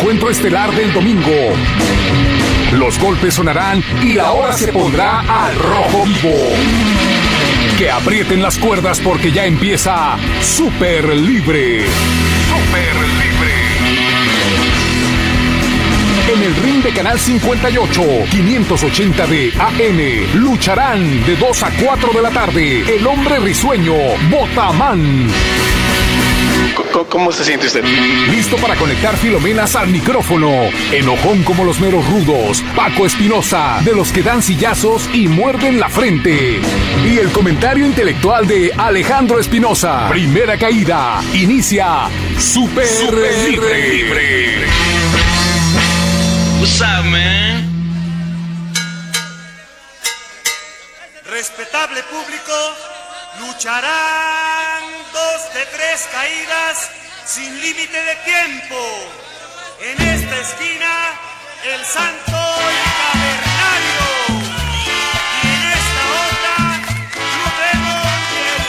encuentro estelar del domingo. Los golpes sonarán y la hora se pondrá al rojo vivo. Que aprieten las cuerdas porque ya empieza Super Libre. Super Libre. En el ring de Canal 58, 580 de AM, lucharán de 2 a 4 de la tarde el hombre risueño, Botamán. ¿Cómo se siente usted? Listo para conectar filomenas al micrófono. Enojón como los meros rudos, Paco Espinosa, de los que dan sillazos y muerden la frente. Y el comentario intelectual de Alejandro Espinosa. Primera caída. Inicia Super Libre. What's up, man? Respetable público, lucharán 2 de 3 caídas sin límite de tiempo. En esta esquina, el Santo Cavernario. Y en esta otra, no vemos ni el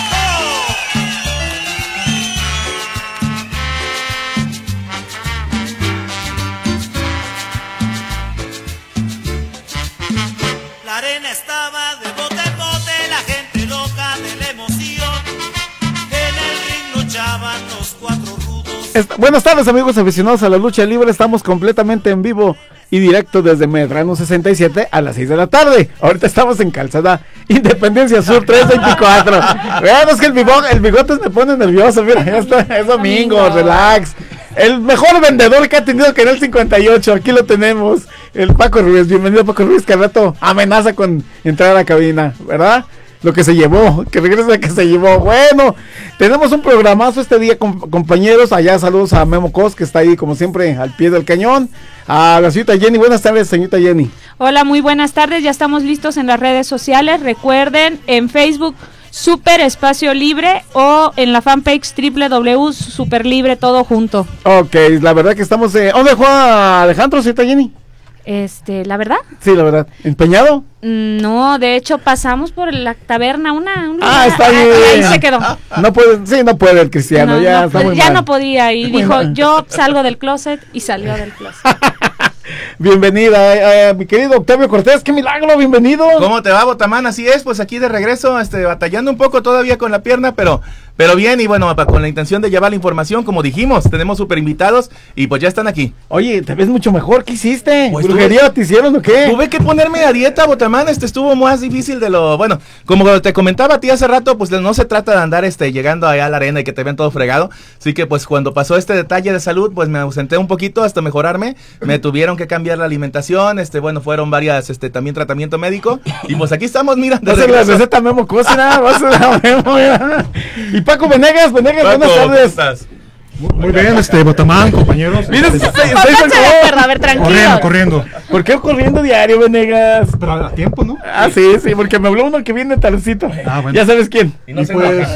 La arena estaba de bote en bote, la gente loca de la emoción. En el ring luchaban los 4 rudos. Buenas tardes, amigos aficionados a la lucha libre. Estamos completamente en vivo y directo desde Medrano 67 a las 6 de la tarde. Ahorita estamos en Calzada Independencia Sur 324. Vean, es que el bigote me pone nervioso. Mira, ya está, es domingo, relax. El mejor vendedor que ha tenido Canal 58, aquí lo tenemos, el Paco Ruiz. Bienvenido, Paco Ruiz, que al rato amenaza con entrar a la cabina, ¿verdad? Lo que se llevó, que regresa que se llevó. Bueno, tenemos un programazo este día, compañeros. Allá saludos a Memo Cos, que está ahí como siempre al pie del cañón. A la señorita Jenny, buenas tardes, señorita Jenny. Hola, muy buenas tardes, ya estamos listos en las redes sociales. Recuerden, en Facebook Super Espacio Libre o en la fanpage www.superlibre, todo junto. Ok, la verdad que estamos... ¿Dónde juega Alejandro, señorita Jenny? ¿La verdad? Sí, la verdad. ¿Empeñado? No, de hecho pasamos por la taberna, una está bien. Ahí se quedó. No puede el cristiano, ya está muy ya mal. no podía y dijo, yo salgo del closet y salió del closet. Bienvenida, mi querido Octavio Cortés, qué milagro, bienvenido. ¿Cómo te va, Botamán? Así es, pues aquí de regreso, batallando un poco todavía con la pierna, pero bien, y bueno, con la intención de llevar la información, como dijimos, tenemos super invitados y pues ya están aquí. Oye, te ves mucho mejor, ¿qué hiciste? Pues ¿Brujería te hicieron o qué? Tuve que ponerme a dieta, Botamán, estuvo más difícil de lo, bueno, como te comentaba a ti hace rato, pues no se trata de andar llegando allá a la arena y que te vean todo fregado, así que pues cuando pasó este detalle de salud, pues me ausenté un poquito hasta mejorarme, me tuvieron que cambiar la alimentación, bueno, fueron varias, también tratamiento médico, y pues aquí estamos, mira. Vas a la receta Memo Cocina, vas a la Memo, mira. Y Paco Venegas, Paco, buenas tardes. ¿cómo estás? Muy bien, Botamán, compañeros. Mira, A ver, tranquilo. Corriendo. ¿Por qué corriendo diario, Venegas? Pero a tiempo, ¿no? Ah, sí, porque me habló uno que viene tardecito. Bueno. Ya sabes quién. Y no Y se pues, enoja.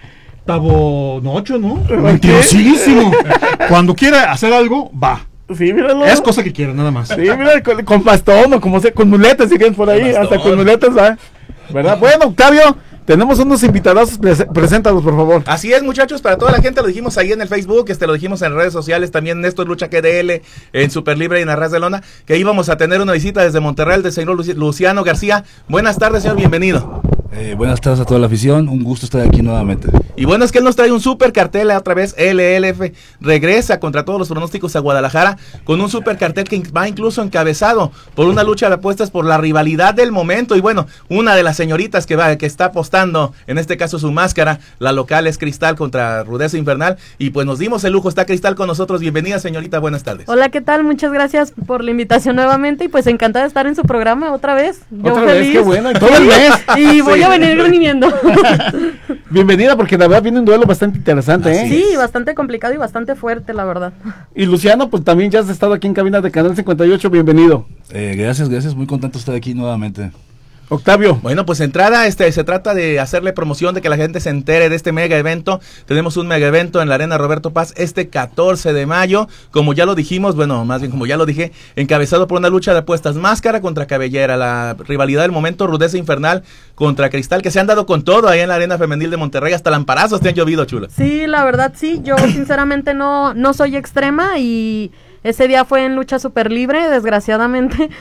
Tabo Nocho, ¿no? Mentirosísimo. Cuando quiere hacer algo, va. Sí, míralo. Es cosa que quiere, nada más. Sí, mira, con bastón o como sea, con muletas, si quieres por ahí, hasta con muletas, ¿va? ¿Verdad? Bueno, Octavio, tenemos unos invitados, preséntalos, por favor. Así es, muchachos, para toda la gente, lo dijimos ahí en el Facebook, lo dijimos en redes sociales, también Néstor Lucha QDL, en Super Libre y en Arras de Lona, que íbamos a tener una visita desde Monterrey del señor Luciano García. Buenas tardes, señor, bienvenido. Buenas tardes a toda la afición, un gusto estar aquí nuevamente. Y bueno, es que él nos trae un super cartel otra vez. LLF regresa contra todos los pronósticos a Guadalajara con un super cartel que va incluso encabezado por una lucha de apuestas por la rivalidad del momento. Y bueno, una de las señoritas que está apostando, en este caso su máscara, la local es Cristal contra Rudeza Infernal. Y pues nos dimos el lujo, está Cristal con nosotros. Bienvenida, señorita, buenas tardes. Hola, ¿qué tal? Muchas gracias por la invitación nuevamente y pues encantada de estar en su programa otra vez. Yo Otra feliz. vez, qué bueno, todo el mes. Y voy a venir viniendo. Bienvenida, porque la verdad viene un duelo bastante interesante, ¿eh? Sí, bastante complicado y bastante fuerte, la verdad. Y Luciano, pues también ya has estado aquí en cabina de Canal 58, bienvenido. Gracias, muy contento de estar aquí nuevamente. Octavio. Bueno, pues entrada, se trata de hacerle promoción, de que la gente se entere de este mega evento. Tenemos un mega evento en la Arena Roberto Paz este 14 de mayo, como ya lo dijimos, bueno, más bien como ya lo dije, encabezado por una lucha de apuestas, máscara contra cabellera, la rivalidad del momento, Rudeza Infernal contra Cristal, que se han dado con todo ahí en la Arena Femenil de Monterrey, hasta lamparazos te han llovido, chula. Sí, la verdad sí, yo sinceramente no soy extrema y Ese día fue en lucha super libre, desgraciadamente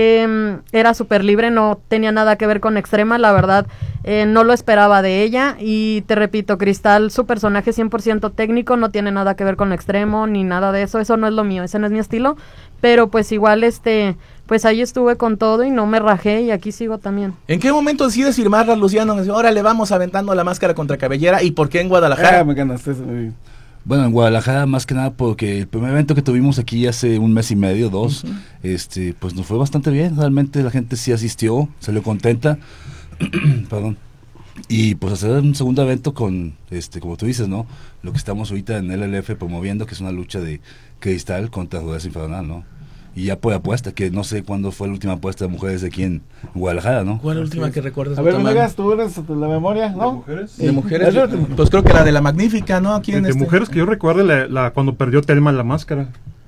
era super libre, no tenía nada que ver con Extrema, la verdad no lo esperaba de ella y te repito, Cristal, su personaje 100% técnico, no tiene nada que ver con Extremo ni nada de eso, eso no es lo mío, ese no es mi estilo, pero pues igual pues ahí estuve con todo y no me rajé y aquí sigo también. ¿En qué momento decides firmarla, Luciano? Ahora le vamos aventando la máscara contra cabellera y ¿por qué en Guadalajara? Me ganaste eso, muy bien. Bueno, en Guadalajara más que nada porque el primer evento que tuvimos aquí hace un mes y medio, 2, pues nos fue bastante bien, realmente la gente sí asistió, salió contenta, perdón, y pues hacer un segundo evento con, como tú dices, ¿no? Lo que estamos ahorita en LLF promoviendo, que es una lucha de Cristal contra Rudeza Infernal, ¿no? Y ya por apuesta, que no sé cuándo fue la última apuesta de mujeres aquí en Guadalajara, ¿no? ¿Cuál es la última que recuerdas? A ver, Venegas, tú eres de la memoria, ¿no? ¿De mujeres? De mujeres, pues creo que la de la Magnífica, ¿no? Aquí De mujeres que yo recuerdo cuando perdió Telma la máscara.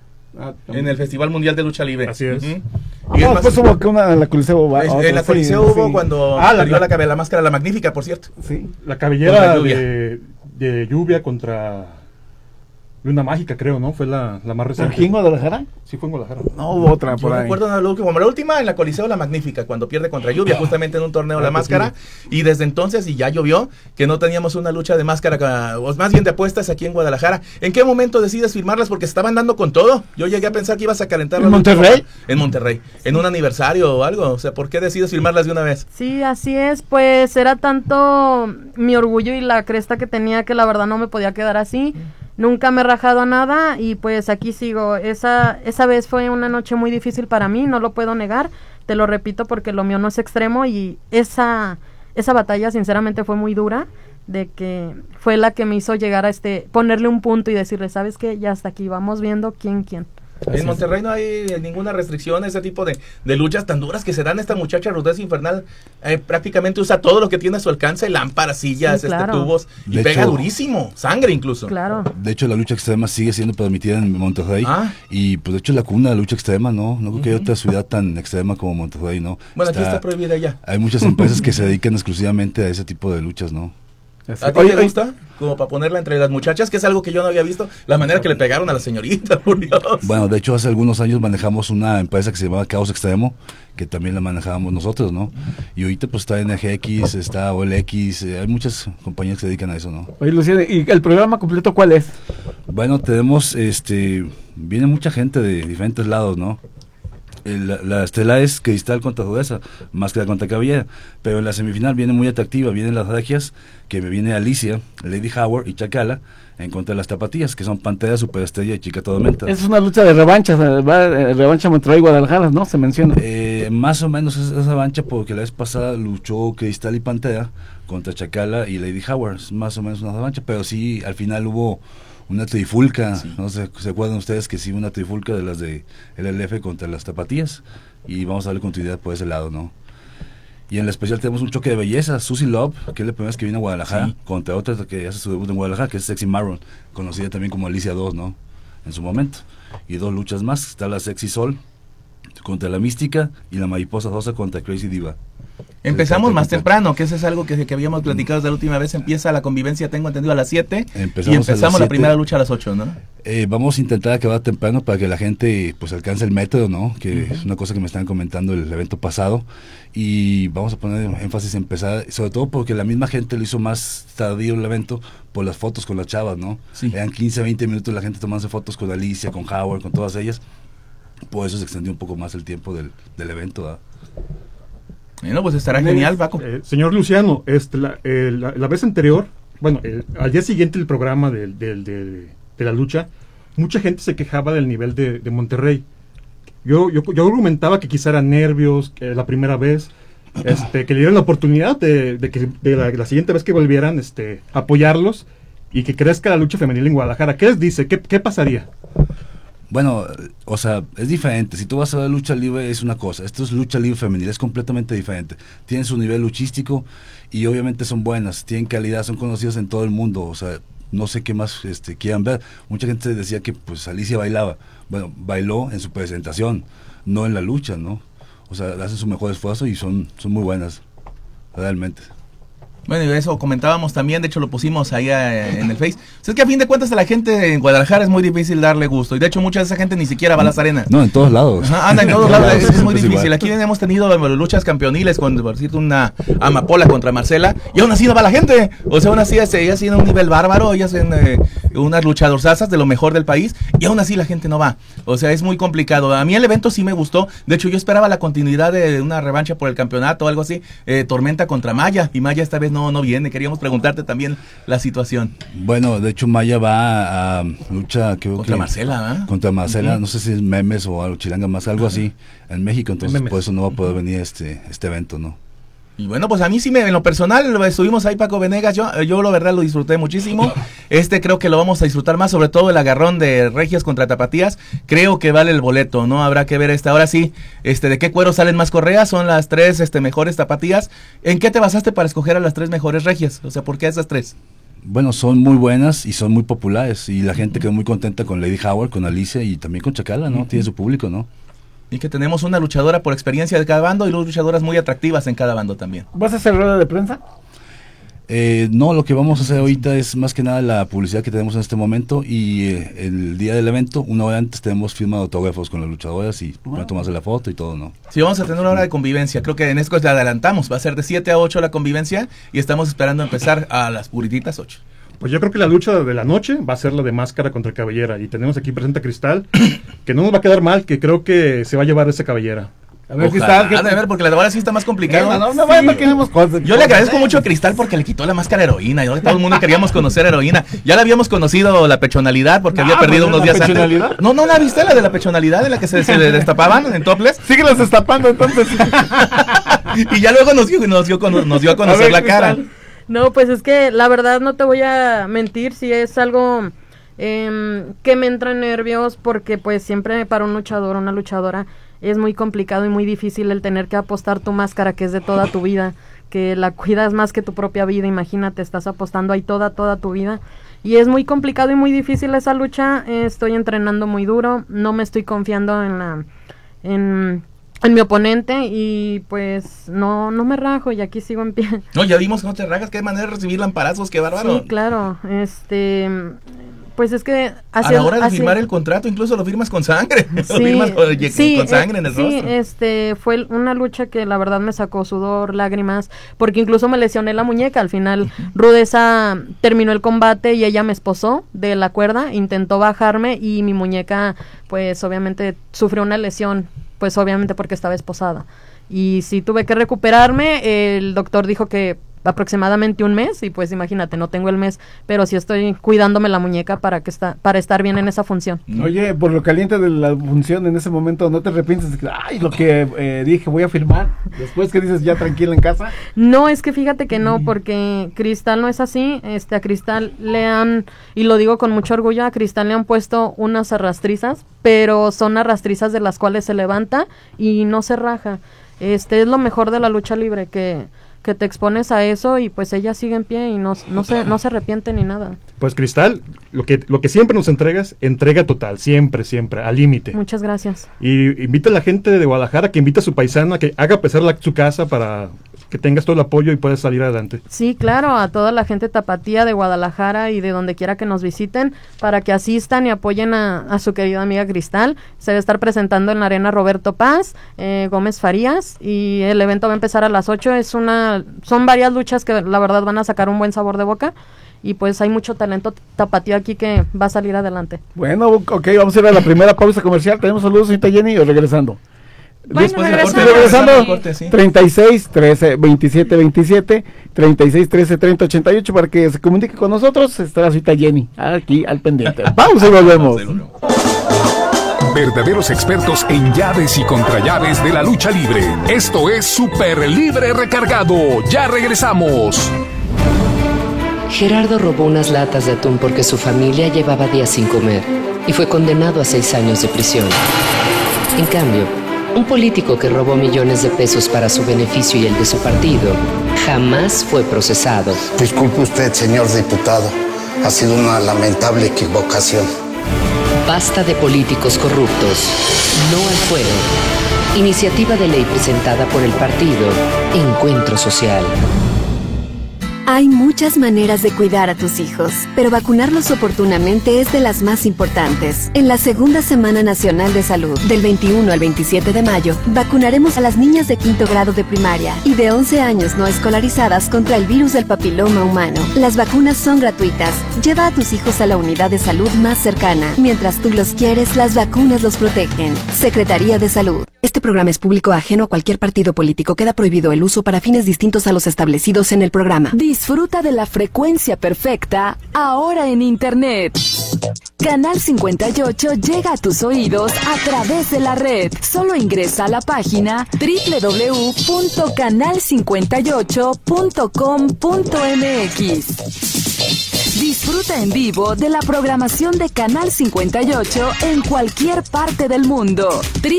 En el Festival Mundial de Lucha Libre. Así es. Y No, es más, pues hubo que una en la Coliseo. en la Coliseo hubo cuando perdió la máscara la Magnífica, por cierto. Sí. La cabellera Contra de lluvia contra Luna Mágica, creo, ¿no? Fue la más reciente. ¿Aquí en Guadalajara? Sí, fue en Guadalajara. No, hubo otra Yo por ahí. recuerdo la última en la Coliseo la Magnífica, cuando pierde contra Lluvia, justamente en un torneo la máscara, y desde entonces, y ya llovió, que no teníamos una lucha de máscara, o más bien de apuestas aquí en Guadalajara. ¿En qué momento decides firmarlas? Porque estaban dando con todo. Yo llegué a pensar que ibas a calentar ¿En Monterrey? En Monterrey, en un aniversario o algo. O sea, ¿por qué decides firmarlas de una vez? Sí, así es, pues era tanto mi orgullo y la cresta que tenía que la verdad no me podía quedar así. Nunca me he rajado a nada y pues aquí sigo. Esa vez fue una noche muy difícil para mí, no lo puedo negar, te lo repito porque lo mío no es extremo y esa batalla sinceramente fue muy dura, de que fue la que me hizo llegar a ponerle un punto y decirle, ¿sabes qué? Ya hasta aquí, vamos viendo quién. En Monterrey no hay ninguna restricción, ese tipo de luchas tan duras que se dan. Esta muchacha Rudeza Infernal prácticamente usa todo lo que tiene a su alcance, lámparas, sillas, Sí, claro. tubos, y De pega hecho, durísimo, sangre incluso. Claro. De hecho, la lucha extrema sigue siendo permitida en Monterrey. Y pues de hecho la cuna de la lucha extrema, ¿no? No creo que haya otra ciudad tan extrema como Monterrey, ¿no? Bueno, aquí está prohibida ya. Hay muchas empresas que se dedican exclusivamente a ese tipo de luchas, ¿no? ¿A ti te gusta? Como para ponerla entre las muchachas, que es algo que yo no había visto, la manera que le pegaron a la señorita, por Dios. Bueno, de hecho hace algunos años manejamos una empresa que se llamaba Caos Extremo, que también la manejábamos nosotros, ¿no? Y ahorita pues está NGX, está OLX, hay muchas compañías que se dedican a eso, ¿no? Oye, Lucía, ¿y el programa completo cuál es? Bueno, tenemos, viene mucha gente de diferentes lados, ¿no? La estelar es Cristal contra Rudeza, Máscara contra Cabellera, pero en la semifinal viene muy atractiva, vienen las regias, que me viene Alicia, Lady Howard y Chacala, en contra de las tapatías, que son Pantera, Superestrella y Chica Tormenta. Es una lucha de revanchas, revancha Monterrey y Guadalajara, ¿no? Se menciona. Más o menos es revancha porque la vez pasada luchó Cristal y Pantera contra Chacala y Lady Howard, es más o menos una revancha, pero sí, al final hubo una trifulca, no sé, ¿se acuerdan ustedes que sí una trifulca de las de LLF contra las tapatías? Y vamos a darle continuidad por ese lado, ¿no? Y en la especial tenemos un choque de belleza, Susie Love, que es la primera vez que viene a Guadalajara, contra otra que hace su debut en Guadalajara, que es Sexy Marron, conocida también como Alicia 2, ¿no? En su momento. Y dos luchas más, está la Sexy Sol contra la Mística y la Mariposa Rosa contra Crazy Diva. Empezamos más temprano, que eso es algo que habíamos platicado desde la última vez. Empieza la convivencia, tengo entendido, a las 7 y empezamos la primera lucha a las 8, ¿no? Vamos a intentar acabar temprano para que la gente pues alcance el método, ¿no? Que es una cosa que me estaban comentando el evento pasado, y vamos a poner énfasis en empezar, sobre todo porque la misma gente lo hizo más tardío el evento por las fotos con las chavas, ¿no? Sí. Eran 15, 20 minutos la gente tomándose fotos con Alicia, con Howard, con todas ellas, por eso se extendió un poco más el tiempo del evento, ¿verdad? Bueno, pues estará genial, Paco. Señor Luciano, la vez anterior, bueno, al día siguiente del programa de la lucha, mucha gente se quejaba del nivel de Monterrey. Yo argumentaba que quizá eran nervios, que la primera vez, que le dieran la oportunidad de que la siguiente vez que volvieran, apoyarlos y que crezca la lucha femenil en Guadalajara. ¿Qué les dice? ¿Qué pasaría? Bueno, o sea, es diferente. Si tú vas a ver lucha libre es una cosa, esto es lucha libre femenil, es completamente diferente. Tienen su nivel luchístico y obviamente son buenas, tienen calidad, son conocidas en todo el mundo. O sea, no sé qué más quieran ver. Mucha gente decía que pues Alicia bailaba. Bueno, bailó en su presentación, no en la lucha, ¿no? O sea, hacen su mejor esfuerzo y son muy buenas, realmente. Bueno, y eso comentábamos también, de hecho lo pusimos ahí en el Face. O sea, es que a fin de cuentas a la gente en Guadalajara es muy difícil darle gusto. Y de hecho mucha de esa gente ni siquiera va a las arenas. No, en todos lados. Ajá, anda en todos lados, es muy Es difícil. igual. Aquí hemos tenido luchas campeoniles con, por decirte, una Amapola contra Marcela, y aún así no va la gente. O sea, aún así ellas tienen un nivel bárbaro, ellas hacen unas luchadorzazas de lo mejor del país, y aún así la gente no va. O sea, es muy complicado. A mí el evento sí me gustó. De hecho, yo esperaba la continuidad de una revancha por el campeonato o algo así. Tormenta contra Maya, y Maya esta vez no viene. Queríamos preguntarte también la situación. Bueno, de hecho Maya va a lucha Contra Marcela, ¿eh? Contra Marcela, no sé si es Memes o algo, Chilanga más, algo así, en México, entonces Memes. por eso no va a poder venir este evento, ¿no? Y bueno, pues a mí sí en lo personal, estuvimos ahí Paco Venegas, yo la verdad lo disfruté muchísimo. Creo que lo vamos a disfrutar más, sobre todo el agarrón de Regias contra Tapatías. Creo que vale el boleto, ¿no? Habrá que ver ahora sí, de qué cuero salen más correas, son las 3 mejores Tapatías. ¿En qué te basaste para escoger a las 3 mejores Regias? O sea, ¿por qué esas 3? Bueno, son muy buenas y son muy populares, y la gente quedó muy contenta con Lady Howard, con Alicia y también con Chacala, ¿no? Tiene su público, ¿no? Y que tenemos una luchadora por experiencia de cada bando y dos luchadoras muy atractivas en cada bando también. ¿Vas a hacer rueda de prensa? No, lo que vamos a hacer ahorita es más que nada la publicidad que tenemos en este momento, y el día del evento, una hora antes, tenemos firma de autógrafos con las luchadoras y van a tomarse la foto y todo, ¿no? Sí, vamos a tener una hora de convivencia. Creo que en esto le adelantamos. Va a ser de 7 a 8 la convivencia y estamos esperando empezar a las purititas 8. Pues yo creo que la lucha de la noche va a ser la de máscara contra cabellera. Y tenemos aquí presente a Cristal, que no nos va a quedar mal, que creo que se va a llevar esa cabellera. A ver, Ojalá, Cristal. de ver, porque la de ahora sí está más complicado. No queremos cosas. Yo le agradezco mucho a Cristal porque le quitó la máscara heroína. Todo el mundo queríamos conocer a heroína. Ya la habíamos conocido la pechonalidad porque había perdido unos días antes. No, ¿la viste la de la pechonalidad en la que se destapaban en topless? Síguelos destapando entonces. Y ya luego nos dio a conocer la cara. No, pues es que la verdad no te voy a mentir, si es algo que me entra en nervios, porque pues siempre para un luchador, una luchadora, es muy complicado y muy difícil el tener que apostar tu máscara, que es de toda tu vida, que la cuidas más que tu propia vida. Imagínate, estás apostando ahí toda tu vida, y es muy complicado y muy difícil esa lucha. Estoy entrenando muy duro, no me estoy confiando en mi oponente, y pues no me rajo, y aquí sigo en pie. No, ya vimos que no te rajas, qué manera de recibir lamparazos, qué bárbaro. Sí, claro, pues es que a la hora de firmar el contrato incluso lo firmas con sangre. Sí, lo firmas con sangre en el rostro. Sí, fue una lucha que la verdad me sacó sudor, lágrimas, porque incluso me lesioné la muñeca. Al final Rudeza terminó el combate y ella me esposó de la cuerda, intentó bajarme, y mi muñeca pues obviamente sufrió una lesión, pues obviamente porque estaba esposada, y sí tuve que recuperarme. El doctor dijo que aproximadamente un mes, y pues imagínate, no tengo el mes, pero sí estoy cuidándome la muñeca para estar bien en esa función. Oye, por lo caliente de la función en ese momento, ¿no te arrepientes de que, lo que dije, voy a firmar, después que dices ya tranquila en casa? No, es que fíjate que no, porque Cristal no es así. A Cristal le han, y lo digo con mucho orgullo, a Cristal le han puesto unas arrastrizas, pero son arrastrizas de las cuales se levanta y no se raja. Es lo mejor de la lucha libre, que te expones a eso, y pues ella sigue en pie y no se arrepiente ni nada. Pues Cristal, lo que siempre nos entregas, entrega total, siempre, al límite. Muchas gracias. Y invita a la gente de Guadalajara, que invita a su paisano a que haga pesar su casa para que tengas todo el apoyo y puedas salir adelante. Sí, claro, a toda la gente tapatía de Guadalajara y de donde quiera que nos visiten, para que asistan y apoyen a su querida amiga Cristal. Se va a estar presentando en la Arena Roberto Paz, Gómez Farías, y el evento va a empezar a las 8. Son varias luchas que la verdad van a sacar un buen sabor de boca, y pues hay mucho talento tapatío aquí que va a salir adelante. Bueno, ok, vamos a ir a la primera pausa comercial. Tenemos saludos, señorita Jenny, o regresando. Bueno, Después regresando. Corte, sí. 36 13 27 27, 36 13 30 88, para que se comunique con nosotros. Está la cita Jenny aquí al pendiente. Pausa y volvemos. Verdaderos expertos en llaves y contrallaves de la lucha libre. Esto es Super Libre Recargado. Ya regresamos. Gerardo robó unas latas de atún porque su familia llevaba días sin comer y fue condenado a 6 años de prisión. En cambio, un político que robó millones de pesos para su beneficio y el de su partido jamás fue procesado. Disculpe usted, señor diputado. Ha sido una lamentable equivocación. Basta de políticos corruptos. No al fuero. Iniciativa de ley presentada por el partido Encuentro Social. Hay muchas maneras de cuidar a tus hijos, pero vacunarlos oportunamente es de las más importantes. En la segunda Semana Nacional de Salud, del 21 al 27 de mayo, vacunaremos a las niñas de 5º grado de primaria y de 11 años no escolarizadas contra el virus del papiloma humano. Las vacunas son gratuitas. Lleva a tus hijos a la unidad de salud más cercana. Mientras tú los quieres, las vacunas los protegen. Secretaría de Salud. Este programa es público ajeno a cualquier partido político. Queda prohibido el uso para fines distintos a los establecidos en el programa. Disfruta de la frecuencia perfecta ahora en Internet. Canal 58 llega a tus oídos a través de la red. Solo ingresa a la página www.canal58.com.mx. Disfruta en vivo de la programación de Canal 58 en cualquier parte del mundo.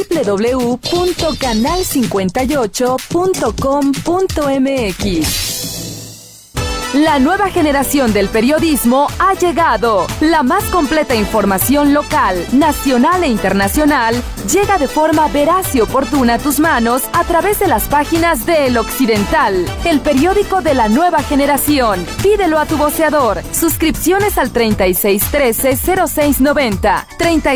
www.canal58.com.mx. La nueva generación del periodismo ha llegado. La más completa información local, nacional e internacional llega de forma veraz y oportuna a tus manos a través de las páginas de El Occidental, el periódico de la nueva generación. Pídelo a tu voceador. Suscripciones al 3613-0690.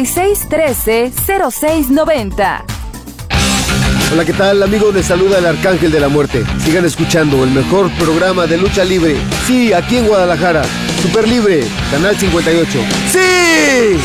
3613-0690. Hola, ¿qué tal, amigos? Les saluda el Arcángel de la Muerte. Sigan escuchando el mejor programa de lucha libre. Sí, aquí en Guadalajara. Super Libre, Canal 58. ¡Sí!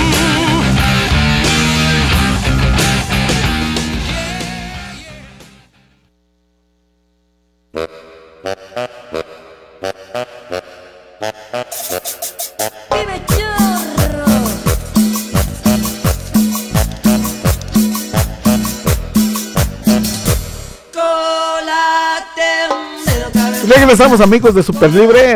Regresamos, amigos de Super Libre,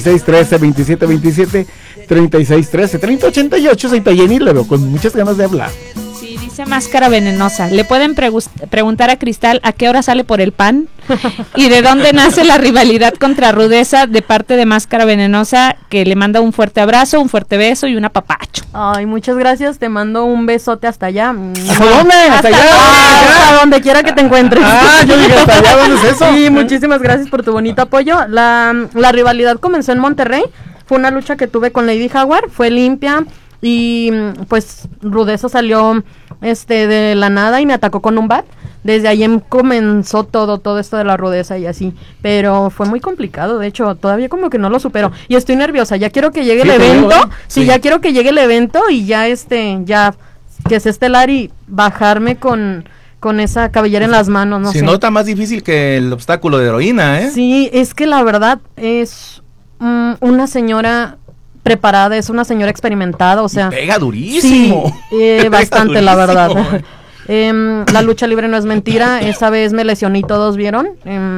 3613-2727, 3613-3088. Soy Tayeni, le veo con muchas ganas de hablar. Sí, dice Máscara Venenosa. ¿Le pueden preguntar a Cristal a qué hora sale por el pan? ¿Y de dónde nace la rivalidad contra Rudeza de parte de Máscara Venenosa? Que le manda un fuerte abrazo, un fuerte beso y un apapacho. Ay, muchas gracias. Te mando un besote hasta allá. ¿Hasta dónde? Hasta allá. Hasta donde quiera que te encuentres. Yo dije, ¿hasta allá? ¿Dónde es eso? Sí, muchísimas gracias por tu bonito apoyo. La rivalidad comenzó en Monterrey. Fue una lucha que tuve con Lady Jaguar. Fue limpia. Y pues Rudeza salió de la nada y me atacó con un bat. Desde ahí comenzó todo esto de la rudeza y así, pero fue muy complicado, de hecho, todavía como que no lo supero, y estoy nerviosa, ya quiero que llegue el evento, ya quiero que llegue el evento y ya ya que es estelar y bajarme con esa cabellera en las manos, no sé. Se nota más difícil que el obstáculo de heroína, ¿eh? Sí, es que la verdad es una señora preparada, es una señora experimentada, o sea. Y pega durísimo. Sí, bastante, la verdad. La lucha libre no es mentira. Esa vez me lesioné y todos vieron.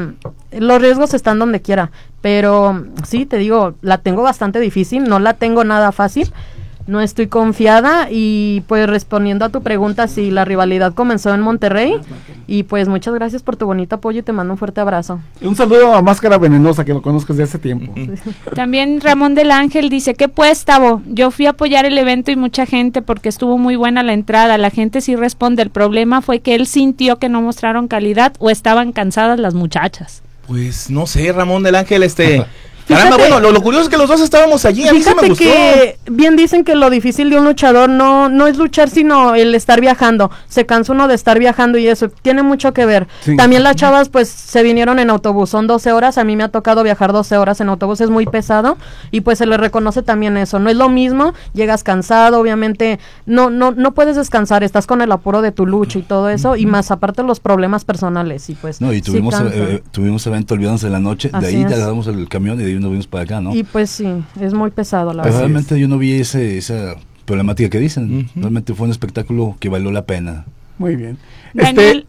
Los riesgos están donde quiera, pero sí, te digo, la tengo bastante difícil, no la tengo nada fácil. No estoy confiada y pues respondiendo a tu pregunta, si la rivalidad comenzó en Monterrey y pues muchas gracias por tu bonito apoyo y te mando un fuerte abrazo. Un saludo a Máscara Venenosa, que lo conozco desde hace tiempo. También Ramón del Ángel dice, ¿qué pues, Tavo? Yo fui a apoyar el evento y mucha gente porque estuvo muy buena la entrada, la gente sí responde, el problema fue que él sintió que no mostraron calidad o estaban cansadas las muchachas. Pues no sé, Ramón del Ángel, caramba, bueno, lo curioso es que los dos estábamos allí, a mí sí me gustó. Que bien dicen que lo difícil de un luchador no es luchar, sino el estar viajando. Se cansa uno de estar viajando y eso tiene mucho que ver. Sí. También las chavas pues se vinieron en autobús, son 12 horas, a mí me ha tocado viajar 12 horas en autobús, es muy pesado y pues se le reconoce también eso. No es lo mismo, llegas cansado, obviamente no puedes descansar, estás con el apuro de tu lucha y todo eso, y más aparte los problemas personales y pues. No, y tuvimos evento el viernes de la noche, de ahí ya damos el camión y de ahí nos vimos para acá, ¿no? Y pues sí, es muy pesado la verdad. Pero realmente yo no vi esa problemática que dicen. Realmente fue un espectáculo que valió la pena. Muy bien. Daniel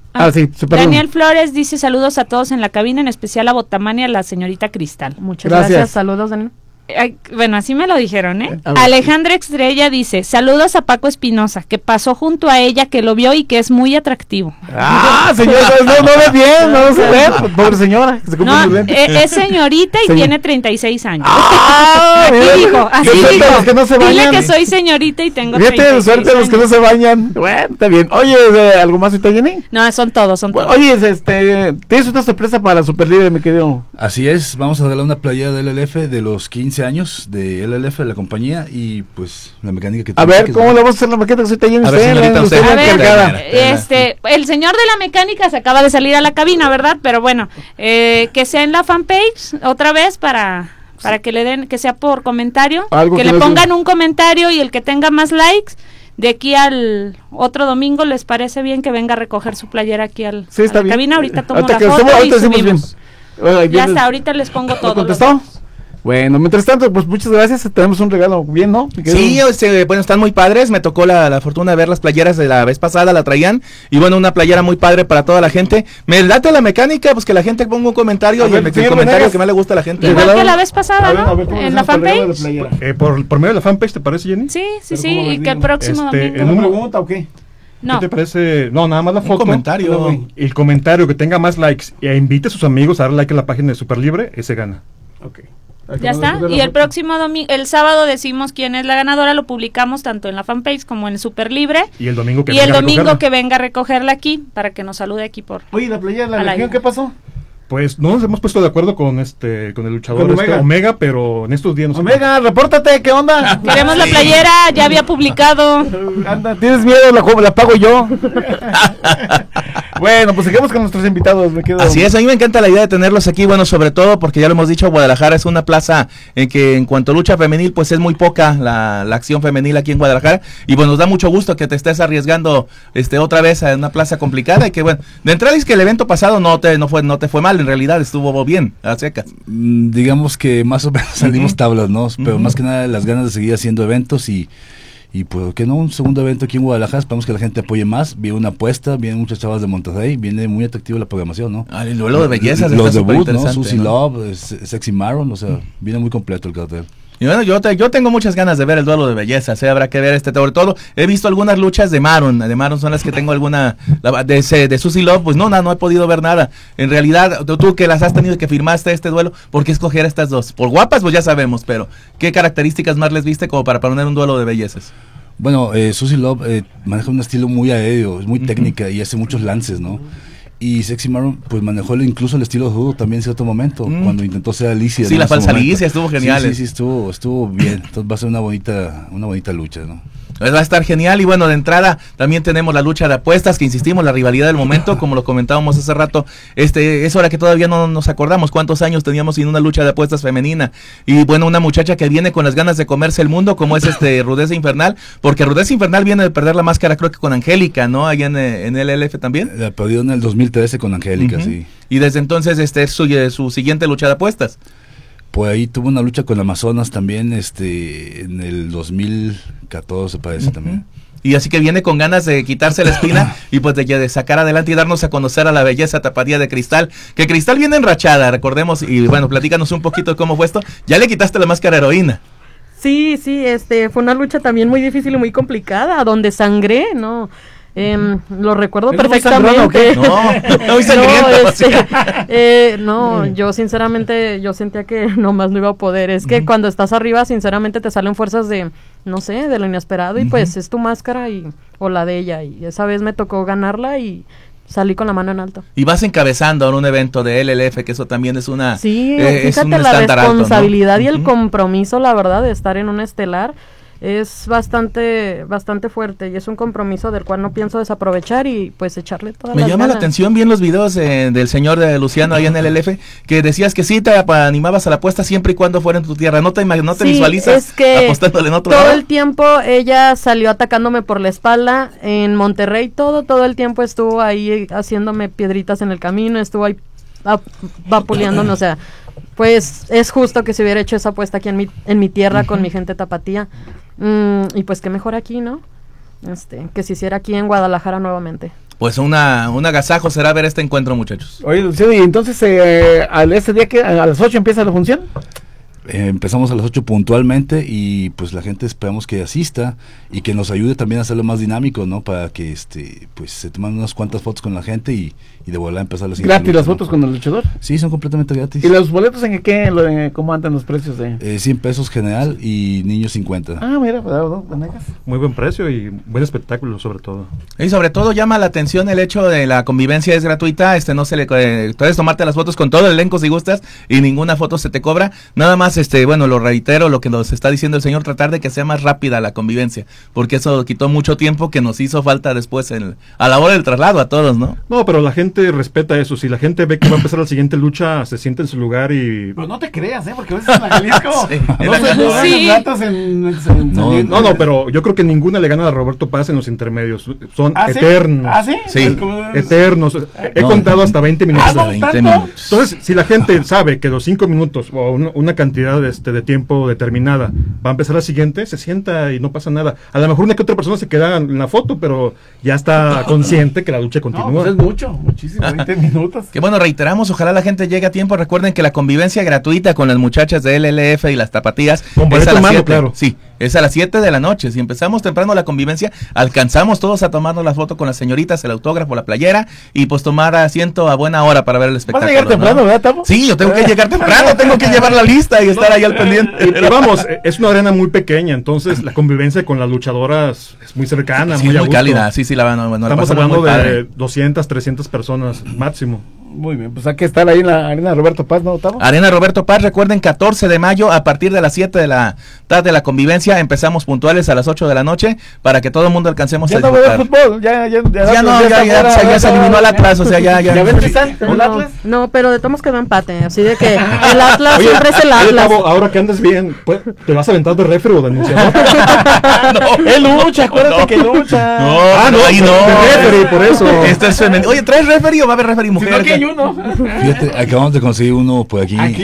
Flores dice saludos a todos en la cabina, en especial a Botamania, la señorita Cristal. Muchas gracias. Saludos, Daniel. Bueno, así me lo dijeron, ¿eh? A ver. Alejandra Estrella dice, saludos a Paco Espinosa, que pasó junto a ella, que lo vio y que es muy atractivo. Señora, no ve bien, no se ve, pobre señora. Que se compre No, sus lentes. es señorita y Señor. tiene 36 años. Mira, Así dijo, así qué suerte dijo. los que no se Dile bañan. que soy señorita y tengo Fíjate, 36 suerte los que no años. se bañan. Bueno, está bien. Oye, ¿algo más ahorita, Jenny? No, son todos, son todos. Oye, tienes una sorpresa para Super Libre, mi querido. Así es, vamos a regalar una playera de LLF de los 15 años de LLF, de la compañía, y pues la mecánica que A tiene, ver, que es- ¿cómo le vamos a hacer la maqueta que soy Jenny? A ver, señorita, usted. A ver, encargada. el señor de la mecánica se acaba de salir a la cabina, ¿verdad? Pero bueno, que sea en la fanpage otra vez para que le den, que sea por comentario, Algo que que le les- pongan un comentario y el que tenga más likes, de aquí al otro domingo, ¿les parece bien que venga a recoger su playera aquí a Sí, está la bien. cabina? Ahorita tomo Ahorita la que foto estemos- y ahorita decimos subimos. bien. Ahí Ya viene- está, ahorita les pongo ¿Lo todo. contestó? Bueno, mientras tanto, pues muchas gracias. Tenemos un regalo bien, ¿no? mi querido? Sí, bueno, están muy padres. Me tocó la fortuna de ver las playeras de la vez pasada, la traían. Y bueno, una playera muy padre para toda la gente. Me late la mecánica, pues que la gente ponga un comentario. A Y ver, el señor comentario Venegas. que más le gusta a la gente. Igual que la vez pasada, A ver, ¿no? a ver, ¿cómo En le la hacemos para el regalo de fanpage. playera? Por medio de la fanpage, ¿te parece, Jenny? Sí, Pero sí, ¿cómo y les que el digo? próximo Este, domingo. el ¿Una número- pregunta o qué? No, ¿Qué te parece? No, nada más la foto. comentario. El comentario que tenga más likes e invite a sus amigos a dar like a la página de Super Libre, ese gana. Ok. ya está. Y el próximo domingo, el sábado decimos quién es la ganadora, lo publicamos tanto en la fanpage como en el Super Libre. Y el domingo que Y el venga a domingo recogerla. que venga a recogerla aquí para que nos salude aquí por. Oye, la playera, la Al legión, aire. ¿qué pasó? Pues no nos hemos puesto de acuerdo con con el luchador Con Omega. Omega, pero en estos días nos Omega, repórtate, ¿qué onda? Queremos la playera, ya había publicado. Anda, ¿tienes miedo? La pago yo. Bueno, pues seguimos con nuestros invitados. Me quedo. Así es, a mí me encanta la idea de tenerlos aquí, bueno, sobre todo porque ya lo hemos dicho, Guadalajara es una plaza en que en cuanto a lucha femenil, pues es muy poca la acción femenil aquí en Guadalajara, y bueno, nos da mucho gusto que te estés arriesgando otra vez a una plaza complicada, y que bueno, de entrada es que el evento pasado no te fue mal, en realidad estuvo bien, a secas. Digamos que más o menos salimos tablas, ¿no? Pero más que nada las ganas de seguir haciendo eventos y pues que no, un segundo evento aquí en Guadalajara, esperamos que la gente apoye más, viene una apuesta, vienen muchas chavas de Monterrey, viene muy atractiva la programación, ¿no? El duelo de bellezas los está debut, ¿no? superinteresante, Susie ¿no? Love, Sexy Maron, o sea, viene muy completo el cartel. Y bueno, yo tengo muchas ganas de ver el duelo de bellezas, habrá que ver sobre todo, he visto algunas luchas de Maron son las que tengo de Susie Love, pues no he podido ver nada. En realidad, tú que las has tenido, que firmaste este duelo, ¿por qué escoger a estas dos? Por guapas, pues ya sabemos, pero ¿qué características más les viste como para poner un duelo de bellezas? Bueno, Susie Love maneja un estilo muy aéreo, es muy técnica y hace muchos lances, ¿no? Y Sexy Maron pues manejó incluso el estilo rudo también en cierto momento, cuando intentó ser Alicia. Sí, ¿no? la En su falsa momento. Alicia estuvo genial. Sí, estuvo bien. Entonces va a ser una bonita lucha, ¿no? Pues va a estar genial, y bueno, de entrada también tenemos la lucha de apuestas, que insistimos, la rivalidad del momento, como lo comentábamos hace rato, es hora que todavía no nos acordamos cuántos años teníamos sin una lucha de apuestas femenina, y bueno, una muchacha que viene con las ganas de comerse el mundo, como es Rudeza Infernal, porque Rudeza Infernal viene de perder la máscara, creo que con Angélica, ¿no? Allá en el LF también. La perdió en el 2013 con Angélica, sí. Y desde entonces es su siguiente lucha de apuestas. Por ahí tuvo una lucha con Amazonas también, en el 2014 parece también. Y así que viene con ganas de quitarse la espina y pues de sacar adelante y darnos a conocer a la belleza tapatía de Cristal, que Cristal viene enrachada, recordemos, y bueno, platícanos un poquito de cómo fue esto. Ya le quitaste la máscara heroína. Sí, fue una lucha también muy difícil y muy complicada, donde sangré, ¿no? Lo recuerdo perfectamente. Muy sangriento. No, yo sinceramente, yo sentía que nomás no iba a poder. Es que cuando estás arriba, sinceramente te salen fuerzas de, no sé, de lo inesperado, y pues es tu máscara o la de ella, y esa vez me tocó ganarla y salí con la mano en alto. Y vas encabezando ahor un evento de LLF, que eso también es una... Sí, es un fíjate, la estándar alto, ¿no? responsabilidad y el compromiso, la verdad, de estar en un estelar es bastante fuerte, y es un compromiso del cual no pienso desaprovechar y pues echarle todas Me las llama la ganas. atención bien los videos del señor de Luciano ahí en el LF, que decías que sí te animabas a la apuesta siempre y cuando fuera en tu tierra, no te Sí, visualizas es que apostándole en otro todo lado. el tiempo ella salió atacándome por la espalda en Monterrey, todo el tiempo estuvo ahí haciéndome piedritas en el camino, estuvo ahí vapuleándome, o sea, pues es justo que se hubiera hecho esa apuesta aquí en mi tierra con mi gente tapatía, y pues qué mejor aquí, ¿no? Que se hiciera aquí en Guadalajara nuevamente. Pues un agasajo será ver este encuentro, muchachos. Oye, Luciano, y entonces ese día que a las 8 empieza la función. Empezamos a las 8 puntualmente y pues la gente esperamos que asista y que nos ayude también a hacerlo más dinámico, ¿no? Para que pues se toman unas cuantas fotos con la gente y de volver a empezar la siguiente ¿Gratis lucha, las fotos con el luchador? Sí, son completamente gratis. ¿Y los boletos en qué? ¿Cómo andan los precios de? 100 pesos general y niños 50. Ah, mira, ¿no? ¿Venegas? Muy buen precio y buen espectáculo sobre todo. Y sobre todo llama la atención el hecho de la convivencia es gratuita, no se le puedes tomarte las fotos con todo el elenco si gustas y ninguna foto se te cobra. Nada más bueno, lo reitero lo que nos está diciendo el señor, tratar de que sea más rápida la convivencia, porque eso quitó mucho tiempo que nos hizo falta después a la hora del traslado a todos, ¿no? No, pero la gente respeta eso. Si la gente ve que va a empezar la siguiente lucha, se siente en su lugar y... Pero no te creas, porque a veces en la Jalisco No, pero yo creo que ninguna le gana a Roberto Paz en los intermedios. Son eternos. ¿Ah, sí? Sí. Eternos. He contado hasta 20 minutos. Hasta 20 minutos. Entonces, si la gente sabe que los 5 minutos o una cantidad de tiempo determinada va a empezar la siguiente, se sienta y no pasa nada. A lo mejor una que otra persona se queda en la foto, pero ya está consciente que la lucha continúa. No, pues es muchísimo, 20 minutos. Que bueno, reiteramos, ojalá la gente llegue a tiempo. Recuerden que la convivencia gratuita con las muchachas de LLF y las tapatías es a las 7. Claro. Sí, es a las 7 de la noche. Si empezamos temprano la convivencia, alcanzamos todos a tomarnos la foto con las señoritas, el autógrafo, la playera y pues tomar asiento a buena hora para ver el espectáculo. ¿Vas a llegar temprano, verdad, Tamo? Sí, yo tengo que llegar temprano, tengo que llevar la lista y estar ahí al pendiente. Y vamos, es una arena muy pequeña, entonces la convivencia con las luchadoras es muy cercana, sí, muy cálida. Sí, la van a Estamos hablando de 200, 300 personas máximo. Muy bien, pues hay que estar ahí en la Arena Roberto Paz, ¿no, Tavo? Arena Roberto Paz, recuerden, 14 de mayo, a partir de las 7 de la tarde de la convivencia, empezamos puntuales a las 8 de la noche, para que todo el mundo alcancemos a disfrutar. Ya no veo fútbol, ya se eliminó al Atlas, o sea, ya. ¿Ya ves el Atlas? No, pero de todos quedó empate, así de que el Atlas siempre es el Atlas. Tavo, ahora que andas bien, pues, ¿te vas a aventar de referee o de anunciador? Él lucha, acuérdate que lucha. No, ahí no. De referee, por eso. Esto es femenino. Oye, ¿traes referee o va a haber referee mujer? Si no, uno. Fíjate, acabamos de conseguir uno por aquí. Aquí.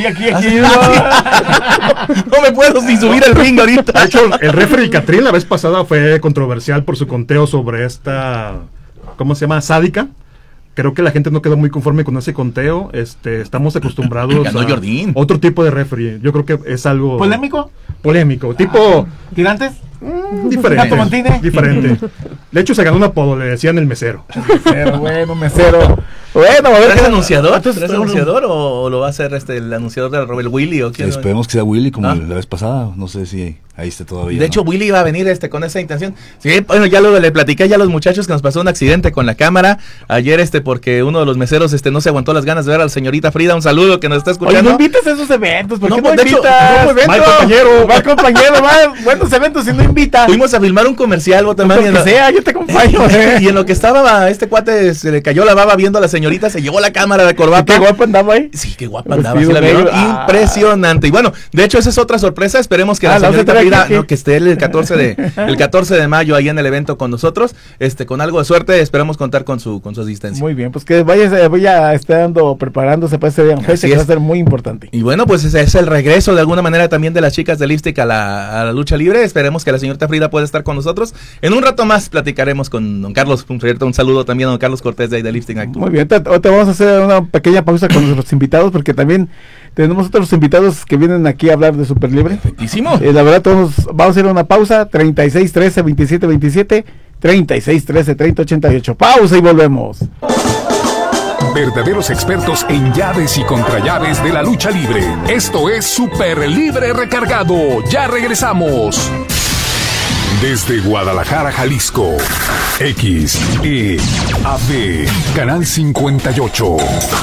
No me puedo ni subir al ring ahorita. De hecho, el referee Catrín la vez pasada fue controversial por su conteo sobre esta, ¿cómo se llama? Sádica. Creo que la gente no quedó muy conforme con ese conteo. Estamos acostumbrados Ganó a Jordín. Otro tipo de referee. Yo creo que es algo polémico, tipo ¿tirantes? Diferente. De hecho, se ganó un apodo, le decían el mesero. Mesero. Bueno, a ver. ¿Traes anunciador o lo va a hacer el anunciador del Robert Willy o quién? Esperemos que sea Willy como la vez pasada. No sé si ahí está todavía. De hecho, Willy iba a venir con esa intención. Sí, bueno, ya le platiqué ya a los muchachos que nos pasó un accidente con la cámara ayer, porque uno de los meseros no se aguantó las ganas de ver a la señorita Frida. Un saludo que nos está escuchando. Oye, no invitas a esos eventos, ¿por qué no invitas? Va compañero, buenos eventos y no invita. Fuimos a filmar un comercial, Botamán. Yo te acompaño. Y en lo que estaba este cuate se le cayó la baba viendo a la señorita, se llevó la cámara de corbata. ¿Qué guapa andaba ahí? Sí, qué guapa andaba. Sí, la vieron impresionante. Y bueno, de hecho esa es otra sorpresa. Esperemos que la señorita Frida, que esté el 14 de mayo ahí en el evento con nosotros. Con algo de suerte esperamos contar con su asistencia. Muy bien, pues que vaya estando preparándose para ese día, que va a ser muy importante. Y bueno, pues ese es el regreso de alguna manera también de las chicas de Lipstick a la lucha libre. Esperemos que la señorita Frida pueda estar con nosotros. En un rato más platicaremos con don Carlos. Un saludo también a don Carlos Cortés de Lipstick Actu. Muy bien, ahorita vamos a hacer una pequeña pausa con nuestros invitados, porque también tenemos otros invitados que vienen aquí a hablar de Super Libre. Perfectísimo. La verdad, vamos a hacer una pausa. 36 13 27 27, 36 13 30 88. Pausa y volvemos. Verdaderos expertos en llaves y contrallaves de la lucha libre. Esto es Super Libre Recargado. Ya regresamos. Desde Guadalajara, Jalisco, XEAB, Canal 58,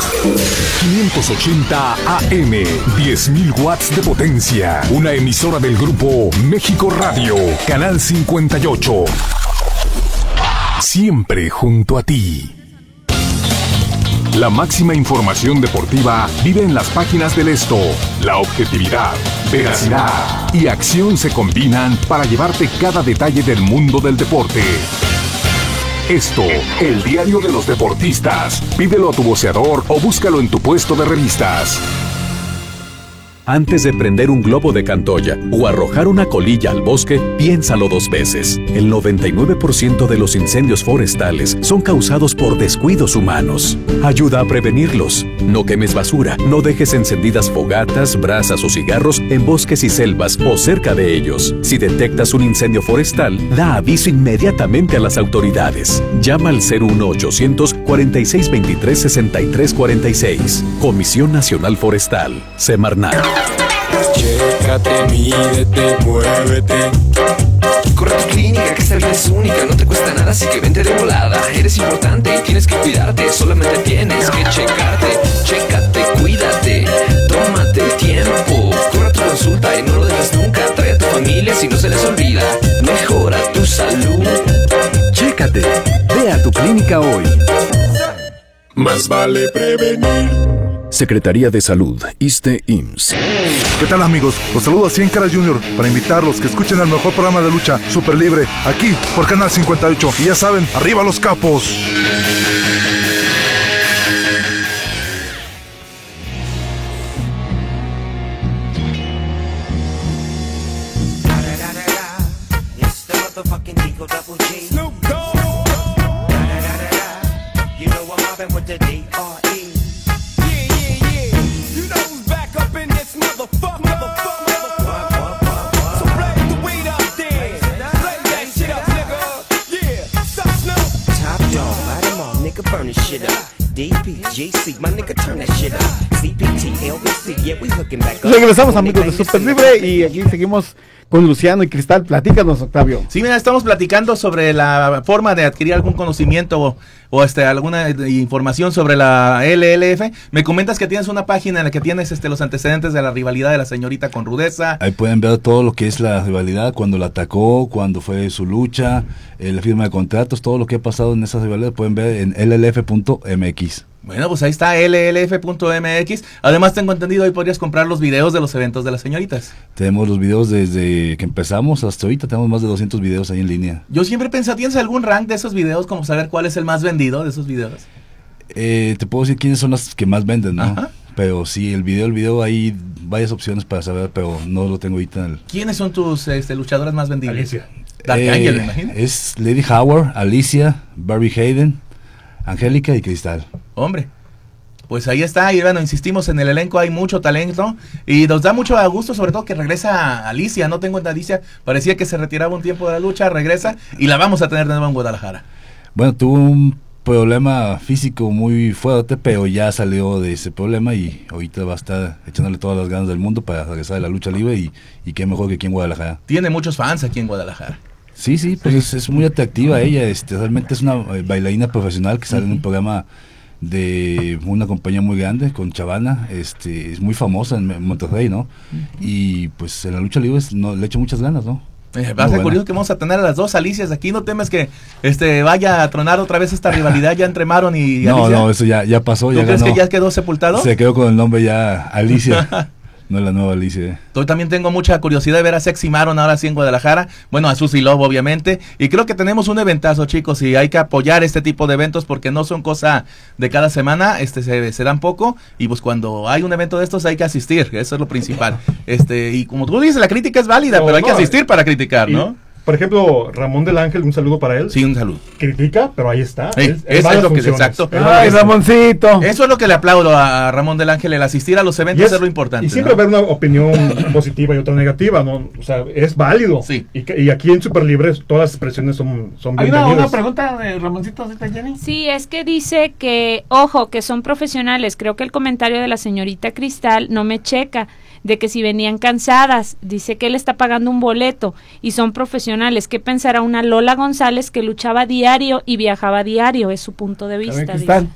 580 AM, 10.000 watts de potencia, una emisora del grupo México Radio, Canal 58, siempre junto a ti. La máxima información deportiva vive en las páginas del Esto. La objetividad, veracidad y acción se combinan para llevarte cada detalle del mundo del deporte. Esto, el diario de los deportistas. Pídelo a tu voceador o búscalo en tu puesto de revistas. Antes de prender un globo de Cantoya o arrojar una colilla al bosque, piénsalo 2 veces. El 99% de los incendios forestales son causados por descuidos humanos. Ayuda a prevenirlos. No quemes basura, no dejes encendidas fogatas, brasas o cigarros en bosques y selvas o cerca de ellos. Si detectas un incendio forestal, da aviso inmediatamente a las autoridades. Llama al 01800 4623 6346. Comisión Nacional Forestal, Semarnat. Chécate, mídete, muévete. Corre a tu clínica, que esta vida es única. No te cuesta nada, así que vente de volada. Eres importante y tienes que cuidarte. Solamente tienes que checarte. Chécate, cuídate, tómate el tiempo. Corre a tu consulta y no lo dejes nunca. Trae a tu familia si no se les olvida. Mejora tu salud. Chécate, ve a tu clínica hoy. Más vale prevenir. Secretaría de Salud, ISSSTE-IMSS. ¿Qué tal, amigos? Los saludo a 100 Caras Jr. para invitarlos que escuchen el mejor programa de lucha Super Libre aquí por Canal 58. Y ya saben, ¡arriba los capos! Regresamos, amigos de Super Libre, y aquí seguimos con Luciano y Cristal. Platícanos, Octavio. Sí, mira, estamos platicando sobre la forma de adquirir algún conocimiento o alguna información sobre la LLF. Me comentas que tienes una página en la que tienes los antecedentes de la rivalidad de la señorita con Rudeza. Ahí pueden ver todo lo que es la rivalidad, cuando la atacó, cuando fue su lucha, la firma de contratos, todo lo que ha pasado en esa rivalidad pueden ver en llf.mx. Bueno, pues ahí está, llf.mx. Además, tengo entendido, hoy podrías comprar los videos de los eventos de las señoritas. Tenemos los videos desde que empezamos hasta ahorita, tenemos más de 200 videos ahí en línea. Yo siempre pensé, ¿tienes algún rank de esos videos, como saber cuál es el más vendido de esos videos? Te puedo decir quiénes son las que más venden, ¿no? Ajá. Pero sí, el video hay varias opciones para saber, pero no lo tengo ahorita. ¿Quiénes son tus luchadoras más vendidas? Alicia. Dark Angel, me imagino. Es Lady Howard, Alicia, Barbie Hayden, Angélica y Cristal. Hombre, pues ahí está, y bueno, insistimos en el elenco, hay mucho talento, y nos da mucho gusto, sobre todo que regresa Alicia. No tengo en Alicia, parecía que se retiraba un tiempo de la lucha, regresa, y la vamos a tener de nuevo en Guadalajara. Bueno, tuvo un problema físico muy fuerte, pero ya salió de ese problema y ahorita va a estar echándole todas las ganas del mundo para regresar de la lucha libre, y qué mejor que aquí en Guadalajara. Tiene muchos fans aquí en Guadalajara. Sí, pues es muy atractiva ella, realmente es una bailarina profesional que sale en un programa de una compañía muy grande con Chavana, es muy famosa en Monterrey, ¿no? Y pues en la lucha libre le echo muchas ganas, ¿no? Va a ser curioso que vamos a tener a las dos Alicias aquí. ¿No temes que vaya a tronar otra vez esta rivalidad ya entre Maron y Alicia? No, eso ya pasó. ¿Tú ya crees ganó. que ya quedó sepultado? Se quedó con el nombre ya Alicia. No es la nueva Alicia. Yo también tengo mucha curiosidad de ver a Sexy Maron ahora sí en Guadalajara. Bueno, a Susy Love, obviamente. Y creo que tenemos un eventazo, chicos, y hay que apoyar este tipo de eventos porque no son cosa de cada semana. Se dan poco. Y pues cuando hay un evento de estos hay que asistir. Eso es lo principal. Y como tú dices, la crítica es válida, pero hay que asistir para criticar, ¿no? Por ejemplo, Ramón del Ángel, un saludo para él. Sí, un saludo. Critica, pero ahí está. Eso es lo que exacto. Ay, Ramoncito. Eso es lo que le aplaudo a Ramón del Ángel, el asistir a los eventos es lo importante. Y siempre haber una opinión positiva y otra negativa, ¿no? O sea, es válido. Sí. Y aquí en Super Libre todas las expresiones son bienvenidas. ¿Hay una pregunta de Ramoncito, Jenny? Sí, es que dice que, ojo, que son profesionales. Creo que el comentario de la señorita Cristal no me checa, de que si venían cansadas, dice que él está pagando un boleto y son profesionales. ¿Qué pensará una Lola González que luchaba diario y viajaba diario? Es su punto de vista.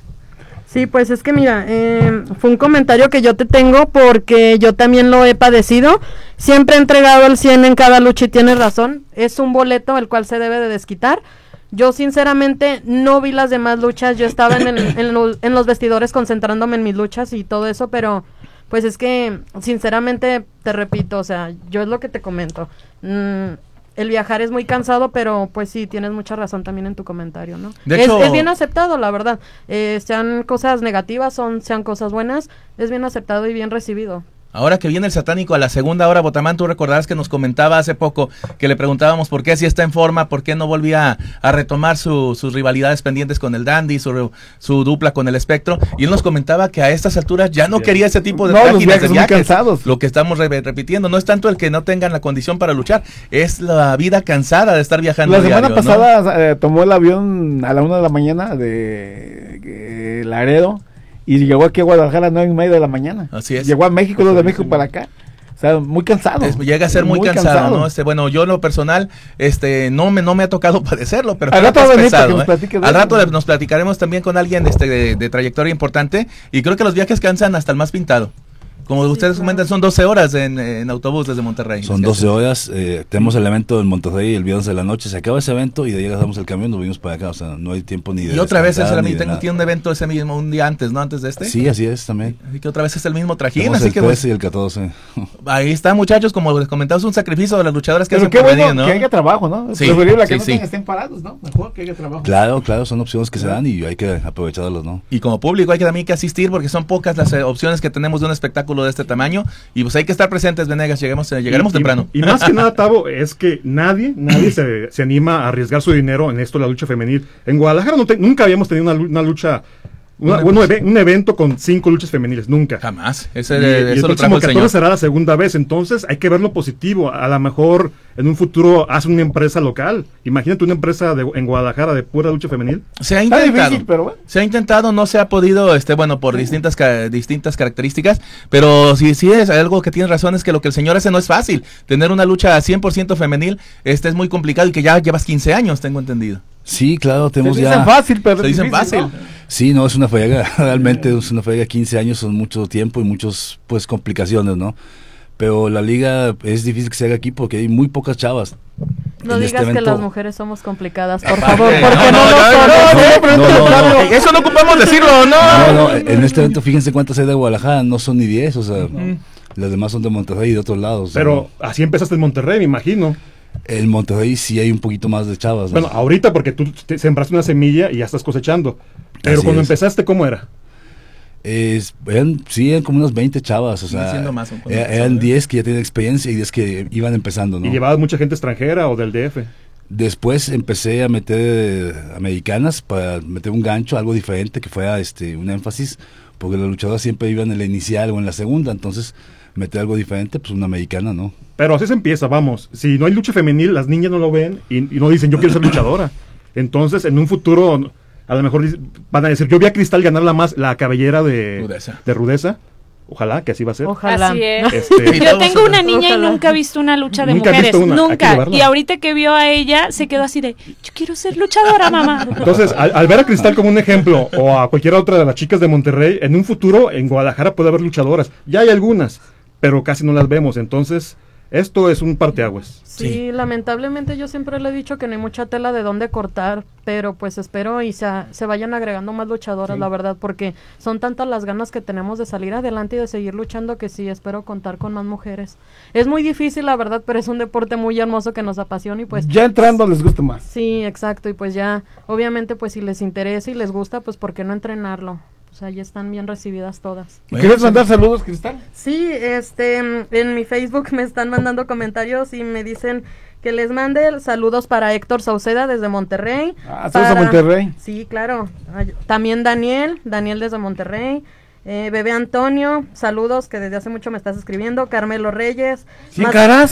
Sí, pues es que mira, fue un comentario que yo te tengo porque yo también lo he padecido. Siempre he entregado el 100 en cada lucha y tienes razón. Es un boleto el cual se debe de desquitar. Yo sinceramente no vi las demás luchas. Yo estaba en los vestidores concentrándome en mis luchas y todo eso, pero pues es que sinceramente te repito, o sea, yo es lo que te comento. El viajar es muy cansado, pero pues sí, tienes mucha razón también en tu comentario, ¿no? De hecho, es bien aceptado, la verdad. Sean cosas negativas, sean cosas buenas, es bien aceptado y bien recibido. Ahora que viene el satánico a la segunda hora, Botamán, tú recordarás que nos comentaba hace poco que le preguntábamos por qué si está en forma, por qué no volvía a retomar sus rivalidades pendientes con el Dandy, su dupla con el Espectro, y él nos comentaba que a estas alturas ya no quería ese tipo de páginas de viajes. Cansados. Lo que estamos repitiendo, no es tanto el que no tengan la condición para luchar, es la vida cansada de estar viajando. La semana pasada tomó el avión a la 1 de la mañana de Laredo y llegó aquí a Guadalajara a 9:30 de la mañana. Así es. Llegó a México, de México para acá. O sea, muy cansado. Llega a ser muy cansado, ¿no? Bueno, yo en lo personal, no me ha tocado padecerlo, pero al rato es pesado, Al rato nos platicaremos también con alguien de trayectoria importante, y creo que los viajes cansan hasta el más pintado. Como ustedes comentan, son 12 horas en autobús desde Monterrey. Son 12 horas, tenemos el evento en Monterrey el viernes de la noche, se acaba ese evento y de ahí agarramos el camión, nos venimos para acá, o sea, no hay tiempo ni de... Y otra vez tiene un evento ese mismo, un día antes, ¿no? Antes de este. Sí, así es también. Así que otra vez es el mismo trajín. Tenemos Así el que 13 y el 14. Ahí está, muchachos, como les comentamos, un sacrificio de las luchadoras que pero hacen qué bueno ¿no? que haya trabajo, ¿no? Sí, preferible que sí, no estén parados, ¿no? Mejor que haya trabajo. Claro, son opciones que se dan y hay que aprovecharlos, ¿no? Y como público hay que también que asistir porque son pocas las opciones que tenemos de un espectáculo de este tamaño. Y pues hay que estar presentes, Venegas, llegaremos temprano. Y más que nada, Tavo, es que nadie se anima a arriesgar su dinero en esto de la lucha femenil. En Guadalajara nunca habíamos tenido una lucha, un evento con 5 luchas femeniles, nunca. Jamás. Y el próximo 14 será la segunda vez, entonces hay que ver lo positivo. A lo mejor en un futuro hace una empresa local. Imagínate una empresa en Guadalajara de pura lucha femenil. Se ha intentado, difícil, pero bueno. Se ha intentado, no se ha podido, por distintas características, pero sí es algo que tiene razón, es que lo que el señor hace no es fácil. Tener una lucha 100% femenil es muy complicado y que ya llevas 15 años, tengo entendido. Sí, claro, tenemos ya... Se dicen fácil, pero se dicen fácil. ¿No? Sí, no, es una friega, realmente es una friega, 15 años son mucho tiempo y muchos, complicaciones, ¿no? Pero la liga es difícil que se haga aquí porque hay muy pocas chavas. No digas que las mujeres somos complicadas, por favor, porque no, eso no ocupamos decirlo, no, en este evento fíjense cuántas hay de Guadalajara, no son ni 10, o sea, las demás son de Monterrey y de otros lados. Pero así empezaste en Monterrey, me imagino. En Monterrey sí hay un poquito más de chavas, ¿no? Bueno, ahorita porque tú sembraste una semilla y ya estás cosechando. Pero cuando empezaste, ¿cómo era? Eran como unas 20 chavas, o sea, eran 10 que ya tenían experiencia y 10 que iban empezando, ¿no? ¿Y llevabas mucha gente extranjera o del DF? Después empecé a meter americanas para meter un gancho, algo diferente, que fuera un énfasis, porque las luchadoras siempre iban en la inicial o en la segunda, entonces meter algo diferente, pues una americana, ¿no? Pero así se empieza, vamos. Si no hay lucha femenil, las niñas no lo ven y no dicen, yo quiero ser luchadora. Entonces, en un futuro, a lo mejor van a decir, yo vi a Cristal ganar la cabellera de Rudeza. Ojalá que así va a ser. Ojalá. Así es. Yo tengo una niña y nunca he visto una lucha de mujeres. Nunca. Y ahorita que vio a ella, se quedó así de, yo quiero ser luchadora, mamá. Entonces, al ver a Cristal como un ejemplo, o a cualquier otra de las chicas de Monterrey, en un futuro, en Guadalajara puede haber luchadoras. Ya hay algunas, pero casi no las vemos. Entonces, esto es un parteaguas. Sí, lamentablemente yo siempre le he dicho que no hay mucha tela de dónde cortar, pero pues espero y se vayan agregando más luchadoras, la verdad, porque son tantas las ganas que tenemos de salir adelante y de seguir luchando que sí, espero contar con más mujeres. Es muy difícil, la verdad, pero es un deporte muy hermoso que nos apasiona y pues... Ya entrando les gusta más. Sí, exacto, y pues ya, obviamente, pues si les interesa y les gusta, pues ¿por qué no entrenarlo? O sea, ya están bien recibidas todas. ¿Quieres mandar saludos, Cristal? Sí, en mi Facebook me están mandando comentarios y me dicen que les mande saludos para Héctor Sauceda desde Monterrey. Saludos a Monterrey. Sí, claro. También Daniel desde Monterrey. Bebé Antonio, saludos, que desde hace mucho me estás escribiendo. Carmelo Reyes. ¿Sin caras?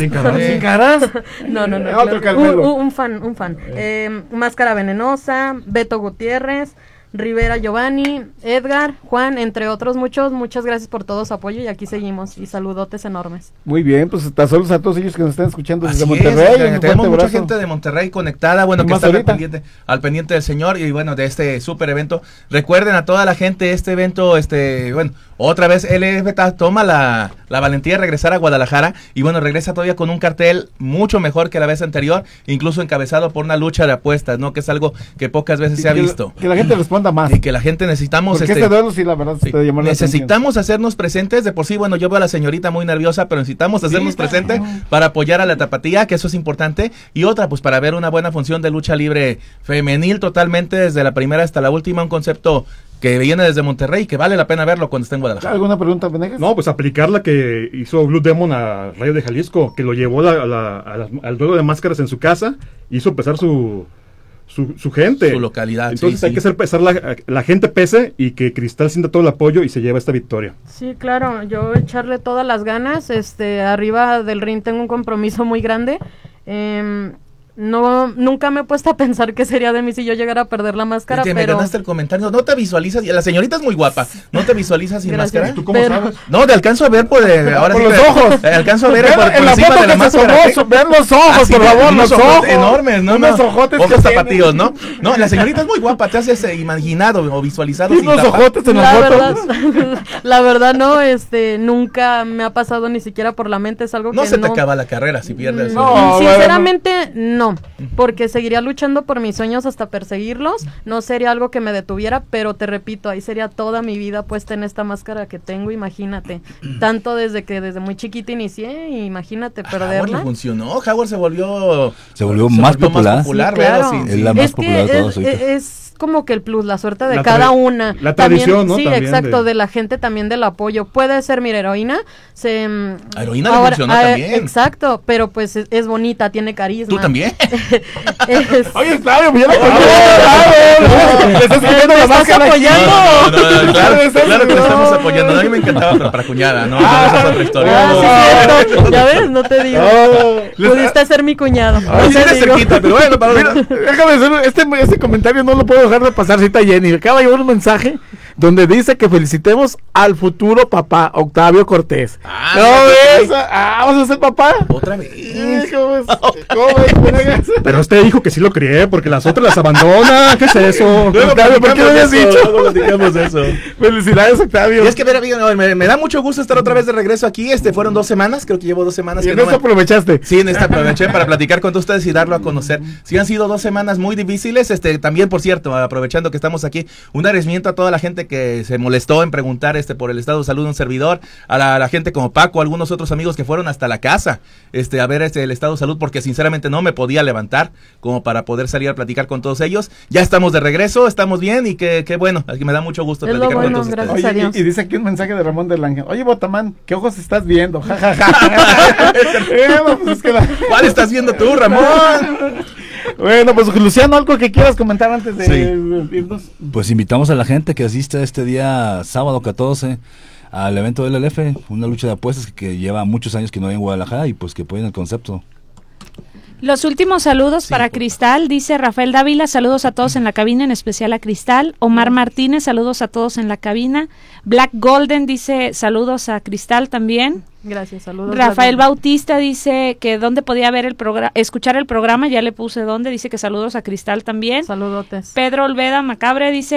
No. Otro Carmelo. Un fan. Máscara Venenosa, Beto Gutiérrez, Rivera Giovanni, Edgar, Juan, entre otros muchos. Muchas gracias por todo su apoyo y aquí seguimos y saludotes enormes. Muy bien, pues saludos a todos ellos que nos están escuchando desde Así Monterrey. Tenemos mucha gente de Monterrey conectada, bueno, que está al pendiente del señor y bueno, de este súper evento. Recuerden a toda la gente este evento, bueno, otra vez LF toma la valentía de regresar a Guadalajara y bueno, regresa todavía con un cartel mucho mejor que la vez anterior, incluso encabezado por una lucha de apuestas, ¿no? Que es algo que pocas veces se ha visto. Que la gente responda demanda más. Y que la gente necesitamos... Porque este duelo sí, la verdad, necesitamos hacernos presentes. De por sí, bueno, yo veo a la señorita muy nerviosa, pero necesitamos hacernos presentes para apoyar a la tapatía, que eso es importante. Y otra, pues para ver una buena función de lucha libre femenil totalmente, desde la primera hasta la última, un concepto que viene desde Monterrey, que vale la pena verlo cuando esté en Guadalajara. ¿Alguna pregunta, Venegas? No, pues aplicar la que hizo Blue Demon a Rayo de Jalisco, que lo llevó al duelo de máscaras en su casa, hizo empezar su gente. Su localidad. Entonces hay que hacer pesar la gente pese y que Cristal sienta todo el apoyo y se lleva esta victoria. Sí, claro, yo echarle todas las ganas, arriba del ring tengo un compromiso muy grande. No, nunca me he puesto a pensar qué sería de mí si yo llegara a perder la máscara, pero... Me ganaste el comentario, no te visualizas, y la señorita es muy guapa, no te visualizas sin máscara. ¿Tú cómo sabes? No, te alcanzo a ver por ahora por los ojos. Alcanzo a ver por encima de la máscara. Vean los ojos, por favor, los ojos enormes, ¿no? Unos ojotes ojos zapatillos, ¿no? No, la señorita es muy guapa, te haces imaginado o visualizado sin unos ojotes en la foto. La verdad no, nunca me ha pasado ni siquiera por la mente, es algo que no se te acaba la carrera si pierdes. No, sinceramente no, porque seguiría luchando por mis sueños hasta perseguirlos, no sería algo que me detuviera, pero te repito, ahí sería toda mi vida puesta en esta máscara que tengo, imagínate, tanto desde muy chiquita inicié, imagínate perderla. Howard le funcionó, Howard se volvió más popular. Sí, claro. Es la más popular de todos. Es como que el plus, la suerte de cada una. La tradición, ¿no? Sí, también exacto, de la gente también del apoyo. Puede ser, mira, Heroína. A Heroína le funcionó también. Exacto, pero pues es bonita, tiene carisma. ¿Tú también? Oye, Claudio, me estás apoyando. Claro que le estamos apoyando. A mí me encantaba, pero para cuñada, ¿no? Esa es otra historia. Sí, cierto. Ya ves, no te digo. Pudiste ser mi cuñado. Cerquita, pero bueno, déjame decir, este comentario no lo puedo dejar de pasar, cita Jenny. Acaba de llegar un mensaje donde dice que felicitemos al futuro papá, Octavio Cortés. ¿Vas a ser papá? Otra vez. ¿Cómo es? Pero usted dijo que sí lo crié, porque las otras las abandona. ¿Qué es eso? Octavio, ¿por qué no habías dicho? No digamos eso. Felicidades, Octavio. Y es que me da mucho gusto estar otra vez de regreso aquí. Fueron 2 semanas, creo que llevo 2 semanas. ¿Y en esto aprovechaste? Sí, en esta aproveché para platicar con todos ustedes y darlo a conocer. Sí, han sido 2 semanas muy difíciles. También, por cierto, aprovechando que estamos aquí, un agradecimiento a toda la gente que se molestó en preguntar por el estado de salud de un servidor, a la gente como Paco, algunos otros amigos que fueron hasta la casa a ver el estado de salud, porque sinceramente no me podía levantar como para poder salir a platicar con todos ellos. Ya estamos de regreso, estamos bien y qué bueno, aquí me da mucho gusto platicar con todos ustedes. Oye, y dice aquí un mensaje de Ramón del Ángel. Oye, Botamán, ¿qué ojos estás viendo? Ja, ja, ja. ¿Cuál estás viendo tú, Ramón? Bueno, pues Luciano, algo que quieras comentar antes de irnos. Pues invitamos a la gente que asista este día sábado 14 al evento del LF, una lucha de apuestas que lleva muchos años que no hay en Guadalajara y pues que apoyen el concepto. Los últimos saludos para Cristal, dice Rafael Dávila, saludos a todos en la cabina, en especial a Cristal. Omar Martínez, saludos a todos en la cabina. Black Golden dice saludos a Cristal también. Gracias, saludos. Rafael Bautista dice que dónde podía ver escuchar el programa, ya le puse dónde, dice que saludos a Cristal también. Saludotes. Pedro Olveda Macabre dice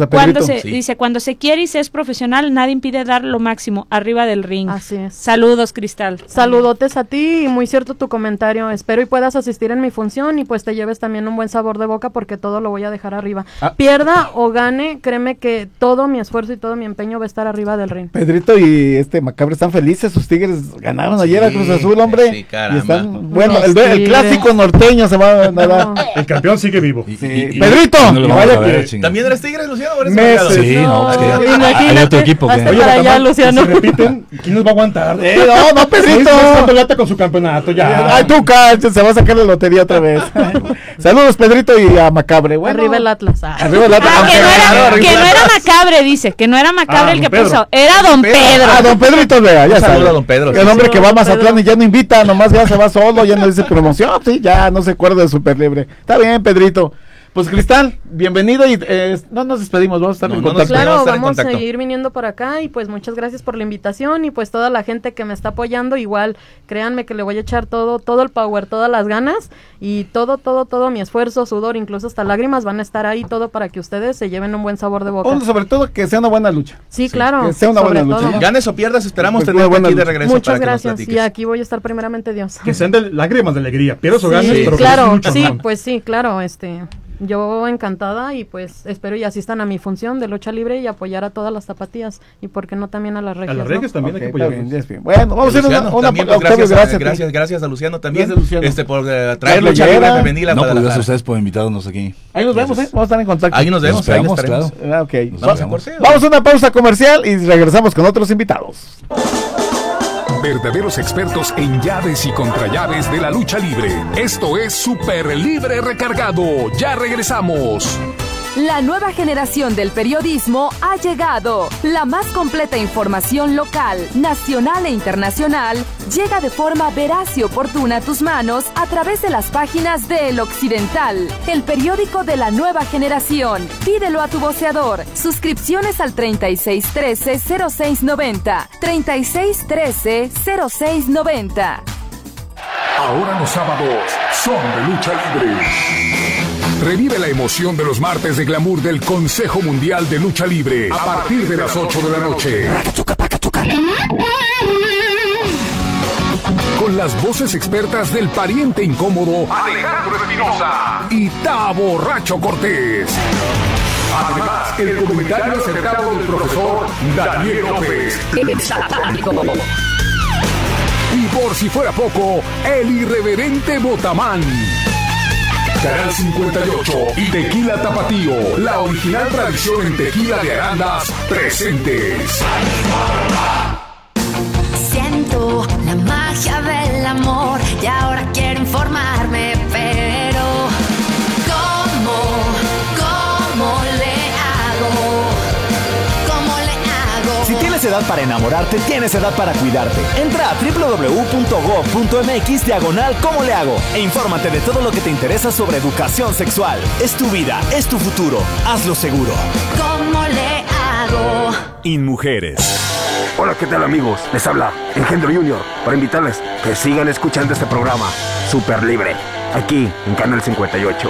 cuando se quiere y se es profesional, nadie impide dar lo máximo arriba del ring. Así es. Saludos, Cristal. Saludotes a ti y muy cierto tu comentario. Espero y puedas asistir en mi función y pues te lleves también un buen sabor de boca porque todo lo voy a dejar arriba. Pierda o gane, créeme que todo mi esfuerzo y todo mi empeño va a estar arriba del ring. Pedrito y Macabre están felices, sus Tigres ganaron ayer a Cruz Azul, hombre. Sí, caramba. Y están, bueno, el clásico norteño se va a nada. El campeón sigue vivo. Pedrito, ¿también eres Tigres, Luciano? Sí, no, hay otro equipo. Oye, para allá, Luciano. Si repiten, ¿quién nos va a aguantar? No, Pedrito. Lata con su campeonato, ya. Ay, tú, se va a sacar la lotería otra vez. Saludos, Pedrito, y a Macabre. Bueno, arriba el Atlas. Arriba el Atlas. Que no era Macabre, dice. Que no era Macabre el que puso. Era Don Pedro. Don Pedrito, vea, ya saluda a Don Pedro. El hombre que va a Mazatlán y ya no invita, nomás ya se va solo, ya no dice promoción, sí, ya no se acuerda de Super Libre. Está bien, Pedrito. Pues Cristal, bienvenido y no nos despedimos, vamos a estar en contacto. Claro, vamos a seguir viniendo por acá y pues muchas gracias por la invitación y pues toda la gente que me está apoyando, igual créanme que le voy a echar todo el power, todas las ganas y todo mi esfuerzo, sudor, incluso hasta lágrimas van a estar ahí, todo para que ustedes se lleven un buen sabor de boca. Sobre todo que sea una buena lucha. Sí, claro. Que sea una buena lucha. Ganes o pierdas, esperamos tener aquí de regreso. Muchas gracias y aquí voy a estar primeramente Dios. Que sean de lágrimas de alegría, pierdas o ganes, pero claro, sí, pues sí, claro, yo encantada y pues espero y asistan a mi función de lucha libre y apoyar a todas las tapatías y por qué no también a las regias. A las regias también hay que apoyarlos. Bueno, vamos a hacer una también, gracias a Luciano también por traer lucha libre femenil a Guadalajara. Gracias a ustedes por invitarnos aquí. Ahí nos vemos, vamos a estar en contacto. Ahí nos vemos, claro. Okay. Vamos a una pausa comercial y regresamos con otros invitados. Verdaderos expertos en llaves y contrallaves de la lucha libre. Esto es Super Libre Recargado. Ya regresamos. La nueva generación del periodismo ha llegado. La más completa información local, nacional e internacional llega de forma veraz y oportuna a tus manos a través de las páginas de El Occidental, el periódico de la nueva generación. Pídelo a tu voceador. Suscripciones al 3613-0690. 3613-0690. Ahora los sábados son de lucha libre. Revive la emoción de los martes de glamour del Consejo Mundial de Lucha Libre a partir de las 8 de la noche. Con las voces expertas del pariente incómodo Alejandro Espinosa y Tavo Racho Cortés. Además, el comentario acertado del profesor Daniel López. Y por si fuera poco, el irreverente Botamán. Canal 58 y Tequila Tapatío, la original tradición en tequila de Arandas, presentes. Siento la magia del amor y ahora quiero informarme, pero ¿cómo le hago? ¿Cómo le hago? Si tienes edad para enamorarte, tienes edad para cuidarte. Entra a www.gov.mx/¿Cómo le hago? E infórmate de todo lo que te interesa sobre educación sexual. Es tu vida, es tu futuro. Hazlo seguro. ¿Cómo le hago? InMujeres. Hola, ¿qué tal amigos? Les habla Engendro Junior para invitarles que sigan escuchando este programa Super Libre, aquí en Canal 58.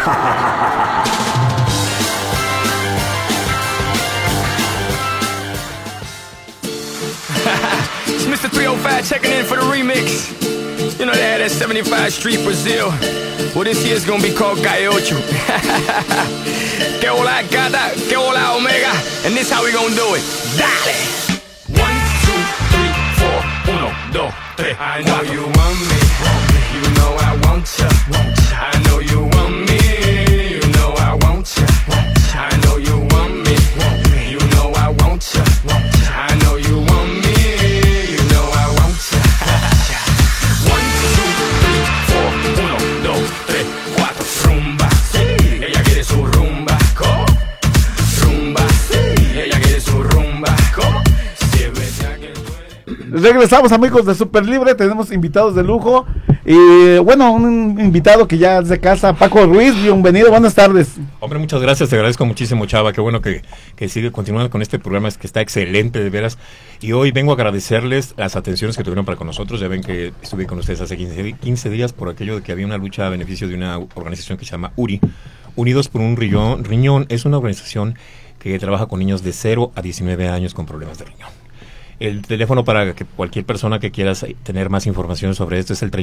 It's Mr. 305 checking in for the remix. You know they had that 75 Street Brazil. Well, this year's gonna be called Calle Ocho. Que hola gata, que hola omega. And this how we gonna do it. Dale! 1, 2, 3, 4, 1, 2, 3. I know you want me. You know I want ya. I know you want me. You know I want ya. I know you want me. You know I want ya. I know you want me. You know I want ya. 1, 2, 3, 4, 1, 2, 3, 4. Rumba, sí. Ella quiere su rumba. ¿Cómo? Rumba, sí. Ella quiere su rumba. ¿Cómo? Regresamos, amigos de Super Libre, tenemos invitados de lujo y bueno, un invitado que ya es de casa, Paco Ruiz, bienvenido, buenas tardes. Hombre, muchas gracias, te agradezco muchísimo, Chava, qué bueno que sigue continuando con este programa, es que está excelente, de veras, y hoy vengo a agradecerles las atenciones que tuvieron para con nosotros. Ya ven que estuve con ustedes hace 15 días por aquello de que había una lucha a beneficio de una organización que se llama URI, Unidos por un Riñón, es una organización que trabaja con niños de 0 a 19 años con problemas de riñón. El teléfono para que cualquier persona que quiera tener más información sobre esto es el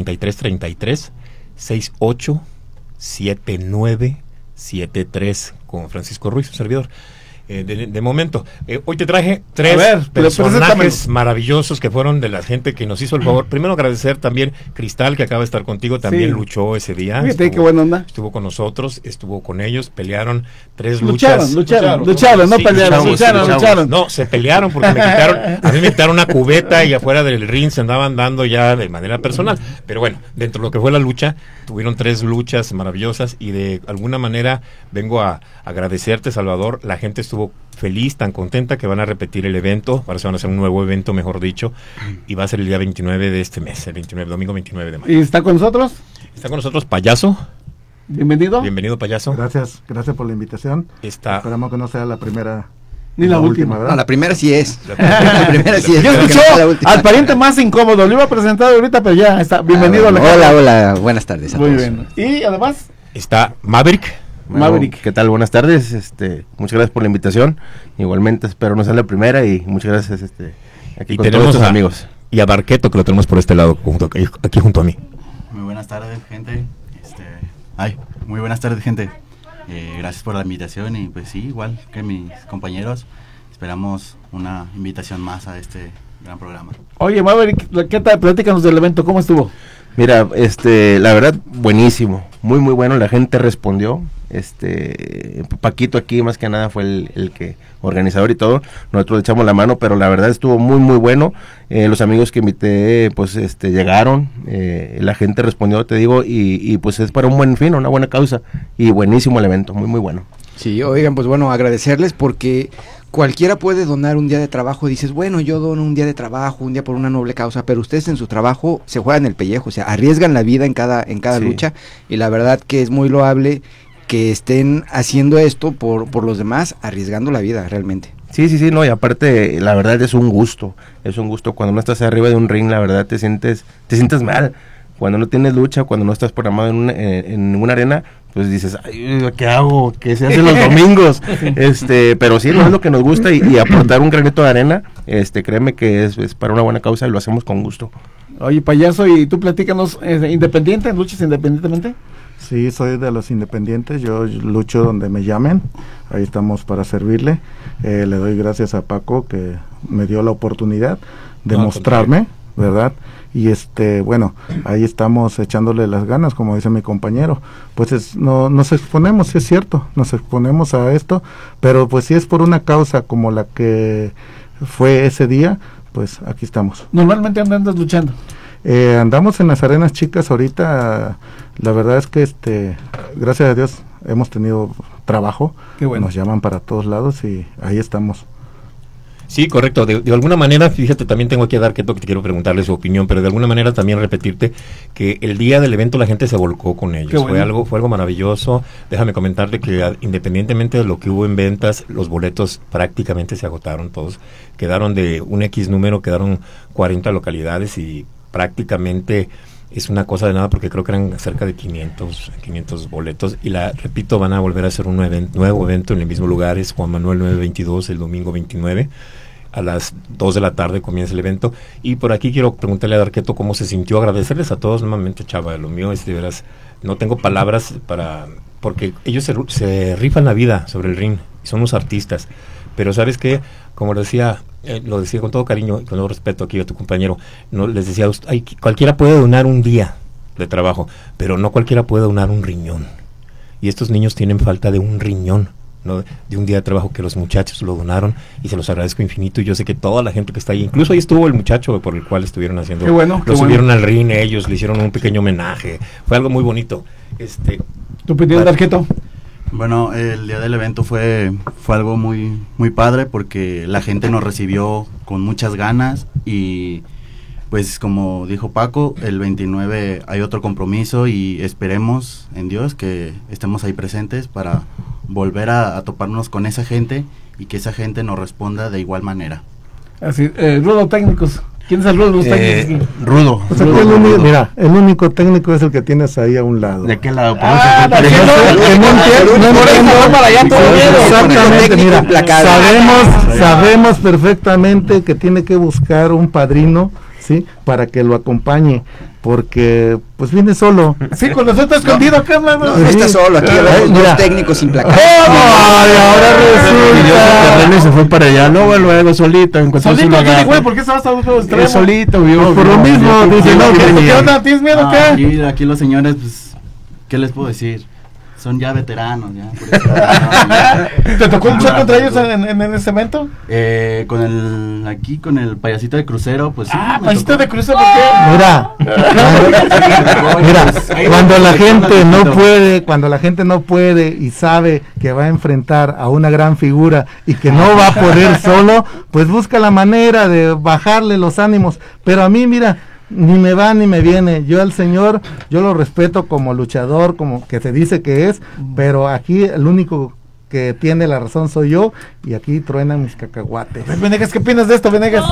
3333-687973 con Francisco Ruiz, su servidor. De momento, hoy te traje tres personajes maravillosos que fueron de la gente que nos hizo el favor. Primero agradecer también Cristal, que acaba de estar contigo, también luchó ese día. Fíjate qué buena onda. Estuvo con nosotros, estuvo con ellos, pelearon 3 lucharon, lucharon, no pelearon, lucharon. No, se pelearon porque a mí me quitaron una cubeta y afuera del ring se andaban dando ya de manera personal. Pero bueno, dentro de lo que fue la lucha, tuvieron 3 luchas maravillosas y de alguna manera vengo a agradecerte, Salvador. La gente estuvo feliz, tan contenta que van a repetir el evento. Ahora se van a hacer un nuevo evento, mejor dicho, y va a ser el día 29 de este mes, el domingo 29 de mayo. ¿Y está con nosotros? Está con nosotros Payaso. Bienvenido. Bienvenido, Payaso. Gracias por la invitación. Esperamos que no sea la primera ni la última, ¿verdad? No, la primera sí es. La primera sí es. Yo escuché al pariente más incómodo. Lo iba a presentar ahorita, pero ya está. Bienvenido. Hola, buenas tardes a Muy todos. bien. Y además está Maverick. Maverick. ¿Qué tal? Buenas tardes. Muchas gracias por la invitación. Igualmente espero no sea la primera y muchas gracias aquí y con tenemos todos los amigos. Y a Barqueto, que lo tenemos por este lado, aquí junto a mí. Muy buenas tardes, gente. Muy buenas tardes, gente. Gracias por la invitación y pues sí, igual que mis compañeros, esperamos una invitación más a este gran programa. Oye, Maverick, ¿qué tal? Platícanos del evento, ¿cómo estuvo? Mira, la verdad, buenísimo, muy bueno, la gente respondió, Paquito aquí más que nada fue el que organizador y todo, nosotros le echamos la mano, pero la verdad estuvo muy bueno, los amigos que invité, pues, llegaron, la gente respondió, te digo, y pues es para un buen fin, una buena causa, y buenísimo el evento, muy bueno. Sí, oigan, pues bueno, agradecerles porque cualquiera puede donar un día de trabajo, dices, bueno, yo dono un día de trabajo, un día por una noble causa, pero ustedes en su trabajo se juegan el pellejo, o sea, arriesgan la vida en cada sí. lucha, y la verdad que es muy loable que estén haciendo esto por los demás, arriesgando la vida realmente. Sí, no, y aparte, la verdad es un gusto, cuando no estás arriba de un ring, la verdad te sientes mal, cuando no tienes lucha, cuando no estás programado en una arena, pues dices, ay, ¿qué hago? ¿Qué se hace los domingos? Pero sí, no es lo que nos gusta y aportar un granito de arena, créeme que es para una buena causa y lo hacemos con gusto. Oye, Payaso, y tú platícanos, ¿independiente? ¿Luchas independientemente? Sí, soy de los independientes, yo lucho donde me llamen, ahí estamos para servirle, le doy gracias a Paco que me dio la oportunidad de mostrarme, ¿verdad? Y bueno, ahí estamos echándole las ganas, como dice mi compañero, pues nos exponemos, sí es cierto, nos exponemos a esto, pero pues si es por una causa como la que fue ese día, pues aquí estamos. ¿Normalmente andas luchando? Andamos en las arenas chicas ahorita, la verdad es que gracias a Dios hemos tenido trabajo, qué bueno. Nos llaman para todos lados y ahí estamos. Sí, correcto. De alguna manera, fíjate, también tengo que dar que quiero preguntarle su opinión, pero de alguna manera también repetirte que el día del evento la gente se volcó con ellos. Bueno. Fue algo maravilloso. Déjame comentarte que independientemente de lo que hubo en ventas, los boletos prácticamente se agotaron todos. Quedaron de un X número, quedaron 40 localidades y prácticamente es una cosa de nada porque creo que eran cerca de 500 boletos y repito, van a volver a hacer un nuevo evento en el mismo lugar, es Juan Manuel 922 el domingo 29 a las 2 de la tarde comienza el evento y por aquí quiero preguntarle a Darqueto cómo se sintió, agradecerles a todos nuevamente, chava, lo mío es de veras, no tengo palabras porque ellos se rifan la vida sobre el ring, son unos artistas, pero ¿sabes qué? Como lo decía con todo cariño y con todo respeto aquí a tu compañero, no les decía, cualquiera puede donar un día de trabajo, pero no cualquiera puede donar un riñón. Y estos niños tienen falta de un riñón, ¿no? De un día de trabajo que los muchachos lo donaron y se los agradezco infinito. Y yo sé que toda la gente que está ahí, incluso ahí estuvo el muchacho por el cual estuvieron haciendo, lo subieron al ring ellos, le hicieron un pequeño homenaje, fue algo muy bonito. ¿Tu opinión, Darqueto? Bueno, el día del evento fue algo muy padre porque la gente nos recibió con muchas ganas y pues como dijo Paco, el 29 hay otro compromiso y esperemos en Dios que estemos ahí presentes para volver a toparnos con esa gente y que esa gente nos responda de igual manera. Así, Rudo, técnicos. ¿Quién es el Rudo? Rudo. Pues aquí mira, el único técnico es el que tienes ahí a un lado. ¿De qué lado? Exactamente, mira, sabemos perfectamente que tiene que buscar un padrino, ¿sí? Para que lo acompañe, porque pues viene solo. Sí, con nosotros escondido acá, no está solo, aquí hay dos técnicos implacables. Ahora resulta. Se fue para allá, luego solito. ¿Por qué se va a estar solito, por lo mismo, dice, ¿qué onda? ¿Tienes miedo qué? Aquí los señores, pues, ¿qué les puedo decir? Son ya veteranos, ya. ¿Te tocó luchar contra ellos en ese evento? Con el payasito de crucero, pues sí. Payasito de crucero, ¿por qué? Mira, cuando la gente no puede y sabe que va a enfrentar a una gran figura y que no va a poder solo, pues busca la manera de bajarle los ánimos. Pero a mí, mira, ni me va ni me viene. Yo al señor, yo lo respeto como luchador, como que se dice que es, pero aquí el único que tiene la razón soy yo y aquí truenan mis cacahuates. Venegas, ¿qué opinas de esto, Venegas?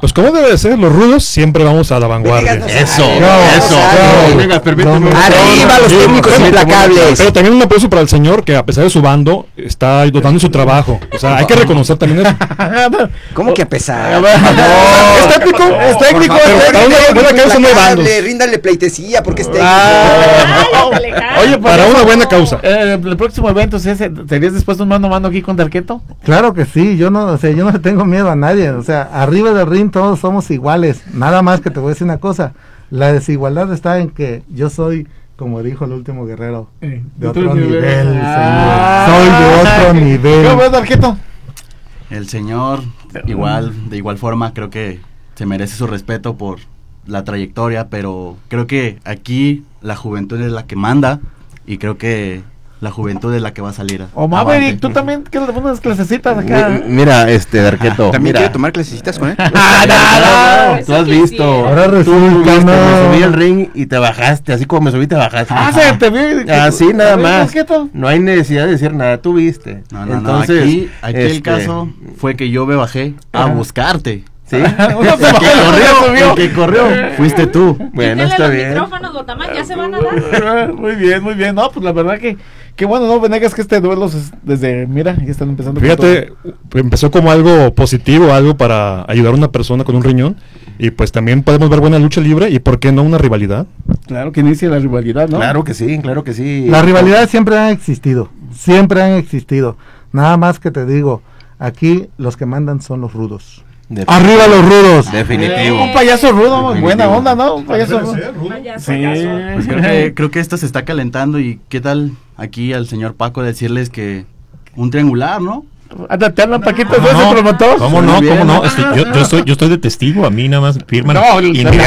Pues como debe de ser, los rudos siempre vamos a la vanguardia. Eso. Venga, permíteme. Arriba los técnicos implacables. Pero también un aplauso para el señor que a pesar de su bando está dotando su trabajo. O sea, hay que reconocer también eso. ¿Cómo que a pesar? Es técnico, es técnico. Para una buena causa no hay bandos. Ríndale pleitesía porque es técnico. Oye, para una buena causa. El próximo evento, ¿serías dispuesto a un mano a mano aquí con Darqueto? Claro que sí, yo no le tengo miedo a nadie, o sea, arriba del ring todos somos iguales, nada más que te voy a decir una cosa, la desigualdad está en que yo soy, como dijo el último guerrero, de otro nivel, señor, soy de otro nivel. ¿Cómo ves, Darqueto? El señor, de igual forma, creo que se merece su respeto por la trayectoria, pero creo que aquí la juventud es la que manda y creo que la juventud es la que va a salir. O Maverick, tú también quieres unas clasecitas acá. Mira, Darqueto. ¿También quiere tomar clasecitas con él? Tú has visto. Ahora resulta, me subí al ring y te bajaste, así como me subí te bajaste. Te vi. Así nada más. No hay necesidad de decir nada, tú viste. No, entonces, aquí el caso fue que yo me bajé a buscarte. ¿Sí? El que corrió fuiste tú. Bueno, está bien. Micrófonos, Botamán, ya se van a dar. Muy bien, muy bien. No, pues la verdad que bueno, no, Venegas, que este duelo desde, mira, ya están empezando. Fíjate, empezó como algo positivo, algo para ayudar a una persona con un riñón. Y pues también podemos ver buena lucha libre y por qué no una rivalidad. Claro que inicia la rivalidad, ¿no? Claro que sí, claro que sí. Las rivalidades siempre han existido. Nada más que te digo, aquí los que mandan son los rudos. ¡Arriba los rudos! Definitivo. Un payaso rudo, buena onda, ¿no? Un payaso rudo. Sí. Pues creo que esto se está calentando y qué tal aquí al señor Paco decirles que un triangular, ¿no? ¿Te hablan Paquito de ese promotor? ¿Cómo no? Yo estoy de testigo, a mí nada más firman. Como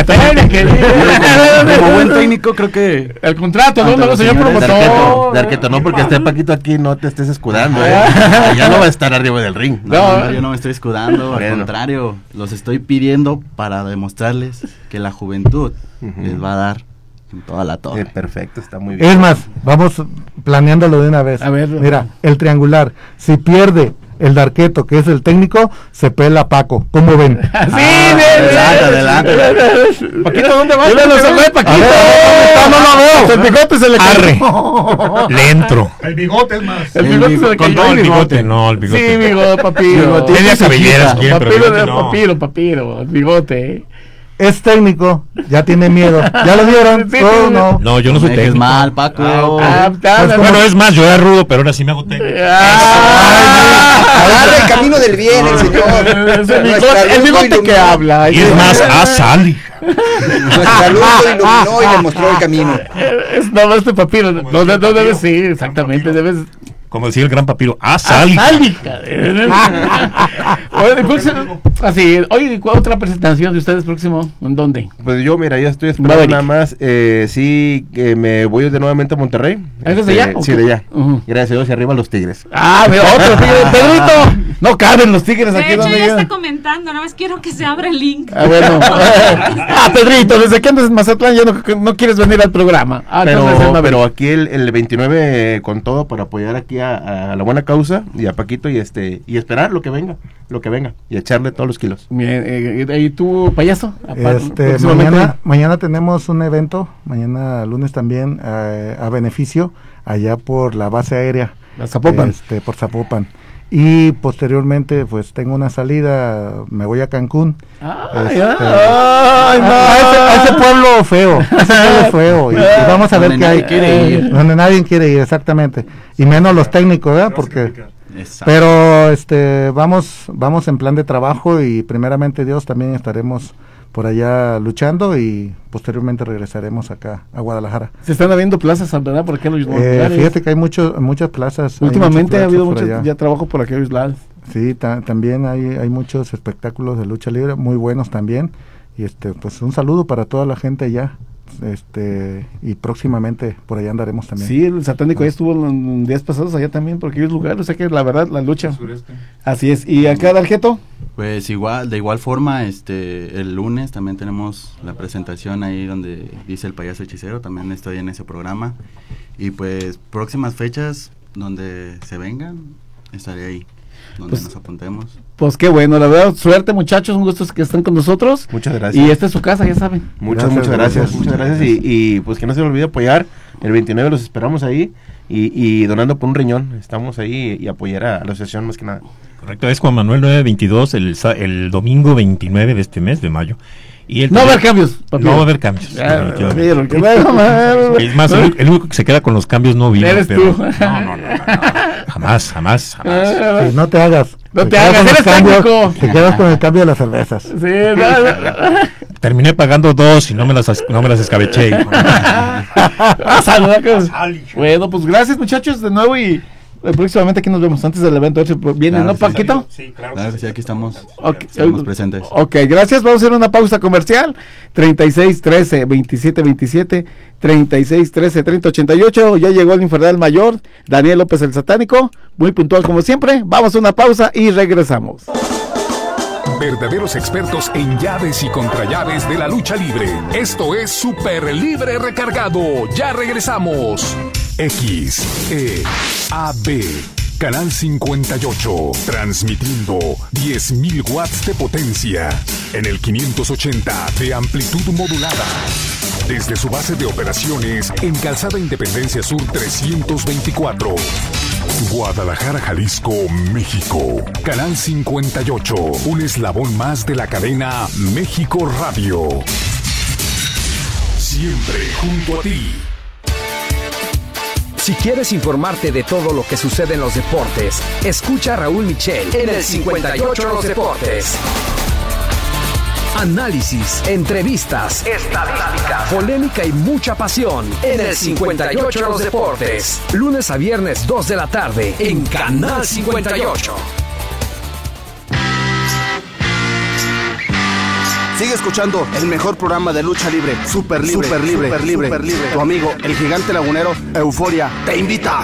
buen técnico creo que el contrato, no, señor promotor. Darqueto, no porque esté Paquito aquí no te estés escudando, ya no va a estar arriba del ring. No, yo no me estoy escudando, al contrario, los estoy pidiendo para demostrarles que la juventud les va a dar en toda la torre. Perfecto, está muy bien. Es más, vamos planeándolo de una vez. A ver, mira, el triangular, si pierde el Darqueto, que es el técnico, se pela Paco. ¿Cómo ven? Adelante. Paquito, ¿dónde vas? Yo no lo ve, Paquito. No lo veo. El bigote se le arre. Le entro. El bigote es más. El bigote se le cayó. No, el bigote. Sí, bigote, papiro. Media cabellera, papiro, el bigote. Es técnico, ya tiene miedo. ¿Ya lo vieron? No. No, yo no soy técnico. Es mal, Paco. Bueno, es más, yo era rudo, pero ahora sí me hago técnico. Agarra el camino del bien, el señor. El bigote que habla. Y es más, Sally. Nuestra luz lo iluminó y le mostró el camino. No, este papiro, no debes, sí, exactamente, debes. Como decía el gran papiro, Sally. Así, oye, ¿cuál otra presentación de ustedes próximo? ¿En dónde? Pues yo, mira, ya estoy esperando nada más. Sí, que me voy de nuevamente a Monterrey. ¿Es de allá? Sí, de allá. Gracias a Dios, y arriba los Tigres. Otro tigre. Pedrito, no caben los Tigres de aquí. De hecho, ya está comentando, nada más quiero que se abra el link. Bueno. Pedrito, desde que andas en Mazatlán ya no quieres venir al programa. Pero aquí el 29 con todo para apoyar aquí a la buena causa y a Paquito y esperar lo que venga y echarle todos los kilos. Bien, ¿y tú, payaso? Mañana tenemos un evento, mañana lunes también, a beneficio, allá por la base aérea. Zapopan. Por Zapopan. Y posteriormente, pues tengo una salida, me voy a Cancún. A ese pueblo feo, y vamos a ver qué hay. Donde nadie quiere ir, exactamente. Y menos los técnicos, ¿verdad? Porque... Pero vamos en plan de trabajo y primeramente Dios también estaremos por allá luchando y posteriormente regresaremos acá a Guadalajara. Se están abriendo plazas, ¿verdad? Por aquellos lugares. Fíjate que hay muchas plazas. Últimamente ha habido mucho ya trabajo por aquellos lados. Sí, también hay muchos espectáculos de lucha libre muy buenos también y pues un saludo para toda la gente allá. Y próximamente por allá andaremos también. Sí, el satánico ya estuvo en días pasados allá también por aquellos lugares, o sea que la verdad la lucha. Así es. ¿Y acá Darqueto? Pues de igual forma, el lunes también tenemos la presentación ahí donde dice el payaso hechicero, también estoy en ese programa y pues próximas fechas donde se vengan estaré ahí. donde nos apuntemos. Pues qué bueno, la verdad, suerte muchachos, un gusto que estén con nosotros. Muchas gracias. Y esta es su casa, ya saben. Muchas gracias. Y pues que no se les olvide apoyar, el 29 los esperamos ahí y donando por un riñón, estamos ahí y apoyar a la asociación más que nada. Correcto, es Juan Manuel 922 el domingo 29 de este mes de mayo. Y no va a haber cambios, papi. No va a haber cambios. Es más, el único que se queda con los cambios no vive. Eres pero tú. No. Jamás. Sí, no te hagas. No te hagas, eres técnico. Te quedas con el cambio de las cervezas. Sí, no. Terminé pagando 2 y no me las escabeché. Bueno, pues gracias muchachos de nuevo y próximamente aquí nos vemos antes del evento. ¿Viene, claro, no, Paquito? Sí, claro. Claro, sí, aquí estamos. Okay. Estamos presentes. Ok, gracias. Vamos a hacer una pausa comercial. 3613-2727, 3613-3088. Ya llegó el infernal mayor, Daniel López el Satánico. Muy puntual como siempre. Vamos a una pausa y regresamos. Verdaderos expertos en llaves y contrallaves de la lucha libre. Esto es Super Libre Recargado. Ya regresamos. XEAB, Canal 58, transmitiendo 10.000 watts de potencia en el 580 de amplitud modulada. Desde su base de operaciones en Calzada Independencia Sur 324. Guadalajara, Jalisco, México. Canal 58, un eslabón más de la cadena México Radio. Siempre junto a ti. Si quieres informarte de todo lo que sucede en los deportes, escucha a Raúl Michel en el 58 Los Deportes. Análisis, entrevistas, estadísticas, polémica y mucha pasión en el 58 Los Deportes. Lunes a viernes 2 de la tarde en Canal 58. Sigue escuchando el mejor programa de lucha libre, Super Libre. Tu amigo, el Gigante Lagunero, Euforia, te invita.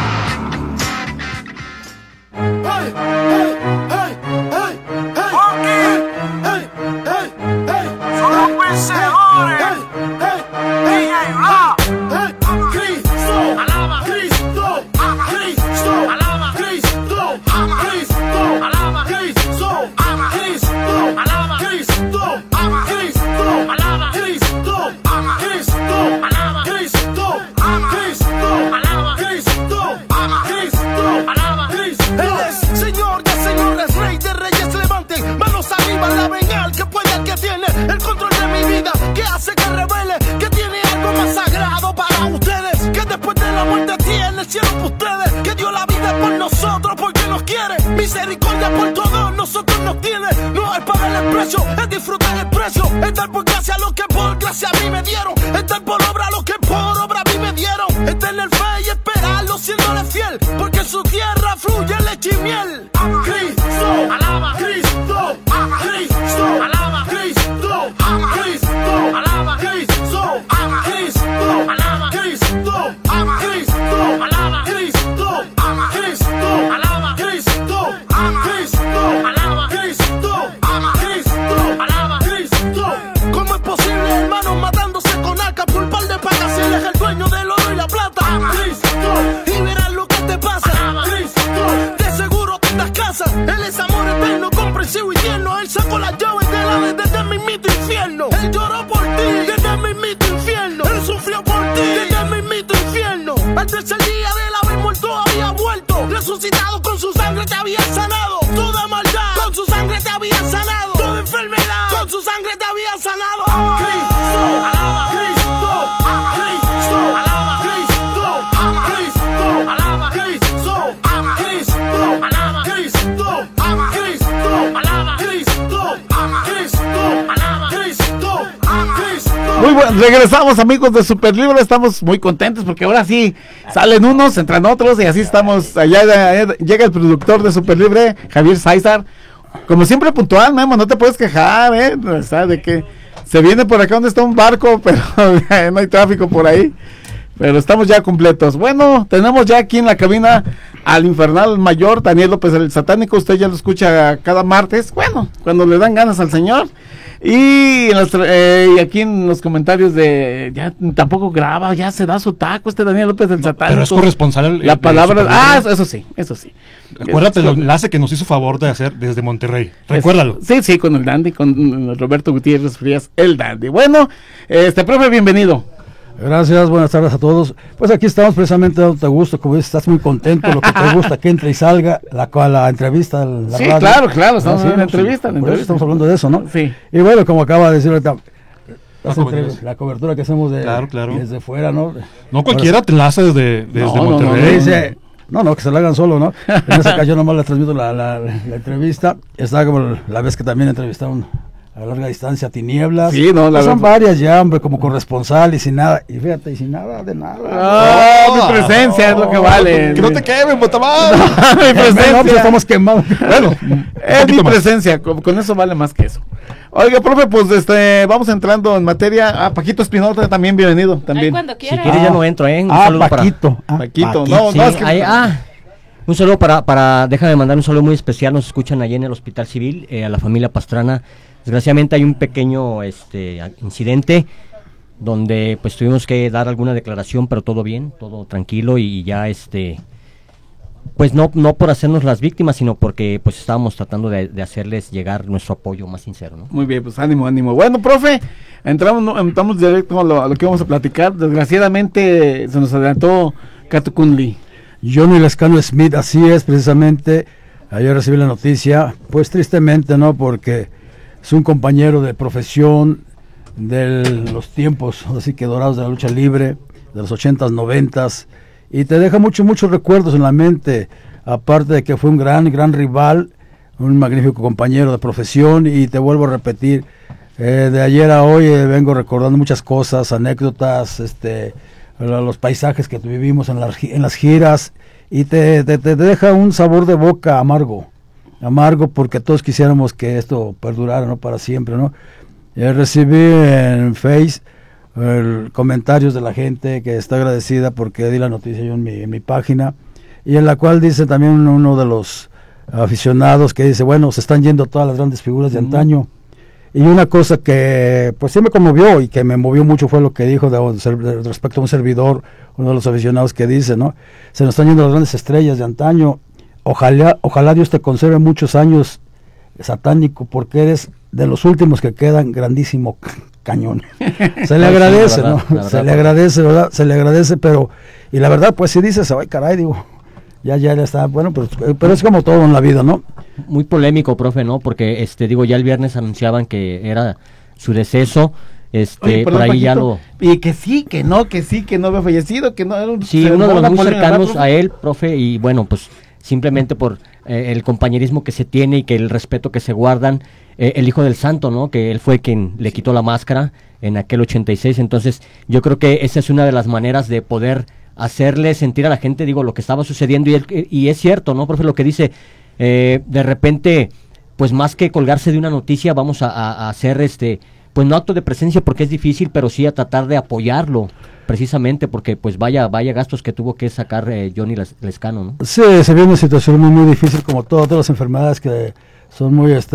Son los vencedores. DJ Ra. Cristo. Alaba. Cristo. Cristo. Alaba. Cristo. Cristo. Alaba. Cristo. Cristo. Alaba. Cristo. Cristo. Alaba. Cristo. Cristo. Alaba. Cristo. Cristo. Alaba. Cristo. Cristo. Alaba. Cristo. Él es Señor de señores, Rey de reyes. Levanten manos arriba, alaben al que puede, al que tiene el control de mi vida, que hace que revele, que tiene algo más sagrado para ustedes, que después de la muerte tiene el cielo para ustedes, que dio la vida por nosotros porque nos quiere, misericordia por todos nosotros nos tiene, no es pagar el precio, es disfrutar el precio, es dar por gracia lo que por gracia a mí me dieron, es dar por obra lo que por obra a mí me dieron, es tener fe y esperarlo siéndole fiel, porque en su tierra fluye leche y miel. Cristo, alaba, Cristo, Cristo, alaba, Cristo, Cristo, alaba, Cristo, Cristo, alaba, Cristo, Cristo, alaba, Cristo, Cristo, alaba, Cristo, Cristo, alaba, Cristo, Cristo, alaba, Cristo. ¿Cómo es posible, hermanos, matándose con arca por par de pagas si él es el dueño del oro y la plata? Cristo, y verás lo que te pasa. Cristo, de seguro tendrás casa. Él es amor eterno, comprensivo y tierno. Él sacó las llaves de la desde el mismito infierno. Él lloró por ti desde el mismito infierno. Él sufrió por ti desde el mismito infierno. Al tercer día del haber muerto había vuelto. Resucitado con su sangre te había sanado. Toda maldad con su sangre te había sanado. Toda enfermedad con su sangre te había sanado. Cristo, alaba, Cristo, Cristo, alaba, Cristo, Cristo, alaba, Cristo, Cristo, alaba, Cristo, Cristo, alaba, Cristo, Cristo, alaba, Cristo, Cristo. Muy bueno, regresamos amigos de Super Libre, estamos muy contentos porque ahora sí salen unos, entran otros y así estamos. Allá llega el productor de Super Libre, Javier César, como siempre puntual, Memo, no te puedes quejar, ¿sabes? De que se viene por acá donde está un barco, pero no hay tráfico por ahí. Pero estamos ya completos. Bueno, tenemos ya aquí en la cabina al infernal mayor, Daniel López, el satánico. Usted ya lo escucha cada martes. Bueno, cuando le dan ganas al señor. Y aquí en los comentarios ya tampoco graba, ya se da su taco Daniel López del satánico. Pero es corresponsal. La palabra. Eso sí. Acuérdate el enlace que nos hizo favor de hacer desde Monterrey. Recuérdalo. Sí, con el Dandy, con Roberto Gutiérrez Frías, el Dandy. Bueno, profe, bienvenido. Gracias, buenas tardes a todos. Pues aquí estamos precisamente dándote gusto, como dices, estás muy contento, lo que te gusta que entre y salga la entrevista. La sí, radio. claro, estamos en la entrevista. Estamos hablando de eso, ¿no? Sí. Y bueno, como acaba de decir ahorita, la cobertura que hacemos desde fuera, ¿no? No cualquiera te enlaza desde Monterrey. No, que se la hagan solo, ¿no? En ese caso yo nomás le transmito la entrevista. Está como la vez que también entrevistaron a larga distancia Tinieblas. Sí, son varias ya, hombre, como corresponsal y sin nada. Y fíjate, y sin nada de nada. Mi presencia es lo que vale. Que no te quemen, Botamán. Mi presencia. Pues estamos quemados. Bueno, es mi presencia. Con eso vale más que eso. Oiga, profe, pues vamos entrando en materia. Paquito Espinosa también, bienvenido. También. Cuando quiera. Si quiere ya no entro, Un saludo Paquito. Paquito. Sí, es que... un saludo déjame mandar un saludo muy especial. Nos escuchan allí en el Hospital Civil, a la familia Pastrana. Desgraciadamente hay un pequeño incidente donde pues tuvimos que dar alguna declaración, pero todo bien, todo tranquilo y ya pues no por hacernos las víctimas, sino porque pues estábamos tratando de hacerles llegar nuestro apoyo más sincero, ¿no? Muy bien, pues ánimo. Bueno, profe, entramos directo a lo que vamos a platicar. Desgraciadamente se nos adelantó Cato Kunli. Johnny Lescano Smith, así es, precisamente. Ayer recibí la noticia, pues tristemente, ¿no? Porque es un compañero de profesión de los tiempos, así que dorados de la lucha libre, de los 80s, 90s, y te deja muchos recuerdos en la mente, aparte de que fue un gran rival, un magnífico compañero de profesión, y te vuelvo a repetir, de ayer a hoy vengo recordando muchas cosas, anécdotas, los paisajes que vivimos en las giras, y te deja un sabor de boca amargo porque todos quisiéramos que esto perdurara, ¿no? Para siempre, ¿no? Recibí en Face comentarios de la gente que está agradecida porque di la noticia yo en mi página, y en la cual dice también uno de los aficionados que dice, bueno, se están yendo todas las grandes figuras de antaño. Y una cosa que pues sí me conmovió y que me movió mucho fue lo que dijo respecto a un servidor, uno de los aficionados, que dice, ¿no? Se nos están yendo las grandes estrellas de antaño. Ojalá Dios te conserve muchos años, satánico, porque eres de los últimos que quedan, grandísimo cañón. Se le agradece, ¿no? Se le agradece, ¿verdad? Se le agradece, pero, y la verdad, pues si dices, ay caray, digo, ya está, bueno, pero es como todo en la vida, ¿no? Muy polémico, profe, ¿no? Porque, ya el viernes anunciaban que era su deceso. Oye, por ahí Paquito, ya lo... Y que sí, que no había fallecido, que no... Sí, uno de los muy cercanos a él, profe, y bueno, pues simplemente por el compañerismo que se tiene y que el respeto que se guardan, el hijo del santo, ¿no? Que él fue quien le quitó la máscara en aquel 86, entonces yo creo que esa es una de las maneras de poder hacerle sentir a la gente, lo que estaba sucediendo, y es cierto, ¿no, profe? Lo que dice, de repente, pues más que colgarse de una noticia, vamos a hacer pues no acto de presencia porque es difícil, pero sí a tratar de apoyarlo, precisamente porque pues vaya gastos que tuvo que sacar Johnny Lescano, ¿no? Sí, se viene una situación muy difícil, como todas las enfermedades que son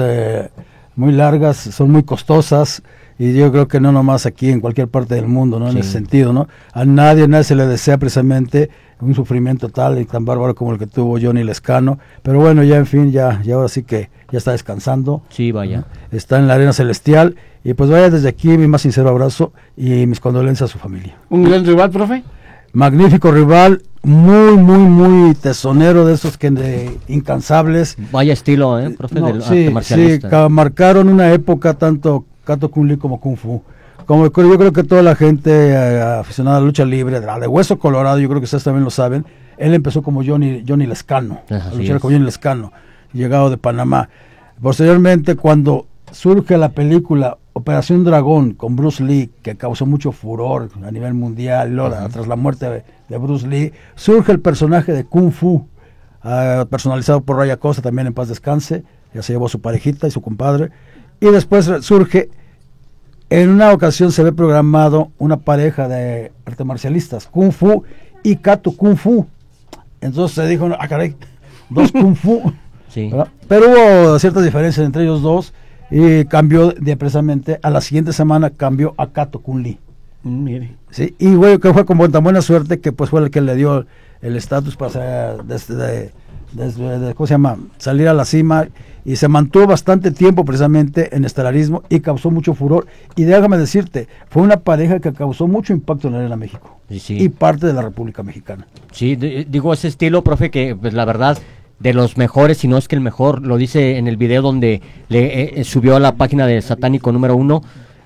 muy largas, son muy costosas, y yo creo que no nomás aquí, en cualquier parte del mundo, ¿no? Sí. En ese sentido, ¿no? A nadie se le desea precisamente un sufrimiento tal y tan bárbaro como el que tuvo Johnny Lescano, pero bueno, ya en fin, ya ahora sí que ya está descansando. Sí, vaya. Está en la arena celestial, y pues vaya, desde aquí mi más sincero abrazo y mis condolencias a su familia. ¿Un gran rival, profe? Magnífico rival, muy tesonero, de esos incansables. Vaya estilo, profe, del arte marcialista. Sí, marcaron una época tanto Cato Kun Lee como Kung Fu. Como yo creo que toda la gente aficionada a la lucha libre, de Hueso Colorado, yo creo que ustedes también lo saben, él empezó como Johnny Lescano, a luchar como Johnny Lescano, llegado de Panamá. Posteriormente, cuando surge la película Operación Dragón con Bruce Lee, que causó mucho furor a nivel mundial, tras la muerte de Bruce Lee, surge el personaje de Kung Fu, personalizado por Raya Costa, también en paz descanse, ya se llevó a su parejita y su compadre, y después surge En una ocasión se ve programado una pareja de artes marcialistas, Kung Fu y Kato Kung Fu. Entonces se dijo, caray, dos Kung Fu. Sí. Pero hubo ciertas diferencias entre ellos dos y cambió precisamente, a la siguiente semana cambió a Kato Kun Lee. Mire. Sí, y güey, que fue con tan buena suerte que pues fue el que le dio el estatus para desde ¿cómo se llama? Salir a la cima, y se mantuvo bastante tiempo precisamente en estelarismo y causó mucho furor. Y déjame decirte, fue una pareja que causó mucho impacto en la Arena México y parte de la República Mexicana. Sí, digo, ese estilo, profe, que pues la verdad, de los mejores, si no es que el mejor, lo dice en el video donde le subió a la página de Satánico número 1,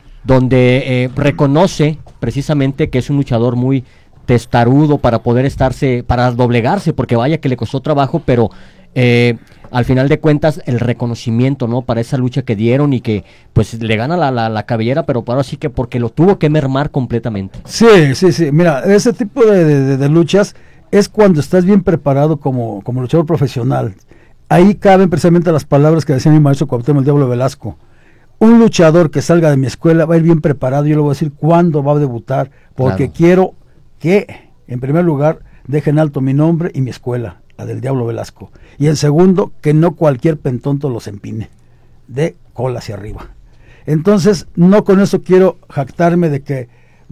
donde reconoce precisamente que es un luchador muy testarudo para poder para doblegarse, porque vaya que le costó trabajo, pero al final de cuentas el reconocimiento, ¿no? Para esa lucha que dieron y que pues le gana la cabellera, pero ahora sí que porque lo tuvo que mermar completamente. Sí, mira, ese tipo de luchas es cuando estás bien preparado como luchador profesional. Ahí caben precisamente las palabras que decía mi maestro Cuauhtémoc el Diablo Velasco. Un luchador que salga de mi escuela va a ir bien preparado. Yo le voy a decir cuándo va a debutar, porque quiero que, en primer lugar, dejen alto mi nombre y mi escuela, la del Diablo Velasco. Y en segundo, que no cualquier pentonto los empine, de cola hacia arriba. Entonces, no con eso quiero jactarme de que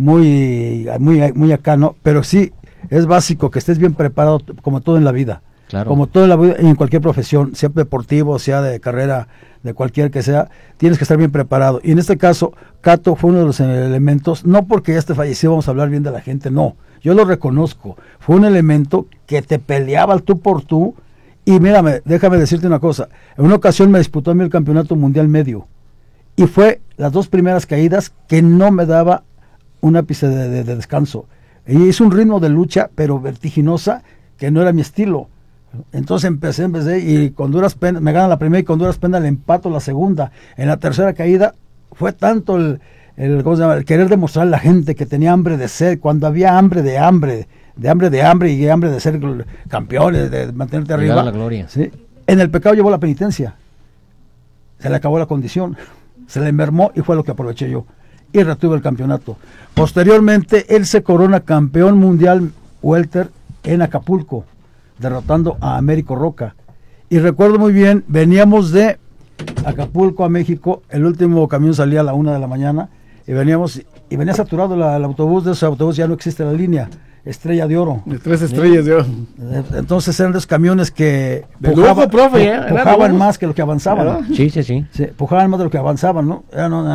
muy acá, ¿no? Pero sí, es básico que estés bien preparado, como todo en la vida. Claro. Como todo en la vida y en cualquier profesión, sea deportivo, sea de carrera, de cualquier que sea, tienes que estar bien preparado. Y en este caso, Kato fue uno de los elementos, no porque ya esté fallecido vamos a hablar bien de la gente, no. Yo lo reconozco. Fue un elemento que te peleaba al tú por tú. Y mírame, déjame decirte una cosa. En una ocasión me disputó a mí el campeonato mundial medio. Y fue las dos primeras caídas que no me daba un ápice de descanso. Y hizo un ritmo de lucha, pero vertiginosa, que no era mi estilo. Entonces empecé y con duras penas, me gana la primera y con duras penas le empato la segunda. En la tercera caída fue tanto el querer demostrar a la gente que tenía hambre de sed, cuando había hambre y hambre de ser campeones, de mantenerte arriba. La gloria. ¿Sí? En el pecado llevó la penitencia. Se le acabó la condición, se le mermó y fue lo que aproveché yo. Y retuve el campeonato. Posteriormente, él se corona campeón mundial welter en Acapulco, derrotando a Américo Roca. Y recuerdo muy bien, veníamos de Acapulco a México, el último camión salía a la 1 de la mañana, y venía saturado el autobús. De ese autobús ya no existe la línea Estrella de Oro. De 3 estrellas de oro. Entonces eran los camiones que pujaban más que lo que avanzaban. Sí. Pujaban más de lo que avanzaban, ¿no?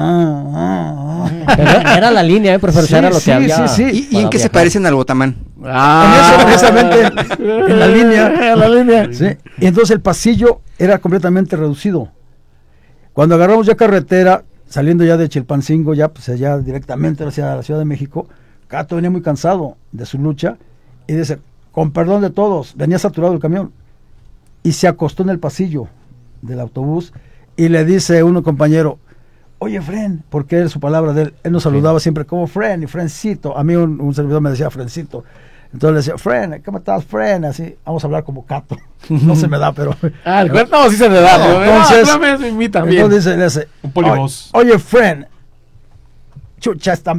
Era la línea, profesor, era lo que había. ¿Y en qué se parecen al Botamán? En eso, precisamente, en la línea. Sí. Y entonces el pasillo era completamente reducido. Cuando agarramos ya carretera, saliendo ya de Chilpancingo, ya directamente hacia la Ciudad de México, Kato venía muy cansado de su lucha y dice, con perdón de todos, venía saturado el camión, y se acostó en el pasillo del autobús y le dice uno compañero, oye Fren, porque era su palabra de él nos saludaba siempre como Fren y Frencito. A mí un servidor me decía Frencito. Entonces le decía, Fren, ¿cómo estás, Fren? Así, vamos a hablar como Kato. No se me da, pero... no, sí se me da. Entonces le dice, un polivoz. Oye, Fren, chucha, esta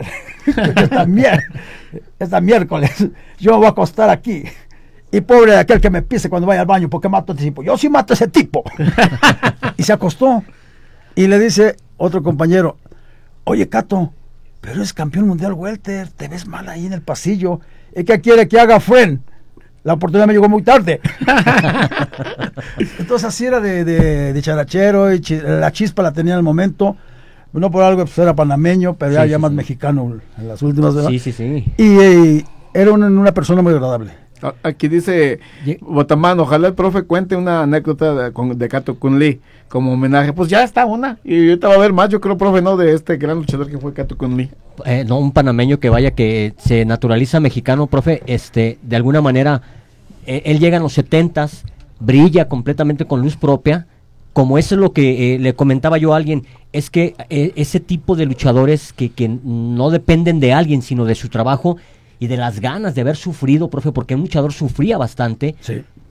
miércoles, yo me voy a acostar aquí. Y pobre de aquel que me pise cuando vaya al baño, porque mato a ese tipo. Yo sí mato a ese tipo. Y se acostó. Y le dice otro compañero, oye, Kato, pero es campeón mundial welter, te ves mal ahí en el pasillo. ¿Y qué quiere que haga, Fren? La oportunidad me llegó muy tarde. Entonces así era de charachero, y la chispa la tenía en el momento. No por algo, pues era panameño, pero ya más mexicano en las últimas, ¿verdad? Sí. Y era una persona muy agradable. Aquí dice Botamán, ojalá el profe cuente una anécdota de Kato Kun Lee como homenaje. Pues ya está una, y ahorita va a haber más, yo creo, profe, ¿no? De este gran luchador que fue Kato Kun Lee. No, un panameño que vaya, que se naturaliza mexicano, profe, de alguna manera, él llega en los 70s, brilla completamente con luz propia, como eso es lo que le comentaba yo a alguien, es que ese tipo de luchadores que no dependen de alguien, sino de su trabajo y de las ganas de haber sufrido, profe, porque un luchador sufría bastante,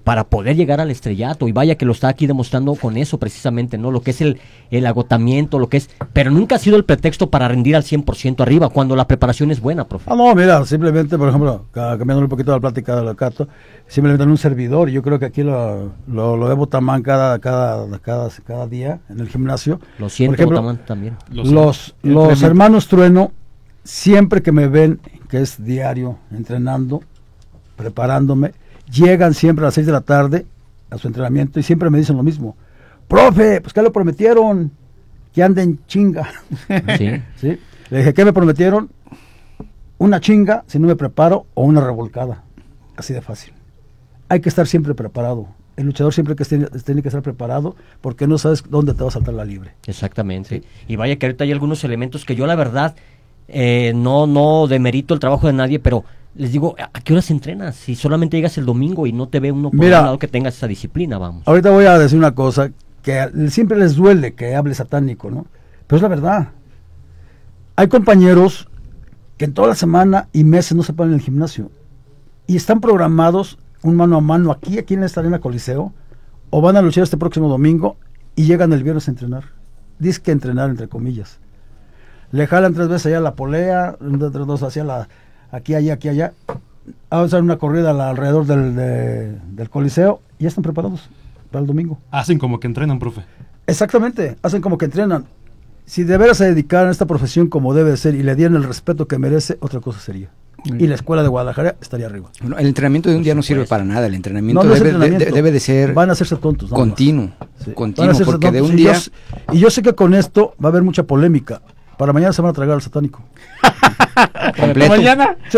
para poder llegar al estrellato, y vaya que lo está aquí demostrando con eso precisamente, ¿no? Lo que es el agotamiento, lo que es, pero nunca ha sido el pretexto para rendir al 100% arriba, cuando la preparación es buena, profe. No, mira, simplemente, por ejemplo, cambiando un poquito la plática de la Cato, simplemente en un servidor, yo creo que aquí lo de Botamán cada día en el gimnasio. Lo siento, por ejemplo, Botamán también. Los hermanos Trueno, siempre que me ven, que es diario, entrenando, preparándome, llegan siempre a las 6 de la tarde a su entrenamiento y siempre me dicen lo mismo. Profe, pues ¿qué le prometieron? Que anden chinga. Sí. ¿Sí? Le dije, ¿qué me prometieron? Una chinga si no me preparo o una revolcada. Así de fácil. Hay que estar siempre preparado. El luchador siempre tiene que estar preparado porque no sabes dónde te va a saltar la libre. Exactamente. Sí. Y vaya que ahorita hay algunos elementos que yo la verdad no demerito el trabajo de nadie, pero les digo, ¿a qué horas entrenas? Si solamente llegas el domingo y no te ve uno por un lado que tengas esa disciplina, vamos. Ahorita voy a decir una cosa, que siempre les duele que hable satánico, ¿no? Pero es la verdad. Hay compañeros que en toda la semana y meses no se paran en el gimnasio y están programados un mano a mano aquí en esta arena Coliseo, o van a luchar este próximo domingo y llegan el viernes a entrenar. Dice que entrenar, entre comillas. Le jalan 3 veces allá la polea, 2 hacia aquí, allá. Vamos a hacer una corrida alrededor del Coliseo y ya están preparados para el domingo. Hacen como que entrenan, profe. Exactamente, hacen como que entrenan. Si de veras se dedicaran a esta profesión como debe ser y le dieran el respeto que merece, otra cosa sería. Y la escuela de Guadalajara estaría arriba. Bueno, el entrenamiento de un día no sirve para nada. El entrenamiento debe de ser van a hacerse tontos, continuo, sí. Continuo, porque tontos, de un día... Yo sé que con esto va a haber mucha polémica. Para mañana se van a tragar al satánico. ¿Completo? ¿Mañana? Sí.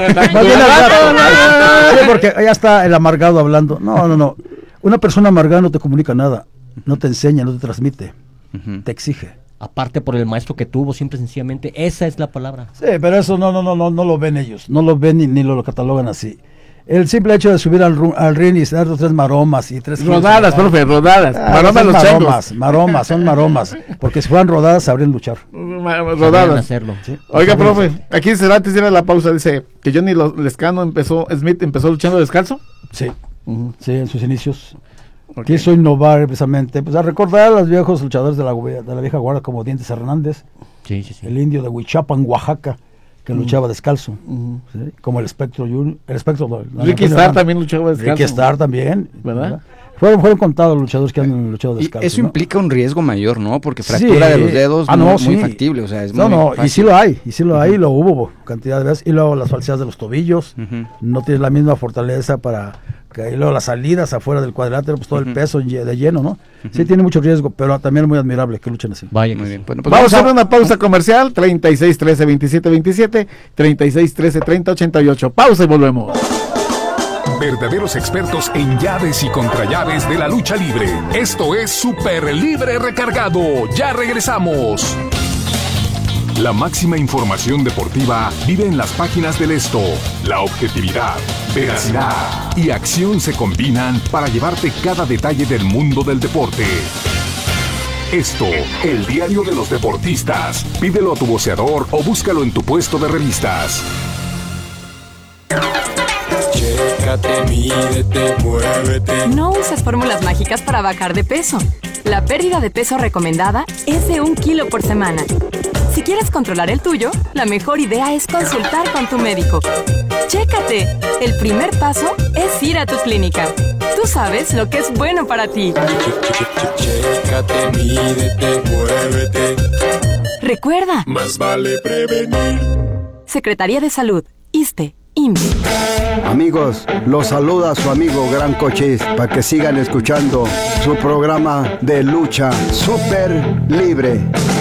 Sí, porque ya está el amargado hablando. No. Una persona amargada no te comunica nada. No te enseña, no te transmite. Te exige. Aparte por el maestro que tuvo, simple y sencillamente, esa es la palabra. Sí, pero eso no lo ven ellos. No lo ven ni lo catalogan así. El simple hecho de subir al ring y dar 2 o 3 maromas y 3 rodadas, profe, rodadas. Maromas los changos. Son maromas. Porque si fueran rodadas, sabrían luchar. Rodadas. Hacerlo. ¿Sí? Oiga, profe, aquí antes de ir a la pausa, dice que Johnny Smith empezó luchando descalzo. Sí, sí, en sus inicios. Quiso innovar precisamente, pues a recordar a los viejos luchadores de la vieja guardia como Dientes Hernández, el indio de Huichapan, Oaxaca, que luchaba descalzo, ¿sí? Como el Espectro Junior, Ricky Starr también luchaba descalzo. Ricky Starr también, ¿verdad? Fueron contados los luchadores que han luchado descalzo. Y eso implica un riesgo mayor, ¿no? Porque fractura de los dedos muy factible, o sea, es muy fácil. Y sí lo hay, lo hubo cantidad de veces, y luego las falsedades de los tobillos, no tienes la misma fortaleza y luego las salidas afuera del cuadrilátero, pues todo el peso de lleno, ¿no? Sí tiene mucho riesgo, pero también es muy admirable que luchen así. Vaya, muy bien. Bueno, pues vamos a hacer una pausa comercial, 36 13 27 27, 36 13 30 88. Pausa y volvemos. Verdaderos expertos en llaves y contrallaves de la lucha libre. Esto es Super Libre Recargado. Ya regresamos. La máxima información deportiva vive en las páginas del Esto. La objetividad, veracidad y acción se combinan para llevarte cada detalle del mundo del deporte. Esto, el diario de los deportistas. Pídelo a tu voceador o búscalo en tu puesto de revistas. Chécate, mídete, muévete. No uses fórmulas mágicas para bajar de peso. La pérdida de peso recomendada es de 1 kilo por semana. Si quieres controlar el tuyo, la mejor idea es consultar con tu médico. Chécate. El primer paso es ir a tu clínica. Tú sabes lo que es bueno para ti. Chécate, mídete, muévete. Recuerda. Más vale prevenir. Secretaría de Salud, ISSSTE, IMSS. Amigos, los saluda su amigo Gran Cochis para que sigan escuchando su programa de lucha Super Libre.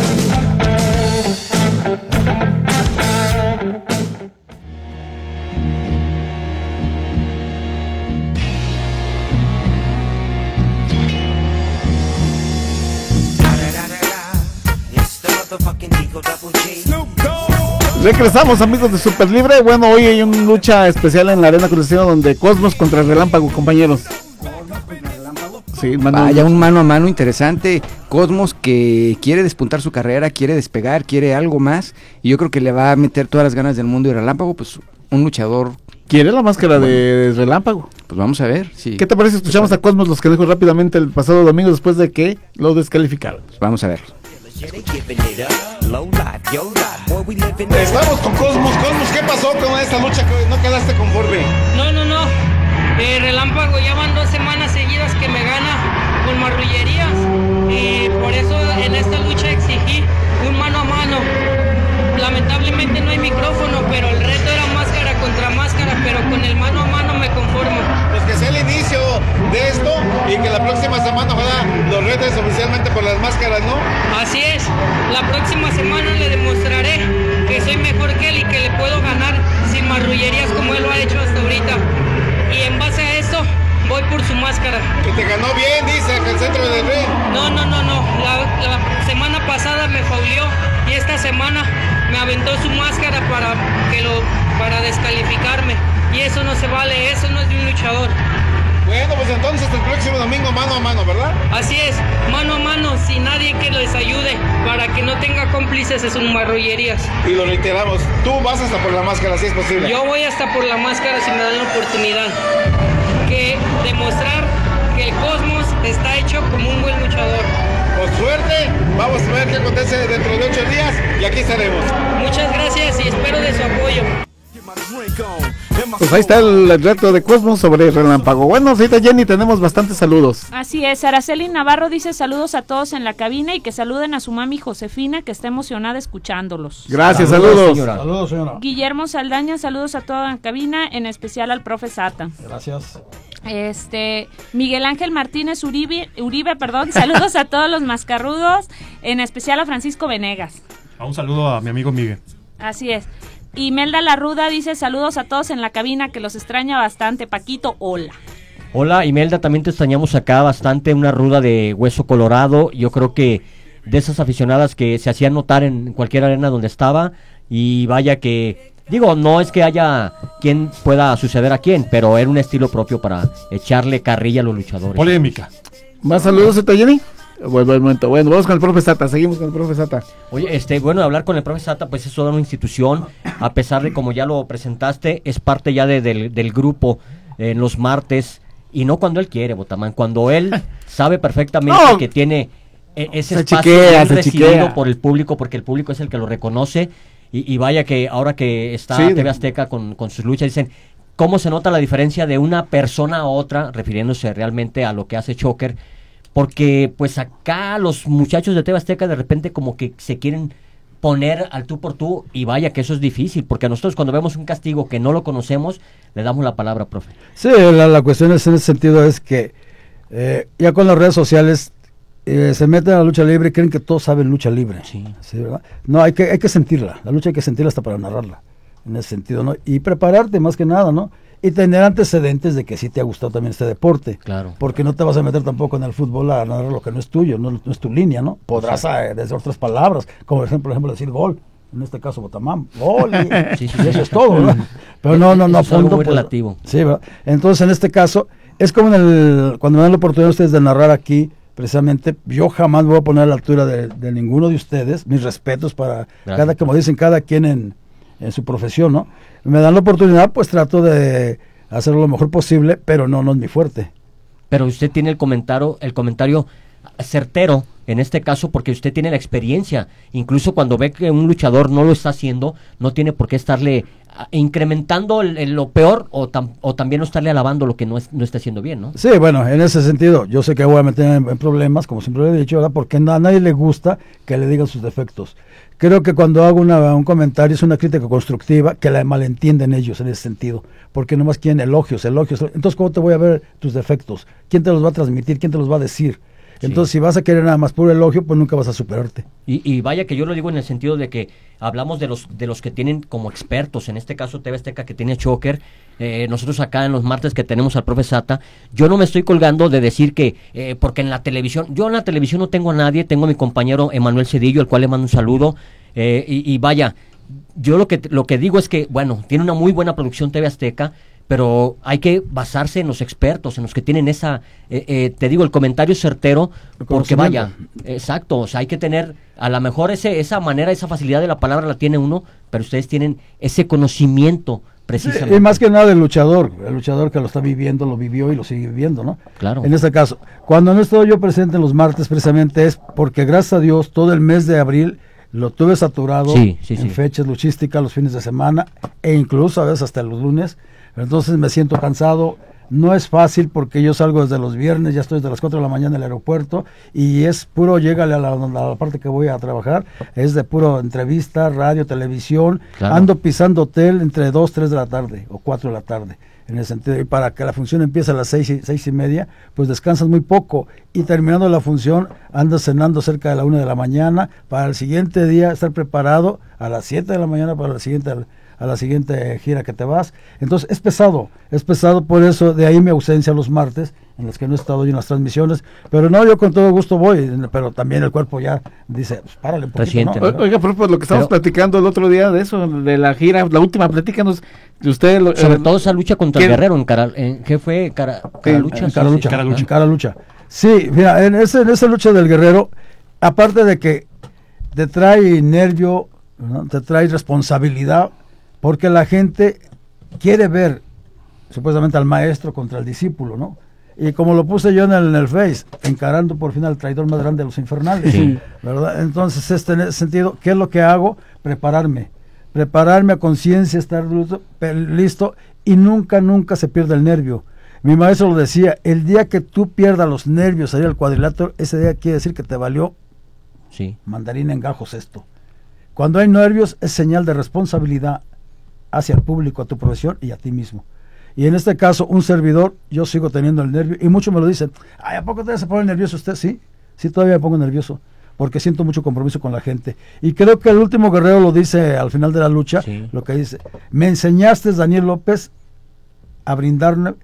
Regresamos, amigos de Super Libre. Bueno, hoy hay una lucha especial en la Arena Coliseo donde Cosmos contra el Relámpago, compañeros. Sí, vaya, un mano a mano interesante. Cosmos que quiere despuntar su carrera, quiere despegar, quiere algo más. Y yo creo que le va a meter todas las ganas del mundo. Y Relámpago, pues un luchador. ¿Quiere la máscara de Relámpago? Pues vamos a ver. Sí. ¿Qué te parece? Escuchamos a Cosmos, los que dijo rápidamente el pasado domingo después de que lo descalificaron. Pues vamos a ver. Estamos con Cosmos. Cosmos, ¿qué pasó con esta lucha que no quedaste conforme? No. Relámpago, ya van 2 semanas seguidas que me gana con marrullerías. Por eso en esta lucha exigí un mano a mano. Lamentablemente no hay micrófono, pero el reto era máscara contra máscara, pero con el mano a mano me conformo. Pues que sea el inicio de esto y que la próxima semana ojalá los retes oficialmente por las máscaras, ¿no? Así es, la próxima semana le demostraré que soy mejor que él y que le puedo ganar sin marrullerías como él lo ha hecho hasta ahorita. Y en base a esto, voy por su máscara. Que te ganó bien, dice, en el centro del ring. No. La semana pasada me fauleó y esta semana me aventó su máscara para descalificarme. Y eso no se vale, eso no es de un luchador. Bueno, pues entonces el próximo domingo mano a mano, ¿verdad? Así es, mano a mano, sin nadie que les ayude, para que no tenga cómplices en sus marrullerías. Y lo reiteramos, tú vas hasta por la máscara, si es posible. Yo voy hasta por la máscara si me dan la oportunidad. Que demostrar que el Cosmos está hecho como un buen luchador. Con suerte, vamos a ver qué acontece dentro de 8 días y aquí estaremos. Muchas gracias y espero de su apoyo. Pues ahí está el reto de Cosmos sobre Relámpago. Bueno, ahorita Jenny, tenemos bastantes saludos. Así es, Araceli Navarro dice saludos a todos en la cabina y que saluden a su mami Josefina, que está emocionada escuchándolos. Gracias, saludos. Saludos, señora. Guillermo Saldaña, saludos a toda la cabina, en especial al profe Sata. Gracias. Miguel Ángel Martínez Uribe, saludos a todos los mascarrudos, en especial a Francisco Venegas. Un saludo a mi amigo Miguel. Así es. Y Melda Larruda dice saludos a todos en la cabina, que los extraña bastante. Paquito, hola. Hola, Imelda, también te extrañamos acá bastante, una ruda de hueso colorado. Yo creo que de esas aficionadas que se hacían notar en cualquier arena donde estaba. Y vaya que, digo, no es que haya quien pueda suceder a quién, pero era un estilo propio para echarle carrilla a los luchadores. Polémica. ¿Más saludos, Jenny? Bueno, vamos con el profe Sata, seguimos con el profe Sata. Oye, bueno, hablar con el profe Sata, pues es toda una institución, a pesar de como ya lo presentaste, es parte ya del grupo en los martes, y no cuando él quiere, Botamán, cuando él sabe perfectamente que tiene ese espacio bien recibido por el público, porque el público es el que lo reconoce, y vaya que ahora que está TV Azteca con sus luchas, dicen, ¿cómo se nota la diferencia de una persona a otra, refiriéndose realmente a lo que hace Shocker? Porque pues acá los muchachos de TV Azteca de repente como que se quieren poner al tú por tú, y vaya que eso es difícil, porque nosotros cuando vemos un castigo que no lo conocemos, le damos la palabra, profe. Sí, la cuestión en ese sentido es que ya con las redes sociales se meten a la lucha libre y creen que todos saben lucha libre. Sí. ¿Sí, verdad? No, hay que sentirla, la lucha hay que sentirla hasta para narrarla, en ese sentido, ¿no? Y prepararte más que nada, ¿no? Y tener antecedentes de que sí te ha gustado también este deporte. Claro. Porque no te vas a meter tampoco en el fútbol a narrar lo que no es tuyo, no es tu línea, ¿no? Podrás decir otras palabras, como por ejemplo decir gol, en este caso Botamán, gol, y eso es todo, ¿verdad? Pero no, es algo muy relativo. Sí, ¿verdad? Entonces en este caso, es como cuando me dan la oportunidad ustedes de narrar aquí, precisamente, yo jamás me voy a poner a la altura de ninguno de ustedes, mis respetos para como dicen, cada quien en su profesión, ¿no? Me dan la oportunidad, pues trato de hacerlo lo mejor posible, pero no es mi fuerte. Pero usted tiene el comentario certero en este caso, porque usted tiene la experiencia. Incluso cuando ve que un luchador no lo está haciendo, no tiene por qué estarle incrementando lo peor o también no estarle alabando lo que no está haciendo bien, ¿no? Sí, bueno, en ese sentido, yo sé que voy a meter en problemas, como siempre lo he dicho, ¿verdad? Porque a nadie le gusta que le digan sus defectos. Creo que cuando hago un comentario es una crítica constructiva, que la malentienden ellos en ese sentido, porque nomás quieren elogios. Entonces, ¿cómo te voy a ver tus defectos? ¿Quién te los va a transmitir? ¿Quién te los va a decir? Entonces, si vas a querer nada más puro elogio, pues nunca vas a superarte. Y vaya que yo lo digo en el sentido de que hablamos de los que tienen como expertos, en este caso TV Azteca que tiene Shocker, nosotros acá en los martes que tenemos al profe Sata, yo no me estoy colgando de decir que, porque en la televisión no tengo a nadie, tengo a mi compañero Emanuel Cedillo, al cual le mando un saludo, y vaya, yo lo que digo es que, bueno, tiene una muy buena producción TV Azteca, pero hay que basarse en los expertos, en los que tienen te digo, el comentario certero, porque vaya, exacto, o sea, hay que tener, a lo mejor esa manera, esa facilidad de la palabra la tiene uno, pero ustedes tienen ese conocimiento precisamente. Y más que nada el luchador que lo está viviendo, lo vivió y lo sigue viviendo, ¿no? Claro. En este caso, cuando no estoy yo presente los martes, precisamente es porque gracias a Dios todo el mes de abril lo tuve saturado en fechas luchísticas, los fines de semana e incluso a veces hasta los lunes. Entonces me siento cansado. No es fácil porque yo salgo desde los viernes, ya estoy desde las 4 de la mañana en el aeropuerto y es puro, llégale a la parte que voy a trabajar, es de puro entrevista, radio, televisión, ando pisando hotel entre 2, 3 de la tarde o 4 de la tarde, en el sentido, y para que la función empiece a las 6 y media, pues descansas muy poco y terminando la función andas cenando cerca de la 1 de la mañana para el siguiente día estar preparado a las 7 de la mañana para a la siguiente gira que te vas. Entonces es pesado, por eso de ahí mi ausencia los martes, en los que no he estado yo en las transmisiones, pero no, yo con todo gusto voy, pero también el cuerpo ya dice, pues párale un poquito, ¿no? Oiga, por lo que estamos platicando el otro día de eso, de la gira, la última, platícanos de usted. Sobre todo esa lucha contra el Guerrero, ¿qué fue? Cara lucha. Sí, mira, en esa lucha del Guerrero, aparte de que te trae nervio, ¿no? Te trae responsabilidad, porque la gente quiere ver supuestamente al maestro contra el discípulo, ¿no? Y como lo puse yo en el Face, encarando por fin al traidor más grande de los infernales, ¿verdad? Entonces, en ese sentido, ¿qué es lo que hago? Prepararme a conciencia, estar listo y nunca se pierde el nervio. Mi maestro lo decía, el día que tú pierdas los nervios, salir al cuadrilátero, ese día quiere decir que te valió mandarina en gajos esto. Cuando hay nervios es señal de responsabilidad hacia el público, a tu profesión y a ti mismo. Y en este caso, un servidor, yo sigo teniendo el nervio, y muchos me lo dicen, ay, ¿a poco todavía se pone nervioso usted? Sí, todavía me pongo nervioso, porque siento mucho compromiso con la gente. Y creo que el último Guerrero lo dice al final de la lucha, lo que dice, me enseñaste, Daniel López, a brindarme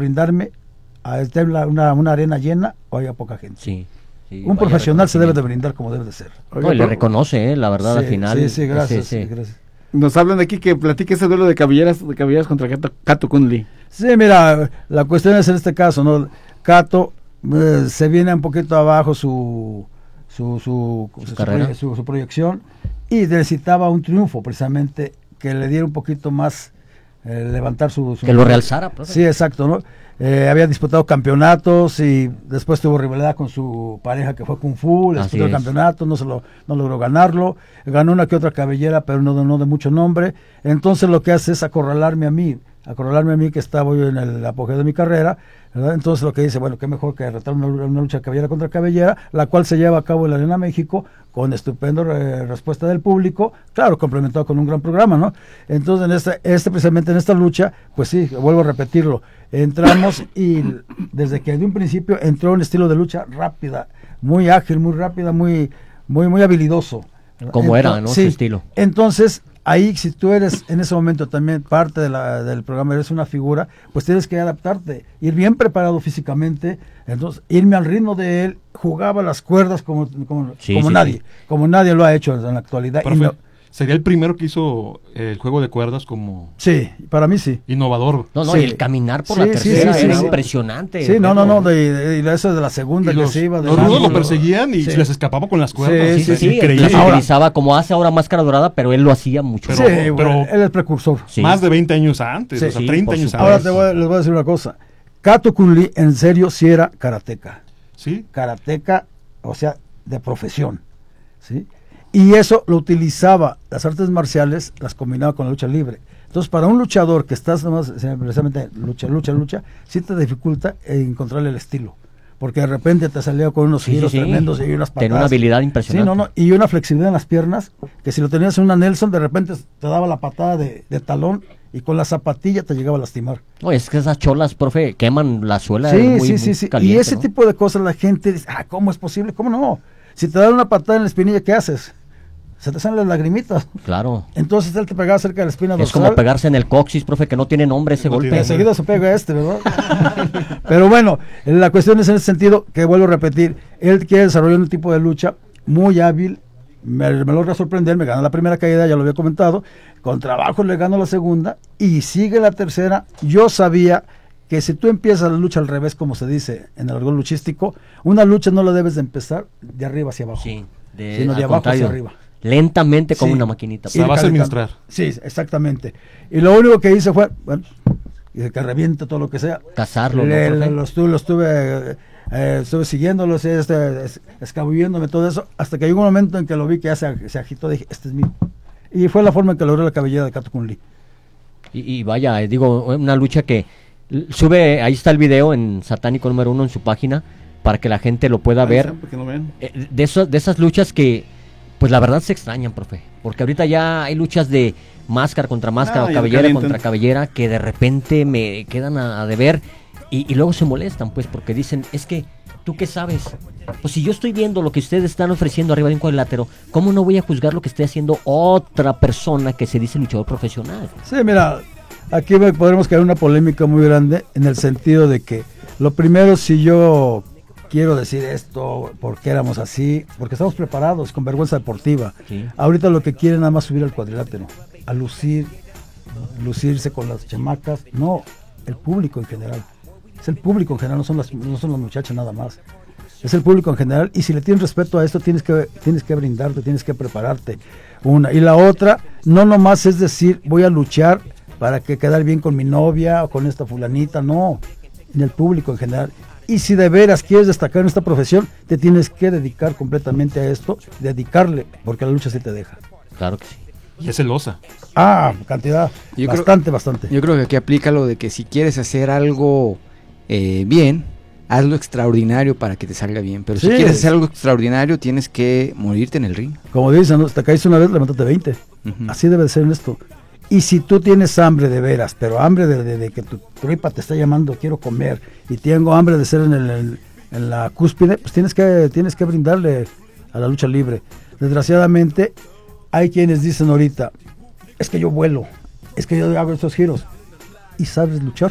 a una arena llena o haya poca gente. Un profesional se debe de brindar como debe de ser. No, y le reconoce, la al final. Sí, gracias. Nos hablan de aquí que platique ese duelo de cabelleras contra Cato Kunli. Sí, mira, la cuestión es en este caso, ¿no? Cato se viene un poquito abajo su proyección y necesitaba un triunfo precisamente que le diera un poquito más levantar su que lo realzara, profe. Sí, exacto, ¿no? Había disputado campeonatos y después tuvo rivalidad con su pareja que fue Kung Fu, le disputó el campeonato, no logró ganarlo, ganó una que otra cabellera, pero no de mucho nombre. Entonces lo que hace es acorralarme a mí que estaba yo en el apogeo de mi carrera, ¿verdad? Entonces lo que dice, bueno, qué mejor que retar una lucha cabellera contra cabellera, la cual se lleva a cabo en la Arena México, con estupenda respuesta del público, claro, complementado con un gran programa, ¿no? Entonces precisamente en esta lucha, pues sí, vuelvo a repetirlo, entramos y desde que de un principio entró un estilo de lucha rápida, muy ágil, muy rápida, muy habilidoso. Como era, ¿no? Su estilo. Entonces, ahí si tú eres en ese momento también parte del programa, eres una figura, pues tienes que adaptarte, ir bien preparado físicamente, entonces irme al ritmo de él, jugaba las cuerdas como nadie lo ha hecho en la actualidad. Sería el primero que hizo el juego de cuerdas como... Sí, para mí sí. Innovador. Y el caminar por la tercera era impresionante. Sí, y eso de la segunda que se iba. Los rudos lo perseguían y se les escapaba con las cuerdas. Increíble. Él utilizaba como hace ahora Máscara Dorada, pero él lo hacía mucho. Pero él es el precursor. Más de 20 años antes, 30 años antes. Ahora les voy a decir una cosa. Cato Kunli, en serio, sí era karateca. Sí. Karateca, o sea, de profesión. ¿Sí? Y eso lo utilizaba, las artes marciales las combinaba con la lucha libre. Entonces, para un luchador que estás nomás, precisamente lucha, sí te dificulta encontrarle el estilo. Porque de repente te salía con unos giros tremendos y unas patadas. Tenía una habilidad impresionante. Y una flexibilidad en las piernas, que si lo tenías en una Nelson, de repente te daba la patada de talón y con la zapatilla te llegaba a lastimar. No, es que esas cholas, profe, queman la suela. Sí. Caliente, y ese tipo de cosas la gente dice, ¿cómo es posible? ¿Cómo no? Si te dan una patada en la espinilla, ¿qué haces? Se te salen las lagrimitas. Claro. Entonces él te pegaba cerca de la espina dorsal. Es como pegarse en el coxis, profe, que no tiene nombre ese golpe. Enseguida se pega ¿verdad? Pero bueno, la cuestión es en ese sentido, que vuelvo a repetir, él quiere desarrollar un tipo de lucha muy hábil, me logra sorprender, me ganó la primera caída, ya lo había comentado, con trabajo le ganó la segunda, y sigue la tercera. Yo sabía que si tú empiezas la lucha al revés, como se dice en el argot luchístico, una lucha no la debes de empezar de arriba hacia abajo, sino de abajo hacia arriba. lentamente como Sí. una maquinita. Y calentando. Sí, exactamente. Y lo único que hice fue, bueno, que reviente todo lo que sea. Cazarlo, ¿no, profe? Lo estuve siguiéndolos, escabulléndome todo eso, hasta que llegó un momento en que lo vi que ya se agitó, dije, este es mío. Y fue la forma en que logré la cabellera de Kato Kun Lee. Y vaya, digo, una lucha que sube, ahí está el video en Satánico número 1 en su página, para que la gente lo pueda ver. Porque no ven. De esas luchas que, pues la verdad se extrañan, profe, porque ahorita ya hay luchas de máscara contra máscara o ya cabellera calientan. contra cabellera que de repente me quedan a deber y luego se molestan, pues, porque dicen, es que, ¿tú qué sabes? Pues si yo estoy viendo lo que ustedes están ofreciendo arriba de un cuadrilátero, ¿cómo no voy a juzgar lo que esté haciendo otra persona que se dice luchador profesional? Sí, mira, aquí podremos caer en una polémica muy grande en el sentido de que, lo primero, si yo quiero decir esto, porque éramos así, porque estamos preparados con vergüenza deportiva. Sí. Ahorita lo que quieren nada más subir al cuadrilátero, a lucirse con las chamacas, no, el público en general. Es el público en general, no son las muchachas nada más. Es el público en general, y si le tienes respeto a esto, tienes que brindarte, tienes que prepararte. Una. Y la otra, no nomás es decir, voy a luchar para que quedar bien con mi novia o con esta fulanita, no, en el público en general. Y si de veras quieres destacar en esta profesión, te tienes que dedicar completamente a esto, dedicarle, porque la lucha sí te deja. Claro que sí. Y es celosa. Cantidad, Yo bastante. Yo creo que aquí aplica lo de que si quieres hacer algo bien, hazlo extraordinario para que te salga bien. Pero si Sí. quieres hacer algo extraordinario, tienes que morirte en el ring. Como dicen, ¿no? Te caíste una vez, levántate 20. Así debe de ser en esto. Y si tú tienes hambre de veras, pero hambre de que tu tripa te está llamando, quiero comer, y tengo hambre de ser en la cúspide, pues tienes que brindarle a la lucha libre. Desgraciadamente, hay quienes dicen ahorita, es que yo vuelo, es que yo hago estos giros, y sabes luchar,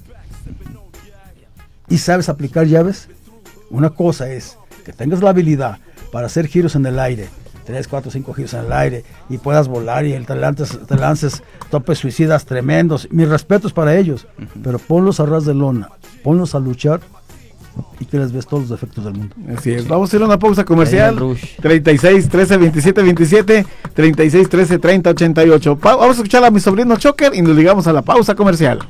y sabes aplicar llaves. Una cosa es que tengas la habilidad para hacer giros en el aire, 3, 4, 5 giros en el aire, y puedas volar y te lances topes suicidas tremendos. Mis respetos para ellos, pero ponlos a ras de lona, ponlos a luchar, y que les ves todos los defectos del mundo. Así es. Vamos a ir a una pausa comercial. Ahí en Rush. 36 13 27 27, 36 13 30 88. Vamos a escuchar a mi sobrino Choker y nos ligamos a la pausa comercial.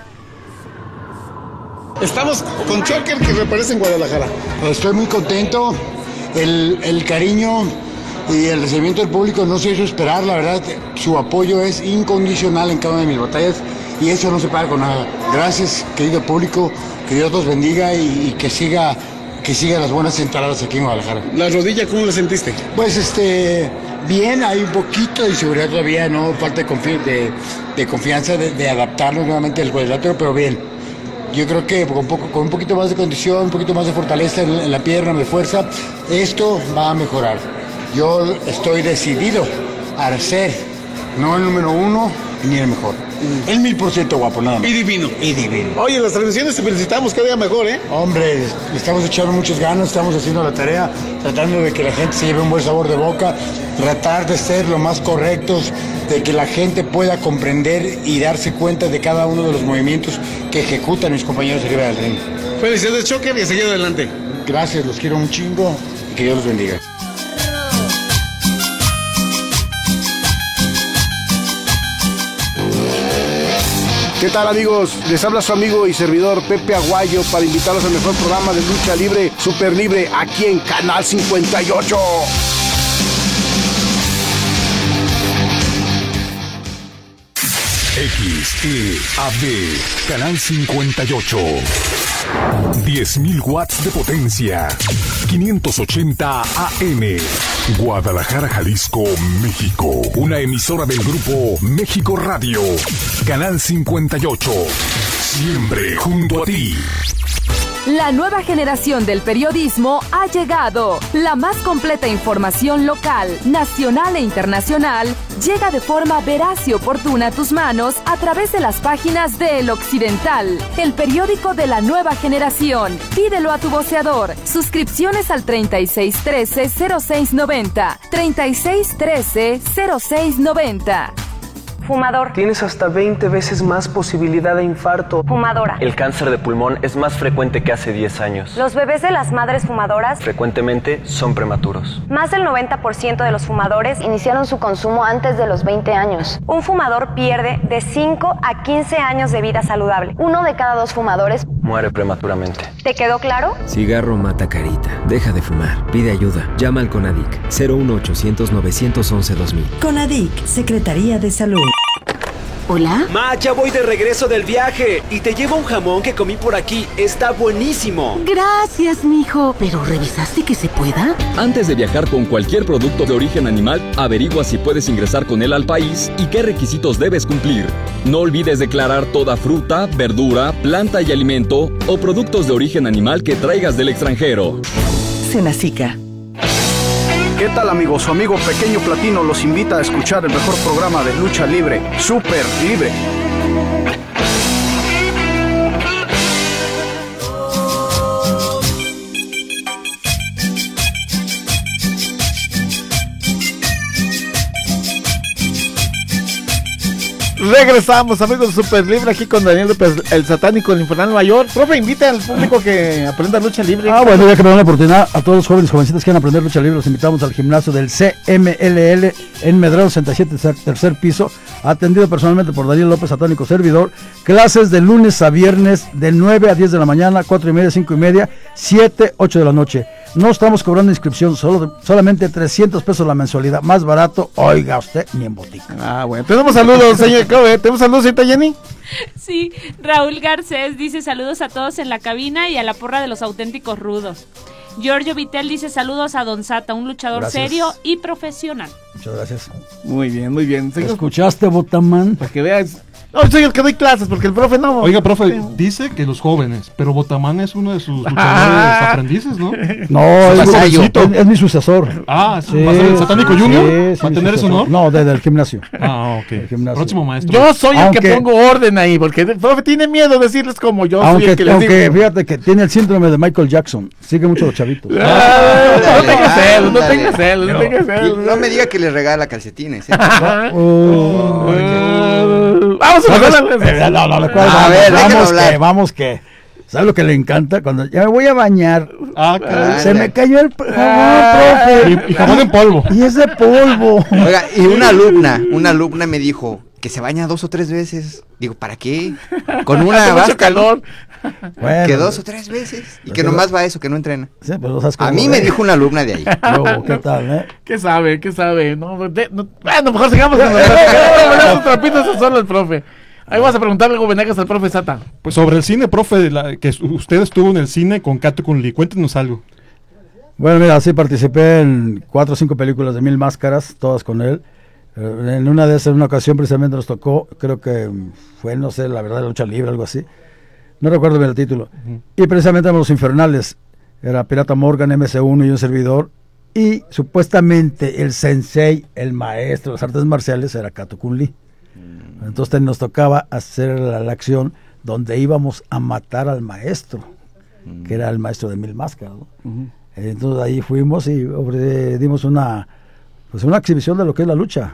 Estamos con Choker, que reaparece en Guadalajara. Estoy muy contento. El cariño y el recibimiento del público no se hizo esperar. La verdad, su apoyo es incondicional en cada una de mis batallas, y eso no se paga con nada. Gracias, querido público. Que Dios los bendiga y que siga las buenas entradas aquí en Guadalajara. ¿La rodilla cómo la sentiste? Pues bien, hay un poquito de inseguridad todavía, no falta de confianza de adaptarnos nuevamente al cuadrilátero, pero bien. Yo creo que con un poquito más de condición, un poquito más de fortaleza en la pierna, de fuerza, esto va a mejorar. Yo estoy decidido a ser no el número 1 ni el mejor. El 1000% guapo, nada más. Y divino. Y divino. Oye, en las transmisiones te felicitamos, cada día mejor, ¿eh? Hombre, le estamos echando muchas ganas, estamos haciendo la tarea, tratando de que la gente se lleve un buen sabor de boca, tratar de ser lo más correctos, de que la gente pueda comprender y darse cuenta de cada uno de los movimientos que ejecutan mis compañeros arriba del ring. Felicidades, Choker, y a seguir adelante. Gracias, los quiero un chingo y que Dios los bendiga. ¿Qué tal, amigos? Les habla su amigo y servidor Pepe Aguayo para invitarlos al mejor programa de lucha libre, Super Libre, aquí en Canal 58. XEAD, Canal 58. 10.000 watts de potencia. 580 AM. Guadalajara, Jalisco, México. Una emisora del grupo México Radio. Canal 58. Siempre junto a ti. La nueva generación del periodismo ha llegado. La más completa información local, nacional e internacional llega de forma veraz y oportuna a tus manos a través de las páginas de El Occidental, el periódico de la nueva generación. Pídelo a tu voceador. Suscripciones al 3613-0690. 3613-0690. Fumador. Tienes hasta 20 veces más posibilidad de infarto. Fumadora. El cáncer de pulmón es más frecuente que hace 10 años. Los bebés de las madres fumadoras Frecuentemente son prematuros. Más del 90% de los fumadores iniciaron su consumo antes de los 20 años. Un fumador pierde de 5 a 15 años de vida saludable. 1 de cada 2 fumadores Muere prematuramente. ¿Te quedó claro? Cigarro mata carita. Deja de fumar. Pide ayuda. Llama al CONADIC 01800-911-2000. CONADIC, Secretaría de Salud. ¿Hola? Ma, ya voy de regreso del viaje y te llevo un jamón que comí por aquí. Está buenísimo. Gracias, mijo. ¿Pero revisaste que se pueda? Antes de viajar con cualquier producto de origen animal, averigua si puedes ingresar con él al país y qué requisitos debes cumplir. No olvides declarar toda fruta, verdura, planta y alimento o productos de origen animal que traigas del extranjero. Senacica. ¿Qué tal, amigos? Su amigo Pequeño Platino los invita a escuchar el mejor programa de lucha libre, Super Libre. Regresamos, amigos de Super Libre, aquí con Daniel López, el satánico, el infernal mayor. Profe, invita al público que aprenda lucha libre. Bueno, ya que me dan la oportunidad, a todos los jóvenes y jovencitas que quieran aprender lucha libre, los invitamos al gimnasio del CMLL en Medrano 67, tercer piso, atendido personalmente por Daniel López, satánico servidor. Clases de lunes a viernes, de 9 a 10 de la mañana, 4:30, 5:30, 7, 8 de la noche. No estamos cobrando inscripción, solamente 300 pesos la mensualidad, más barato, oiga usted, ni en botica. Bueno, tenemos saludos, señor Cove, tenemos saludos, señorita Jenny. Sí, Raúl Garcés dice saludos a todos en la cabina y a la porra de los auténticos rudos. Giorgio Vitel dice saludos a Don Sata, un luchador serio y profesional. Muchas gracias. Muy bien, muy bien. ¿Escuchaste, Botamán? Para que veas. No, soy el que doy clases porque el profe no. Oiga, profe, dice que los jóvenes, pero Botamán es uno de sus luchadores aprendices, ¿no? No, es mi sucesor. Ah, sí, ¿va a ser el satánico Junior? Sí, ¿Va a tener ese honor? No, desde el gimnasio. Ah, ok. Próximo maestro. Yo soy el que pongo orden ahí, porque el profe tiene miedo de decirles como yo soy el que les digo. Aunque fíjate que tiene el síndrome de Michael Jackson, sigue mucho a los chavitos. No tengas celos. No me diga que le regala calcetines. Vamos a vamos que ¿sabes lo que le encanta? Cuando ya me voy a bañar, se me cayó el profe. Y jabón en polvo. Y es de polvo. Oiga, y una alumna me dijo que se baña 2 o 3 veces. Digo, ¿para qué? Con una mucho calor. Bueno, que 2 o 3 veces. Y que nomás va eso, que no entrena. Sí, pero a mí me dijo una alumna de ahí. ¿Qué tal, ¿Qué sabe? Bueno, mejor sigamos con los trapitos, eso solo el profe. Ahí vas a preguntarle algo, Venegas, al profe Sata. Pues sobre el cine, profe, que usted estuvo en el cine con Kato Kunli, cuéntenos algo. Bueno, mira, sí participé en 4 o 5 películas de 1000 máscaras, todas con él. En una de esas, en una ocasión precisamente nos tocó, creo que fue, no sé, la verdad, la lucha libre, algo así. No recuerdo bien el título. Y precisamente éramos los infernales. Era Pirata Morgan, MC1 y un servidor. Y supuestamente el sensei, el maestro de las artes marciales, era Kato Kunli. Entonces nos tocaba hacer la acción donde íbamos a matar al maestro, que era el maestro de 1000 máscaras, ¿no? Entonces ahí fuimos y dimos una exhibición de lo que es la lucha.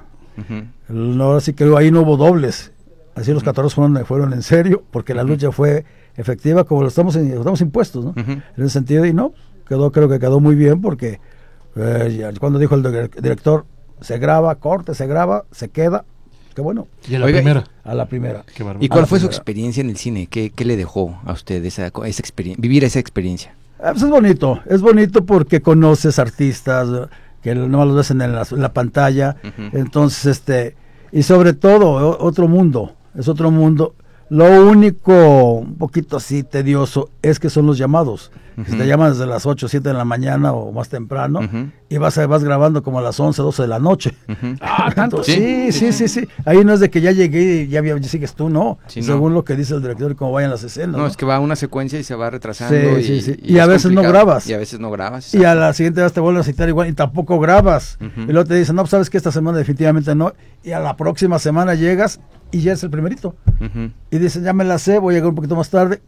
Ahora sí que ahí no hubo dobles, así los 14 fueron en serio, porque la lucha fue efectiva como lo estamos impuestos, ¿no? En ese sentido, y no, creo que quedó muy bien, porque cuando dijo el director, se graba, corte, se graba, se queda. Qué bueno. ¿Y a la primera? A la primera. ¿Y cuál fue su experiencia en el cine? ¿Qué le dejó a usted esa experiencia, vivir esa experiencia? Pues es bonito porque conoces artistas que no los ves en la pantalla, entonces y sobre todo es otro mundo. Lo único un poquito así tedioso es que son los llamados. Que te llaman desde las 8 o 7 de la mañana o más temprano y vas grabando como a las 11, 12 de la noche. ¿Tanto? Sí. Ahí no es de que ya llegué y ya sigues tú, no. Sí, según lo que dice el director y cómo vayan las escenas. No, es que va una secuencia y se va retrasando. Y a veces no grabas. Y a veces no grabas. Y a la siguiente vez te vuelven a citar igual y tampoco grabas. Y luego te dicen, no, pues sabes que esta semana definitivamente no. Y a la próxima semana llegas y ya es el primerito. Y dicen, ya me la sé, voy a llegar un poquito más tarde.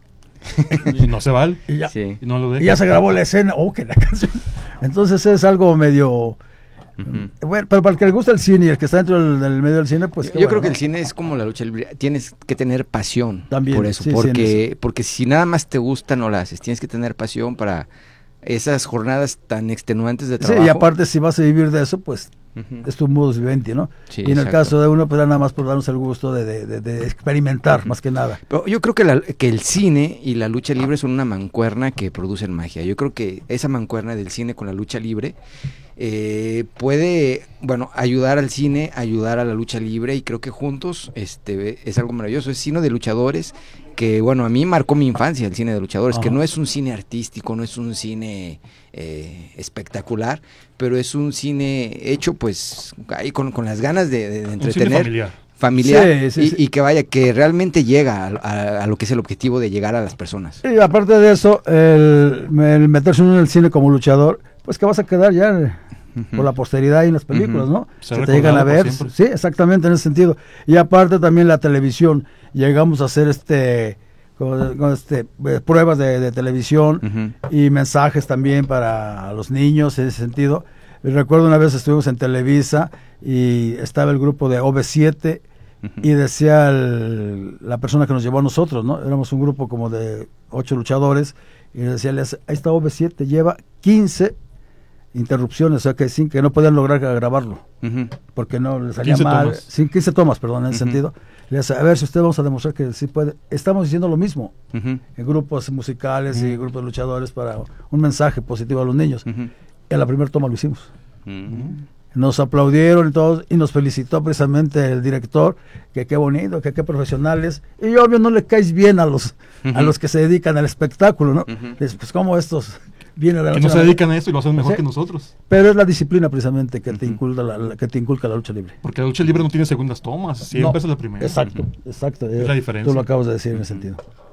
Y no se vale. Y ya se grabó la escena. Que la canción. Entonces es algo medio Bueno, pero para el que le gusta el cine y el que está dentro del medio del cine, pues... Yo creo que el cine es como la lucha libre, tienes que tener pasión también, por eso, sí, porque si nada más te gusta no la haces, tienes que tener pasión para esas jornadas tan extenuantes de trabajo. Sí, y aparte si vas a vivir de eso, pues es tu modus vivendi, ¿no? Sí, y en exacto. el caso de uno, pues era nada más por darnos el gusto de experimentar, más que nada. Pero yo creo que el cine y la lucha libre son una mancuerna que producen magia. Yo creo que esa mancuerna del cine con la lucha libre puede, bueno, ayudar al cine, ayudar a la lucha libre, y creo que juntos es algo maravilloso. Es cine de luchadores que, bueno, a mí marcó mi infancia el cine de luchadores, que no es un cine artístico, no es un cine espectacular, pero es un cine hecho pues ahí con las ganas de entretener, familiar Sí. Y que vaya, que realmente llega a lo que es el objetivo de llegar a las personas. Y aparte de eso, el meterse uno en el cine como luchador, pues que vas a quedar ya por la posteridad y en las películas, ¿no? Se te llegan a ver, sí, exactamente, en ese sentido. Y aparte también la televisión, llegamos a hacer pruebas de televisión y mensajes también para los niños en ese sentido. Y recuerdo una vez estuvimos en Televisa y estaba el grupo de OV7 y decía la persona que nos llevó a nosotros, ¿no? Éramos un grupo como de 8 luchadores y decía, ahí está OV7, lleva 15 interrupciones, o sea que no podían lograr grabarlo, porque no les salía 15 mal, tomas. 15 tomas, perdón, en ese sentido. Le decía, a ver si usted vamos a demostrar que sí puede. Estamos diciendo lo mismo en grupos musicales y grupos de luchadores para un mensaje positivo a los niños. Y a la primera toma lo hicimos. Nos aplaudieron y todos, y nos felicitó precisamente el director, que qué bonito, que qué profesionales. Y obvio no le caes bien a los que se dedican al espectáculo, ¿no? Pues como estos vienen de la que noche no se a la dedican a eso y lo hacen mejor Sí. que nosotros. Pero es la disciplina precisamente que te inculca la lucha libre. Porque la lucha libre no tiene segundas tomas, siempre No, es la primera. Exacto. Es la diferencia. Tú lo acabas de decir en ese sentido.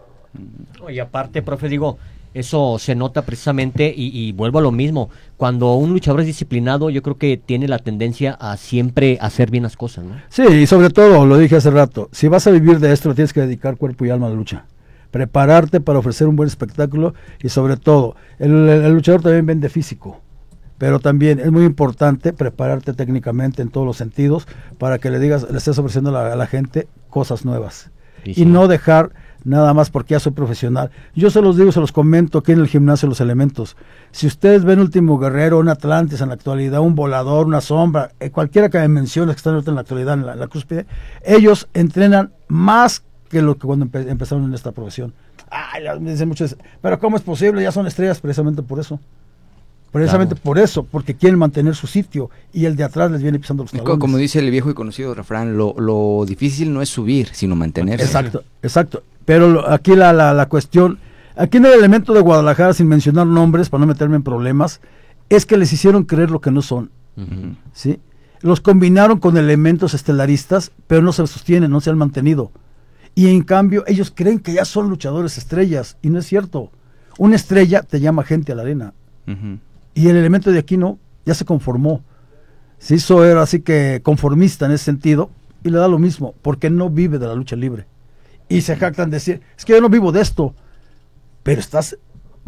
Y aparte, profe, digo, eso se nota precisamente y vuelvo a lo mismo. Cuando un luchador es disciplinado, yo creo que tiene la tendencia a siempre hacer bien las cosas, ¿no? Sí, y sobre todo, lo dije hace rato, si vas a vivir de esto, tienes que dedicar cuerpo y alma a la lucha. Prepararte para ofrecer un buen espectáculo y sobre todo, el luchador también vende físico, pero también es muy importante prepararte técnicamente en todos los sentidos para que le estés ofreciendo a la gente cosas nuevas. Sí. Y no dejar nada más porque ya soy profesional. Yo se los digo, se los comento aquí en el gimnasio Los Elementos. Si ustedes ven Último Guerrero, un Atlantis en la actualidad, un Volador, una Sombra, cualquiera que me menciones que están ahorita en la actualidad en la cúspide, ellos entrenan más que lo que cuando empezaron en esta profesión. Me dicen muchos, pero ¿cómo es posible? Ya son estrellas precisamente por eso. Precisamente por eso, porque quieren mantener su sitio y el de atrás les viene pisando los talones. Como dice el viejo y conocido refrán, lo difícil no es subir, sino mantenerse. Exacto. Pero aquí la cuestión, aquí en el Elemento de Guadalajara, sin mencionar nombres, para no meterme en problemas, es que les hicieron creer lo que no son. ¿Sí? Los combinaron con elementos estelaristas, pero no se sostienen, no se han mantenido. Y en cambio, ellos creen que ya son luchadores estrellas, y no es cierto. Una estrella te llama gente a la arena. Y el Elemento de aquí no, ya se conformó. Se hizo era así que conformista en ese sentido, y le da lo mismo, porque no vive de la lucha libre. Y se jactan de decir, es que yo no vivo de esto, pero estás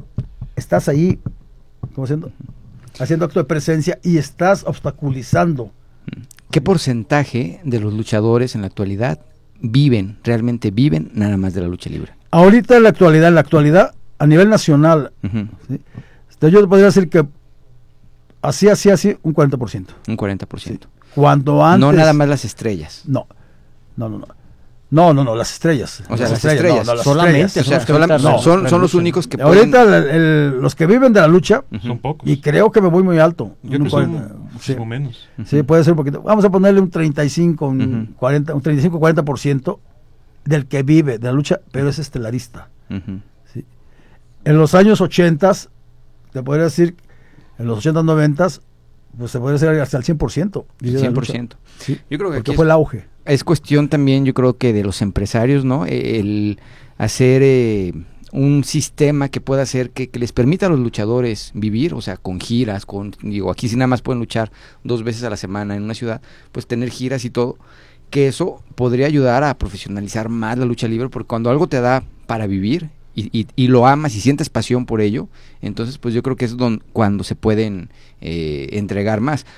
ahí, como haciendo acto de presencia y estás obstaculizando. ¿Qué porcentaje de los luchadores en la actualidad realmente viven nada más de la lucha libre? Ahorita en la actualidad, a nivel nacional, ¿sí? Yo te podría decir que así, un 40%. Un 40%. Sí. Cuando antes... No nada más las estrellas. No, las estrellas. O sea, las estrellas. Las solamente. estrellas. Son los únicos que ahorita los que viven de la lucha, son pocos. Y creo que me voy muy alto. Yo creo que muchísimo menos. Sí, puede ser un poquito. Vamos a ponerle un 35, un 40% del que vive de la lucha, pero es estelarista. ¿Sí? En los años 80, te podría decir, en los 80, 90, pues se podría decir hasta el 100%. 100%. Sí, yo creo que porque fue el auge. Es cuestión también, yo creo que de los empresarios, ¿no? El hacer un sistema que pueda hacer que les permita a los luchadores vivir, o sea, con giras, aquí si nada más pueden luchar 2 veces a la semana en una ciudad, pues tener giras y todo, que eso podría ayudar a profesionalizar más la lucha libre, porque cuando algo te da para vivir y lo amas y sientes pasión por ello, entonces pues yo creo que es cuando se pueden entregar más.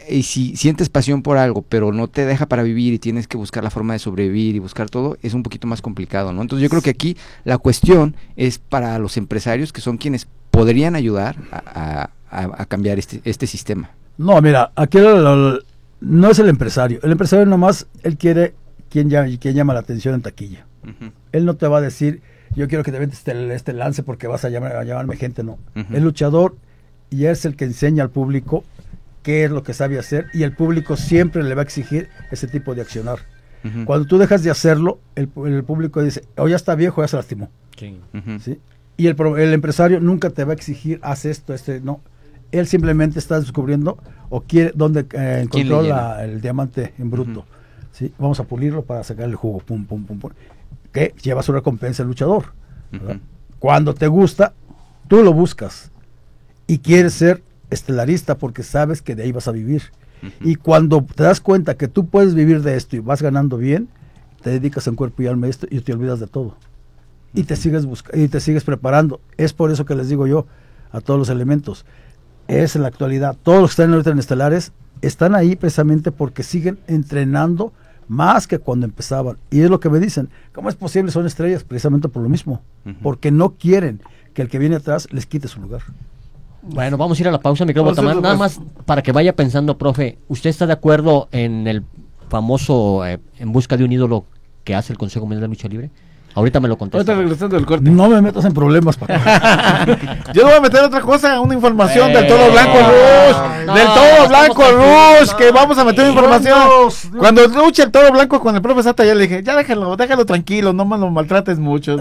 y si sientes pasión por algo, pero no te deja para vivir y tienes que buscar la forma de sobrevivir y buscar todo, es un poquito más complicado, ¿no? Entonces yo creo que aquí la cuestión es para los empresarios, que son quienes podrían ayudar a cambiar este sistema. No, mira, aquí no es el empresario. El empresario nomás, él quiere quien llama la atención en taquilla. Uh-huh. Él no te va a decir, yo quiero que te ventes este lance porque vas a llamarme gente, no. Uh-huh. El luchador y es el que enseña al público qué es lo que sabe hacer, y el público siempre le va a exigir ese tipo de accionar. Uh-huh. Cuando tú dejas de hacerlo, el público dice, ya está viejo, ya se lastimó. Sí. Uh-huh. ¿Sí? Y el empresario nunca te va a exigir, haz esto, no. Él simplemente está descubriendo o quiere dónde encontró el diamante en bruto. Uh-huh. ¿Sí? Vamos a pulirlo para sacar el jugo, pum, pum, pum, pum. Que lleva su recompensa el luchador. Uh-huh. Cuando te gusta, tú lo buscas y quieres ser estelarista porque sabes que de ahí vas a vivir. Uh-huh. Y cuando te das cuenta que tú puedes vivir de esto y vas ganando bien, te dedicas en cuerpo y alma a esto y te olvidas de todo. Uh-huh. Y te sigues preparando. Es por eso que les digo yo a todos los elementos, es en la actualidad, todos los que están ahorita en estelares están ahí precisamente porque siguen entrenando más que cuando empezaban. Y es lo que me dicen, ¿cómo es posible? Son estrellas, precisamente por lo mismo. Uh-huh. Porque no quieren que el que viene atrás les quite su lugar. Bueno, vamos a ir a la pausa, mi querido Botamán. Nada más para que vaya pensando, profe, ¿usted está de acuerdo en el famoso En busca de un ídolo que hace el Consejo Mundial de Lucha Libre? Ahorita me lo contesta. Ahorita regresando del corte. No me metas en problemas, papá. Yo le voy a meter otra cosa, una información del Toro Blanco Rush. Del Toro Blanco Rush, que vamos a meter información. Cuando lucha el Toro Blanco con el profe Sata, ya le dije, ya déjalo tranquilo, no me lo maltrates mucho.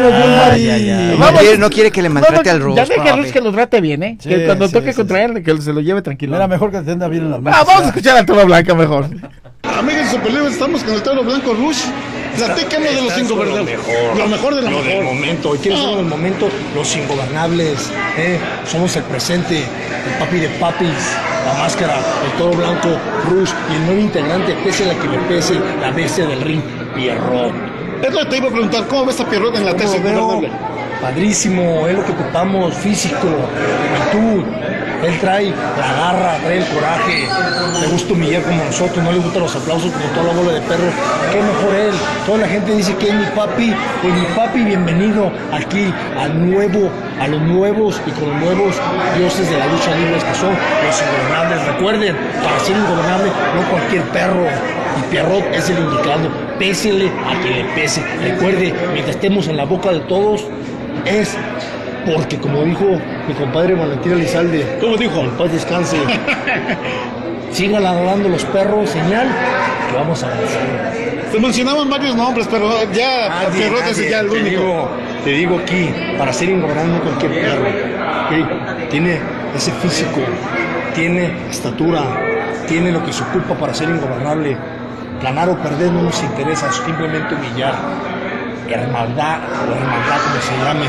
No quiere que le maltrate al Rush. Ya deja al Rush que lo trate bien, que cuando toque contra él, que se lo lleve tranquilo. Era mejor que te anda bien en las manos. Vamos a escuchar al Toro Blanco mejor. Amigos Superlibres, estamos con el Toro Blanco Rush. Platícanos de los ingobernables. Lo mejor de lo mejor. Del momento. ¿Y quiénes son el momento? Los ingobernables. Somos el presente. El papi de papis. La máscara. El Toro Blanco Rush. Y el nuevo integrante, pese la que le pese, la bestia del ring, Pierrot. Es lo que te iba a preguntar. ¿Cómo ves a Pierrot en la tesis ingobernable? Padrísimo. Es lo que ocupamos. Físico. Juventud. Él trae la garra, trae el coraje, le gusta humillar como nosotros, no le gustan los aplausos como toda la bola de perros. ¿Qué mejor él? Toda la gente dice que es mi papi, pues mi papi, bienvenido aquí a los nuevos y con los nuevos dioses de la lucha libre que son los ingobernables. Recuerden, para ser ingobernable, no cualquier perro, y Pierrot es el indicado, pésele a quien le pese. Recuerde, mientras estemos en la boca de todos, es... Porque como dijo mi compadre Valentín Elizalde, ¿cómo dijo? En paz descanse. Sigan ladrando los perros, señal que vamos a avanzar. Se mencionaban varios nombres, pero ya Pierrot es ya el único. Te digo aquí, para ser ingobernable cualquier perro, ¿okay? Tiene ese físico, tiene estatura, tiene lo que se ocupa para ser ingobernable. Ganar o perder no nos interesa, simplemente humillar. Hermandad o hermandad como se llame.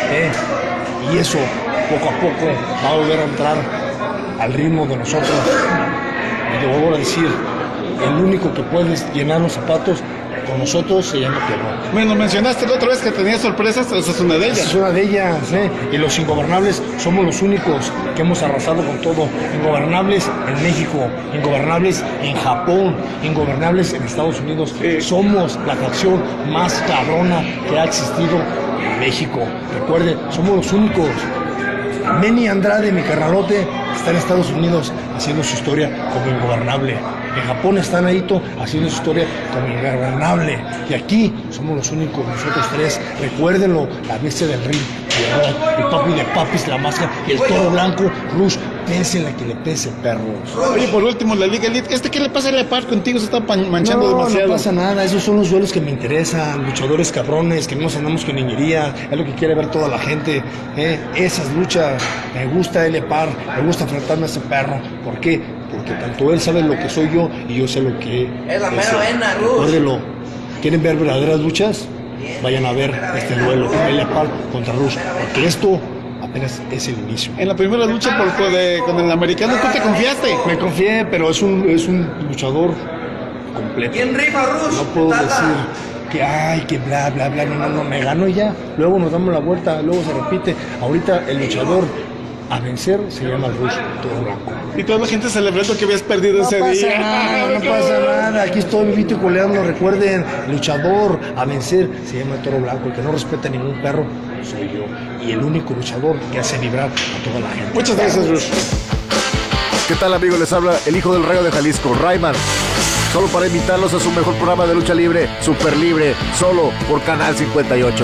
Y eso poco a poco va a volver a entrar al ritmo de nosotros. Y te vuelvo a decir, el único que puede llenar los zapatos con nosotros se llama Pierrot. Bueno, mencionaste la otra vez que tenía sorpresas, esa es una de ellas. Esa es una de ellas, y los ingobernables somos los únicos que hemos arrasado con todo. Ingobernables en México, ingobernables en Japón, ingobernables en Estados Unidos. Somos la atracción más cabrona que ha existido en México. Recuerden, somos los únicos. Manny Andrade, mi carnalote, está en Estados Unidos haciendo su historia como ingobernable. En Japón está Naito haciendo su historia como ingobernable. Y aquí somos los únicos, nosotros tres. Recuérdenlo, la bestia del ring, Pierrot, el papi de papis, la máscara y el Toro Blanco, Rush. Pésenle que le pese, perros. Oye, por último, la Liga Elite. ¿Qué le pasa a la par contigo? Se está manchando demasiado. No pasa nada. Esos son los duelos que me interesan. Luchadores cabrones, que no nos andamos con niñería. Es lo que quiere ver toda la gente. Esas luchas. Me gusta L-Par. Me gusta enfrentarme a ese perro. ¿Por qué? Porque tanto él sabe lo que soy yo y yo sé lo que es la mera vena, Rush. Recuérdelo. ¿Quieren ver verdaderas luchas? Vayan a ver este duelo. L-Par contra Rush. Porque esto apenas es el inicio. En la primera lucha con el americano, ¿tú te confiaste? Me confié, pero es un luchador completo. ¿Quién rifa, Rush? No puedo decir que bla, bla, no, me gano ya. Luego nos damos la vuelta, luego se repite. Ahorita el luchador a vencer se llama el Rush todo blanco. Y toda la gente celebrando que habías perdido ese día. No pasa nada, aquí estoy vivito y coleando, recuerden, luchador a vencer se llama el Toro Blanco, el que no respeta a ningún perro soy yo, y el único luchador que hace vibrar a toda la gente. Muchas gracias, Rush. ¿Qué tal, amigos? Les habla el hijo del Rayo de Jalisco, Rayman. Solo para invitarlos a su mejor programa de lucha libre, Super Libre, solo por Canal 58.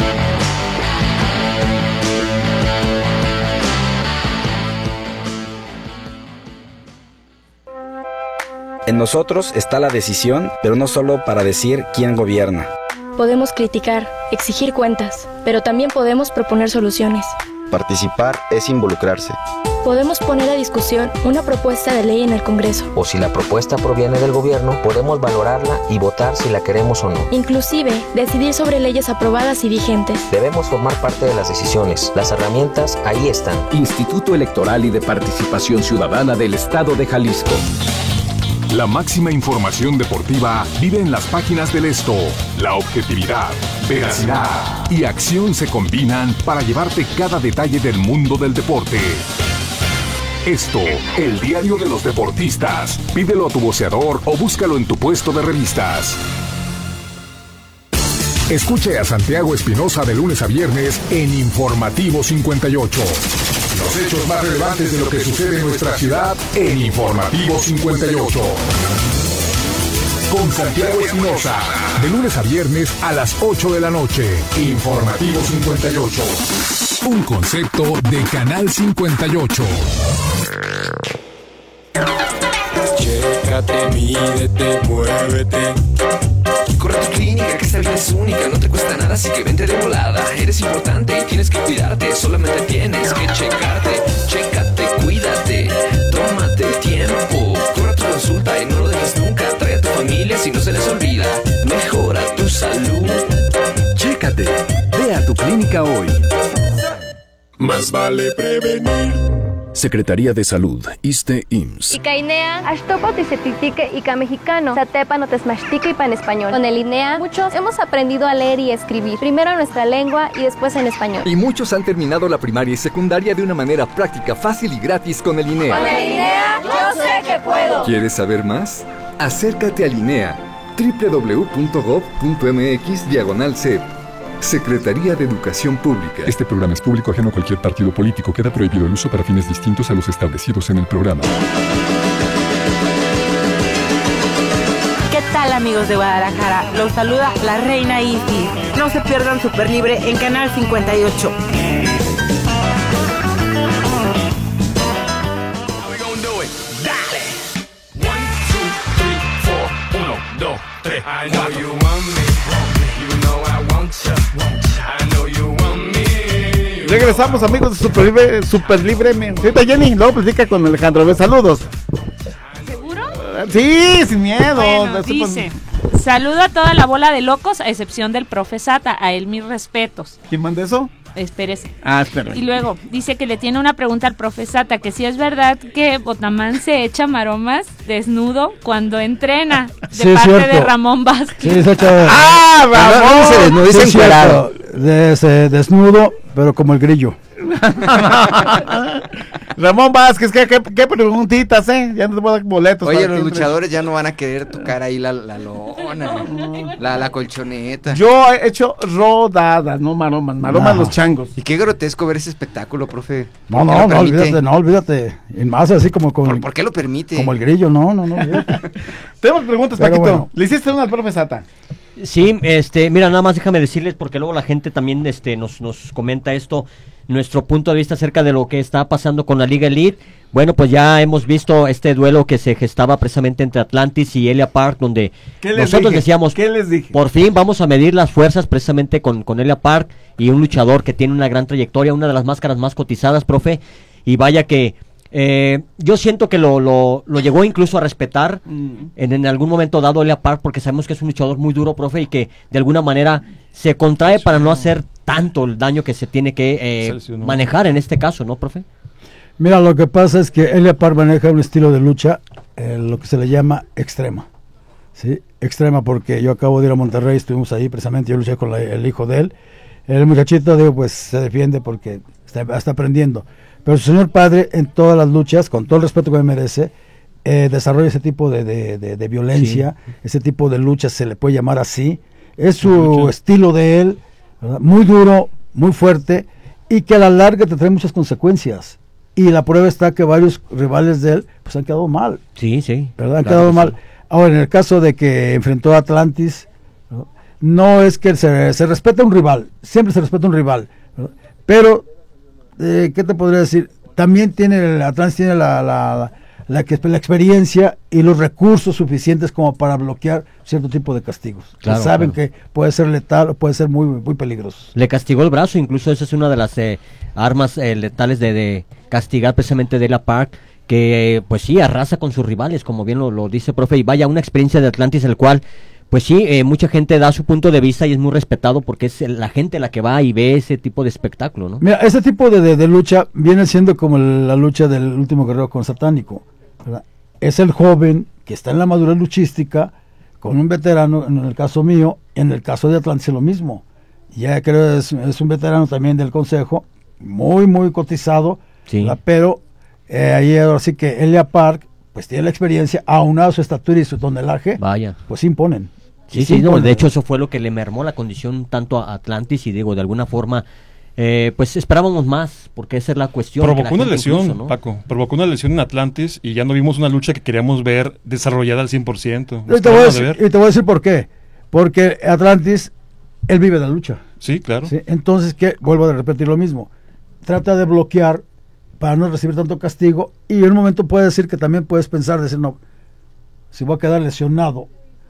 En nosotros está la decisión, pero no solo para decir quién gobierna. Podemos criticar, exigir cuentas, pero también podemos proponer soluciones. Participar es involucrarse. Podemos poner a discusión una propuesta de ley en el Congreso. O si la propuesta proviene del gobierno, podemos valorarla y votar si la queremos o no. Inclusive, decidir sobre leyes aprobadas y vigentes. Debemos formar parte de las decisiones. Las herramientas ahí están. Instituto Electoral y de Participación Ciudadana del Estado de Jalisco. La máxima información deportiva vive en las páginas del Esto. La objetividad, veracidad y acción se combinan para llevarte cada detalle del mundo del deporte. Esto, el diario de los deportistas. Pídelo a tu voceador o búscalo en tu puesto de revistas. Escuche a Santiago Espinosa de lunes a viernes en Informativo 58. Los hechos más relevantes de lo que sucede en nuestra ciudad en Informativo 58. Con Santiago Espinosa, de lunes a viernes a las 8 de la noche. Informativo 58. Un concepto de Canal 58. Chécate, mídete, muévete. Corre a tu clínica, que esta vida es única, no te cuesta nada, así que vente de volada. Eres importante y tienes que cuidarte, solamente tienes que checarte. Chécate, cuídate, tómate el tiempo. Corre a tu consulta y no lo dejes nunca. Trae a tu familia si no se les olvida. Mejora tu salud. Chécate, ve a tu clínica hoy. Más vale prevenir. Secretaría de Salud, ISSSTE-IMSS. Ica INEA, Ashtopa Tisepitique, Ica Mexicano, Satepa Notesmashtique y Pan Español. Con el INEA, muchos hemos aprendido a leer y escribir, primero en nuestra lengua y después en español. Y muchos han terminado la primaria y secundaria de una manera práctica, fácil y gratis con el INEA. Con el INEA, yo sé que puedo. ¿Quieres saber más? Acércate al INEA, www.gov.mx/CEP. Secretaría de Educación Pública. Este programa es público ajeno a cualquier partido político. Queda prohibido el uso para fines distintos a los establecidos en el programa. ¿Qué tal, amigos de Guadalajara? Los saluda la reina Isis. No se pierdan Super Libre en Canal 58. I know you want me. You know I want you. I know you want me. Regresamos, amigos de Super Libre. Ahorita Jenny, luego platica con Alejandro. Ve, saludos. ¿Seguro? Sí, sin miedo. Bueno, dice: saludo a toda la bola de locos, a excepción del profe Sata. A él mis respetos. ¿Quién manda eso? Espérese. Espera. Y luego dice que le tiene una pregunta al profe Sata, que si es verdad que Botamán se echa maromas desnudo cuando entrena, de parte de Ramón Vázquez. Sí, se echa. Ramón! Se encuadrado. Desnudo, pero como el grillo. Ramón Vázquez, ¿qué preguntitas, Ya no te puedo dar boletos. Oye, los luchadores ya no van a querer tocar ahí la lona, la colchoneta. Yo he hecho rodadas, no maromas los changos. Y qué grotesco ver ese espectáculo, profe. No, olvídate. Y más así como con... ¿Por qué lo permite? Como el grillo, no. Tenemos preguntas, Paquito. Bueno. ¿Le hiciste una al profe Sata? Sí, mira, nada más déjame decirles, porque luego la gente también nos comenta esto, nuestro punto de vista acerca de lo que está pasando con la Liga Elite. Bueno, pues ya hemos visto este duelo que se gestaba precisamente entre Atlantis y Elia Park, donde nosotros decíamos, ¿qué les dije? Por fin vamos a medir las fuerzas precisamente con Elia Park y un luchador que tiene una gran trayectoria, una de las máscaras más cotizadas, profe, y vaya que yo siento que lo llegó incluso a respetar en algún momento dado Elia Park, porque sabemos que es un luchador muy duro, profe, y que de alguna manera se contrae para no hacer tanto el daño que se tiene que manejar en este caso, ¿no, profe? Mira, lo que pasa es que Elia Park maneja un estilo de lucha, lo que se le llama extrema, ¿sí? Extrema, porque yo acabo de ir a Monterrey, estuvimos ahí precisamente, yo luché con el hijo de él. El muchachito, pues se defiende porque está aprendiendo. Pero su señor padre, en todas las luchas, con todo el respeto que me merece, desarrolla ese tipo de violencia, ese tipo de lucha, se le puede llamar así. Es su estilo de él, ¿verdad? Muy duro, muy fuerte, y que a la larga te trae muchas consecuencias. Y la prueba está que varios rivales de él pues han quedado mal. Sí, sí. ¿Verdad? Han quedado mal. Ahora, en el caso de que enfrentó a Atlantis, no es que se respeta un rival, siempre se respeta un rival, ¿verdad? Pero, ¿qué te podría decir? También Atlantis tiene la experiencia y los recursos suficientes como para bloquear cierto tipo de castigos. Claro, saben que puede ser letal o puede ser muy, muy peligroso. Le castigó el brazo, incluso esa es una de las armas letales de castigar precisamente Delia Park, que pues sí, arrasa con sus rivales, como bien lo dice profe, y vaya, una experiencia de Atlantis, el cual pues sí, mucha gente da su punto de vista y es muy respetado porque es la gente la que va y ve ese tipo de espectáculo, ¿no? Mira, ese tipo de lucha viene siendo como la lucha del último guerrero con Satánico, ¿verdad? Es el joven que está en la madurez luchística con un veterano, en el caso mío, en el caso de Atlantis es lo mismo. Ya creo es un veterano también del consejo, muy, muy cotizado, sí. Pero ahí ahora sí que Delia Park pues tiene la experiencia, aunado a su estatura y su tonelaje, vaya, pues imponen. Sí, no, de hecho eso fue lo que le mermó la condición tanto a Atlantis, y digo, de alguna forma pues esperábamos más, porque esa es la cuestión. Provocó una lesión, incluso, ¿no? Paco, provocó una lesión en Atlantis y ya no vimos una lucha que queríamos ver desarrollada al 100%. Y te voy a decir por qué. Porque Atlantis, él vive de la lucha. Sí, claro. ¿Sí? Entonces, vuelvo a repetir lo mismo. Trata de bloquear para no recibir tanto castigo, y en un momento puede decir que también puedes pensar, decir, no, si voy a quedar lesionado,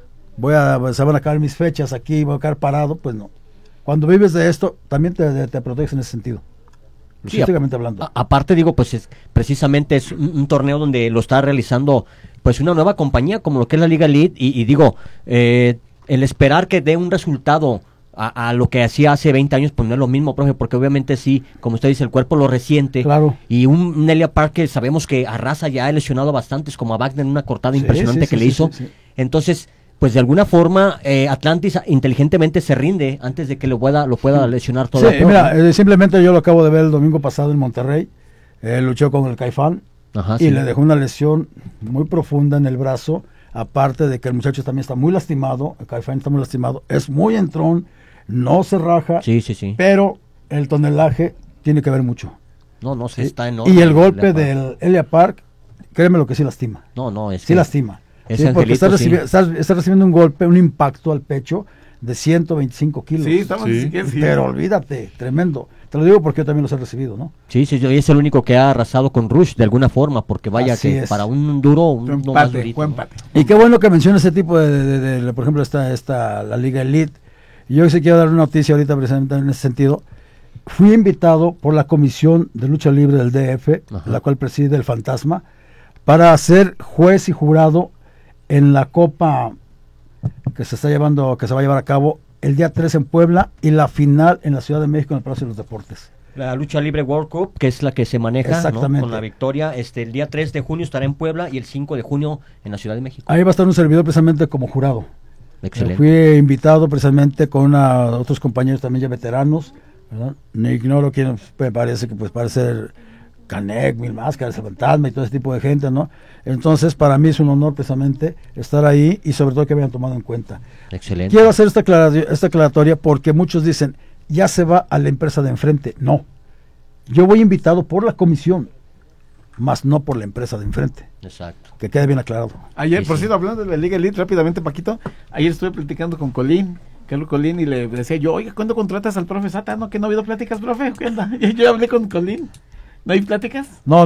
se van a acabar mis fechas aquí, voy a quedar parado, pues no. Cuando vives de esto, también te proteges en ese sentido. Sí, hablando. Aparte digo, pues precisamente es un torneo donde lo está realizando pues una nueva compañía como lo que es la Liga Elite, y digo, el esperar que dé un resultado a lo que hacía hace 20 años, pues no es lo mismo, profe, porque obviamente sí, como usted dice, el cuerpo lo resiente, claro. Y un Delia Park que sabemos que arrasa, ya ha lesionado a bastantes, como a Wagner en una cortada impresionante que le hizo, entonces pues de alguna forma Atlantis inteligentemente se rinde antes de que lo pueda lesionar todo. Sí, mira, simplemente yo lo acabo de ver el domingo pasado en Monterrey, luchó con el Caifán. Ajá, y le dejó una lesión muy profunda en el brazo, aparte de que el muchacho también está muy lastimado, el Caifán está muy lastimado, es muy entrón, no se raja, sí. Pero el tonelaje tiene que ver mucho. No, se está enorme. Y el golpe del Delia Park, créeme lo que sí lastima. No, es sí lastima. Sí, porque está recibiendo un golpe, un impacto al pecho de 125 kilos. Sí, estamos pero olvídate, tremendo. Te lo digo porque yo también los he recibido, ¿no? Sí, yo es el único que ha arrasado con Rush de alguna forma, porque vaya así que es. Para un duro, un más empate, durito, buen ¿no? empate. Y qué bueno que menciona ese tipo de por ejemplo, la Liga Elite. Yo sí quiero dar una noticia ahorita precisamente en ese sentido. Fui invitado por la Comisión de Lucha Libre del DF, la cual preside el Fantasma, para ser juez y jurado en la Copa que se va a llevar a cabo el día 3 en Puebla, y la final en la Ciudad de México en el Palacio de los Deportes. La Lucha Libre World Cup, que es la que se maneja, exactamente, ¿no? Con la victoria, el día 3 de junio estará en Puebla y el 5 de junio en la Ciudad de México. Ahí va a estar un servidor precisamente como jurado. Excelente. Fui invitado precisamente con otros compañeros también ya veteranos, ¿verdad? No ignoro quién me parece que parece Canek, Mil Máscaras, el Fantasma y todo ese tipo de gente, ¿no? Entonces para mí es un honor precisamente estar ahí, y sobre todo que me hayan tomado en cuenta. Excelente. Quiero hacer esta aclaratoria porque muchos dicen, ya se va a la empresa de enfrente. No, yo voy invitado por la comisión, más no por la empresa de enfrente. Exacto. Que quede bien aclarado. Ayer, por cierto, hablando de la Liga Elite, rápidamente, Paquito, ayer estuve platicando con Carlos Colín, y le decía yo, oiga, ¿cuándo contratas al profe Sata? ¿No? ¿Que no ha habido pláticas, profe? ¿Qué onda? Yo hablé con Colín. ¿No hay pláticas? No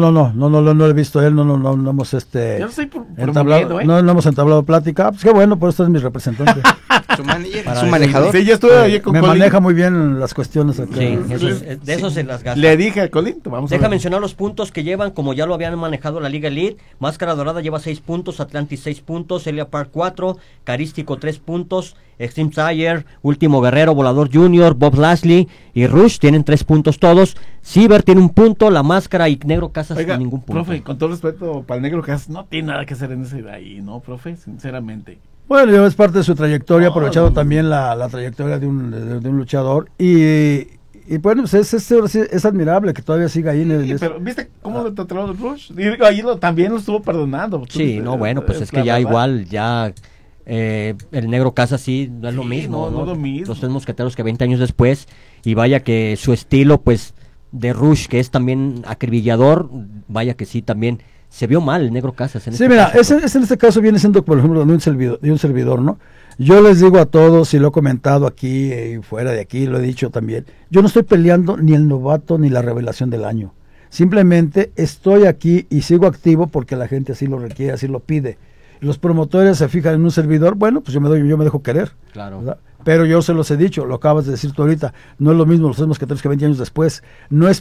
he visto él, no hemos Yo no estoy entablado, no hemos entablado plática. Pues qué bueno, por eso es mi representante. ¿Su manager? ¿Su manejador? Sí, yo estuve ayer con me Colín. Maneja muy bien las cuestiones acá. Sí, de eso se las gasta. Le dije a Colín, Deja mencionar los puntos que llevan, como ya lo habían manejado la Liga Elite. Máscara Dorada lleva 6 puntos, Atlantis 6 puntos, Delia Park 4, Carístico 3 puntos, Extreme Tire, Último Guerrero, Volador Junior, Bob Lashley y Rush tienen 3 puntos todos. Ciber tiene 1 punto, La Máscara y Negro Casas sin ningún punto. Profe, con todo respeto para el Negro Casas, no tiene nada que hacer en ese de ahí, ¿no, profe? Sinceramente. Bueno, es parte de su trayectoria, aprovechado también la trayectoria de un luchador, y Y bueno, pues es admirable que todavía siga ahí en el... Sí, pero ¿viste cómo lo trató Rush? Digo, ahí también lo estuvo perdonando. Sí, no, bueno, pues es que ya igual, ya el Negro Casas sí, no es lo mismo, no es lo mismo. Los Tres Mosqueteros que 20 años después, y vaya que su estilo, pues, de Rush, que es también acribillador, vaya que sí, también se vio mal el Negro Casas. En sí, este mira, caso, en este caso viene siendo, por ejemplo, de un servidor, ¿no? Yo les digo a todos, y lo he comentado aquí y fuera de aquí, lo he dicho también, yo no estoy peleando ni el novato ni la revelación del año. Simplemente estoy aquí y sigo activo porque la gente así lo requiere, así lo pide. Los promotores se fijan en un servidor, bueno, pues yo me dejo querer. Claro. ¿Verdad? Pero yo se los he dicho, lo acabas de decir tú ahorita, no es lo mismo los Tres Mosqueteros que 20 años después. No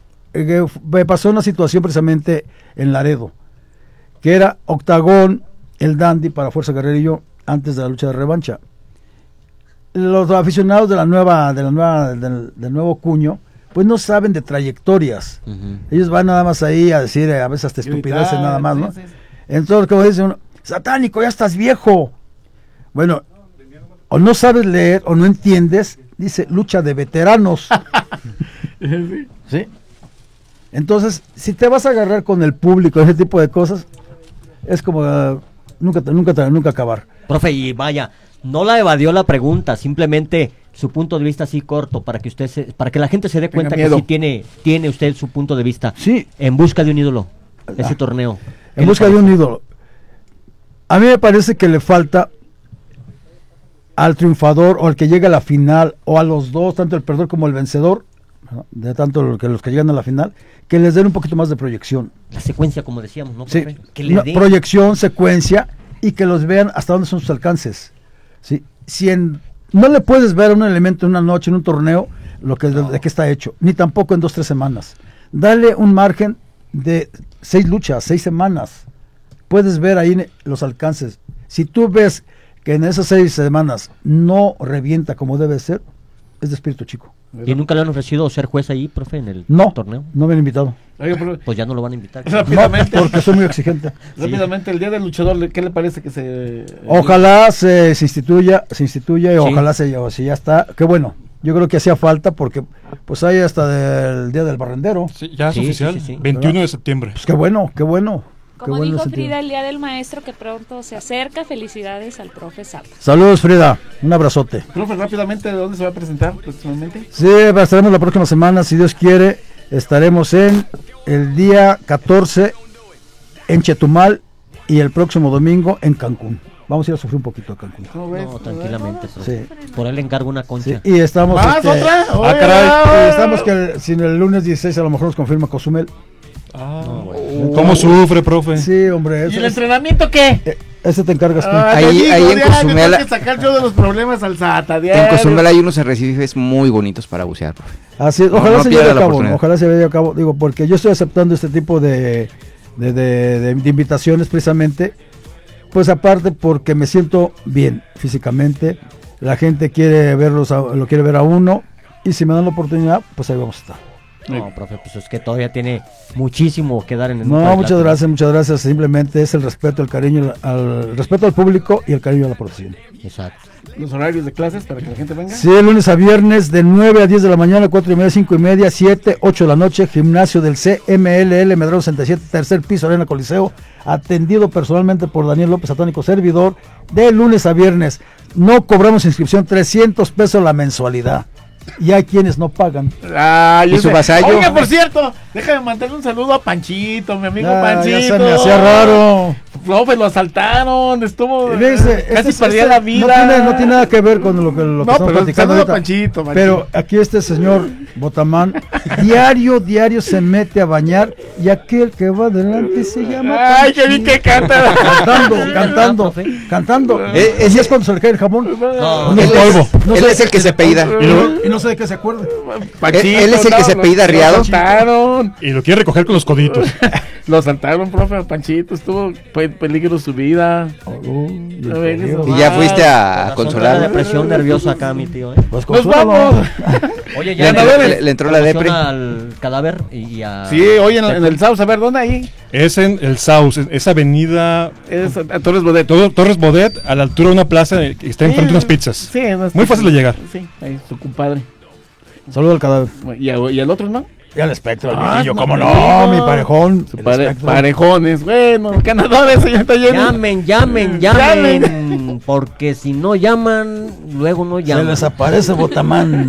me pasó una situación precisamente en Laredo, que era Octagón, el Dandy para Fuerza Guerrera y yo, antes de la lucha de revancha. Los aficionados del nuevo cuño, pues no saben de trayectorias. Ellos van nada más ahí a decir a veces hasta estupideces nada más, ¿no? Sí. Entonces, como dice uno, satánico, ya estás viejo. Bueno, o no sabes leer o no entiendes, dice lucha de veteranos. ¿Sí? Entonces, si te vas a agarrar con el público, ese tipo de cosas, es como nunca acabar. Profe, y vaya, no la evadió la pregunta, simplemente su punto de vista así corto, para que la gente se dé cuenta que sí tiene usted su punto de vista. Sí. En busca de un ídolo, ese torneo. En busca de un ídolo. A mí me parece que le falta al triunfador o al que llega a la final, o a los dos, tanto el perdedor como el vencedor, ¿no? De tanto los que llegan a la final, que les den un poquito más de proyección. La secuencia, como decíamos, ¿no, sí, profe? Que le den proyección, secuencia, y que los vean hasta dónde son sus alcances. ¿Sí? No le puedes ver a un elemento en una noche, en un torneo, de qué está hecho, ni tampoco en 2-3 semanas. Dale un margen de 6 luchas, 6 semanas. Puedes ver ahí los alcances. Si tú ves que en esas 6 semanas no revienta como debe ser, es de espíritu chico. ¿Y nunca le han ofrecido ser juez ahí, profe, en el torneo? No me han invitado. Pues ya no lo van a invitar. Rápidamente. No, porque soy muy exigente. Rápidamente, el Día del Luchador, ¿qué le parece que se...? Ojalá se instituya y ojalá si ya está. Qué bueno. Yo creo que hacía falta porque pues hay hasta del Día del Barrendero. Sí, ya es oficial, 21 de septiembre. Pues qué bueno. Como dijo Frida, el Día del Maestro que pronto se acerca. Felicidades al profe Zapa. Saludos, Frida. Un abrazote. Profe, rápidamente, ¿de dónde se va a presentar próximamente? Sí, estaremos la próxima semana, si Dios quiere. Estaremos en el día 14 en Chetumal y el próximo domingo en Cancún. Vamos a ir a sufrir un poquito a Cancún. No, tranquilamente. Sí. Por él le encargo una concha. Sí, y estamos... ¿Otra? Y estamos que si el lunes 16 a lo mejor nos confirma Cozumel. ¿Cómo sufre, profe? Sí, hombre. ¿Y el entrenamiento qué? Ese te encargas tú. Ahí en Cozumel. Tengo que sacar yo de los problemas al SATA. En Cozumel hay unos arrecifes muy bonitos para bucear, profe. Así es, ojalá se lleve a cabo. Ojalá se lleve a cabo. Digo, porque yo estoy aceptando este tipo de invitaciones precisamente. Pues aparte porque me siento bien físicamente. La gente quiere lo quiere ver a uno. Y si me dan la oportunidad, pues ahí vamos a estar. No, profe, pues es que todavía tiene muchísimo que dar en el No, muchas gracias. Simplemente es el respeto, el cariño, el respeto al público y el cariño a la profesión. Exacto. ¿Los horarios de clases para que la gente venga? Sí, lunes a viernes de 9 a 10 de la mañana, 4:30, 5:30, 7, 8 de la noche, gimnasio del CMLL, Medrano 67, tercer piso, Arena Coliseo, atendido personalmente por Daniel López, satánico servidor, de lunes a viernes. No cobramos inscripción, 300 pesos la mensualidad. Y hay quienes no pagan. ¿Y su vasallo? Oiga, por cierto, déjame mandarle un saludo a Panchito, mi amigo Panchito. Ya se me hacía raro. Profe, lo asaltaron, estuvo... casi perdía la vida. No tiene nada que ver con lo que estamos platicando ahorita. Panchito. Pero aquí este señor Botamán, diario se mete a bañar, y aquel que va adelante se llama Ay, que vi que canta. Cantando. ¿Y es cuando se le cae el jamón? No, él es el que se apellida. Y no sé de qué se acuerda. Él es el que se apellida Riado. Y lo quiere recoger con los coditos. Lo asaltaron, profe, Panchito, estuvo en peligro su vida. Y ya fuiste a consolar. La presión nerviosa acá, mi tío. Pues ¡nos vamos! Oye, ya le entró la depre. Al cadáver y a... Sí, hoy en el Saus, a ver, ¿dónde ahí? Es en el Saus, esa avenida... Es a Torres Bodet. Torres Bodet, a la altura de una plaza que está enfrente de unas pizzas. Sí, muy fácil de llegar. Sí, ahí su compadre. Saludo al cadáver. ¿Y el otro no? Y al espectro, no, cómo no, mi parejón. Parejones, bueno, ganadores, señorita Jenny. Llamen, porque si no llaman, luego no llaman. Se les aparece Botamán.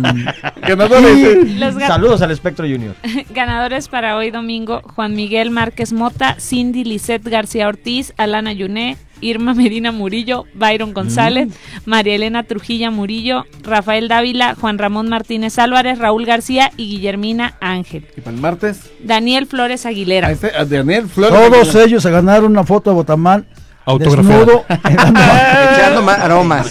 Saludos al Espectro Junior. Ganadores para hoy domingo: Juan Miguel Márquez Mota, Cindy Lisette García Ortiz, Alana Yuné, Irma Medina Murillo, Byron González, María Elena Trujilla Murillo, Rafael Dávila, Juan Ramón Martínez Álvarez, Raúl García y Guillermina Ángel. ¿Y para el martes? Daniel Flores Aguilera. Daniel Flores Todos ellos se ganaron una foto de Botamán desnudo, echando aromas.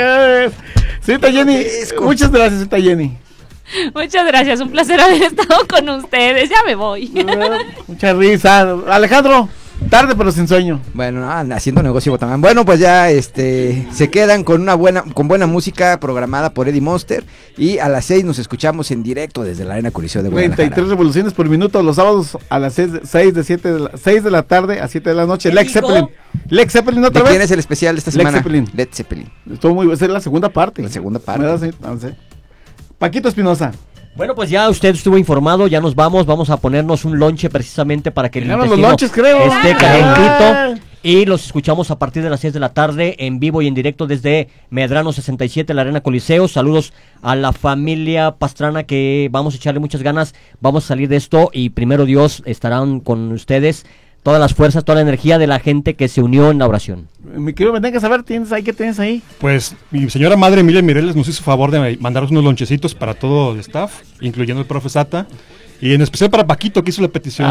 Señorita Jenny, muchas gracias, señorita Jenny. Muchas gracias, un placer haber estado con ustedes. Ya me voy. Mucha risa. Alejandro, tarde pero sin sueño. Bueno, haciendo negocio Botamán. Bueno, pues ya se quedan con buena música programada por Eddie Monster. Y a las 6 nos escuchamos en directo desde la Arena Coliseo de Guadalajara. 33 revoluciones por minuto los sábados a las 6 de la tarde a 7 de la noche. Lex Zeppelin otra vez. ¿Quién es el especial de esta semana? Led Zeppelin. Estuvo muy, esa es la segunda parte. No sé. Paquito Espinosa. Bueno, pues ya usted estuvo informado, ya nos vamos a ponernos un lonche precisamente para que el intestino los lonches, creo. esté calentito. Y los escuchamos a partir de las 6 de la tarde en vivo y en directo desde Medrano 67, la Arena Coliseo. Saludos a la familia Pastrana, que vamos a echarle muchas ganas, vamos a salir de esto y primero Dios estarán con ustedes todas las fuerzas, toda la energía de la gente que se unió en la oración. Mi querido, me tengo que saber, ¿qué tienes ahí? Pues mi señora madre Emilia Mireles nos hizo favor de mandaros unos lonchecitos para todo el staff, incluyendo el profe Sata, y en especial para Paquito, que hizo la petición.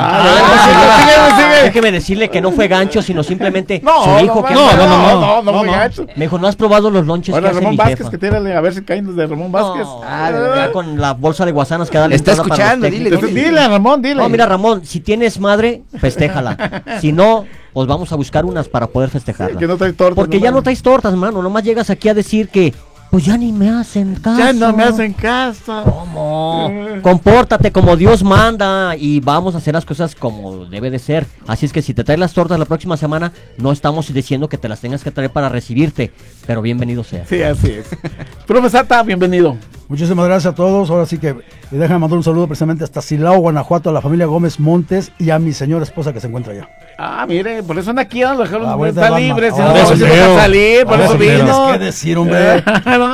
Sigue. Déjeme decirle que no fue gancho, sino simplemente su hijo. No fue gancho. Me dijo, ¿no has probado los lonches que hace Ramón mi Vázquez, jefa? que tírale a ver si caen los de Ramón Vázquez. Ya con la bolsa de guasanas que da la está escuchando, dile, Ramón, dile. No, mira, Ramón, si tienes madre, festéjala. Si no, pues vamos a buscar unas para poder festejarla. Que no traes tortas. Porque ya no traes tortas, mano. Nomás llegas aquí a decir que pues ya ni me hacen caso. Ya no me hacen caso. ¿Cómo? Compórtate como Dios manda y vamos a hacer las cosas como debe de ser. Así es que si te traes las tortas la próxima semana, no estamos diciendo que te las tengas que traer para recibirte, pero bienvenido sea. Sí, así es. Profe Sata, bienvenido. Muchísimas gracias a todos. Ahora sí que déjame mandar un saludo precisamente hasta Silao, Guanajuato, a la familia Gómez Montes y a mi señora esposa que se encuentra allá. Mire, por eso anda aquí, a lo mejor está libre, no salir, por eso vino. ¿Qué decir, hombre?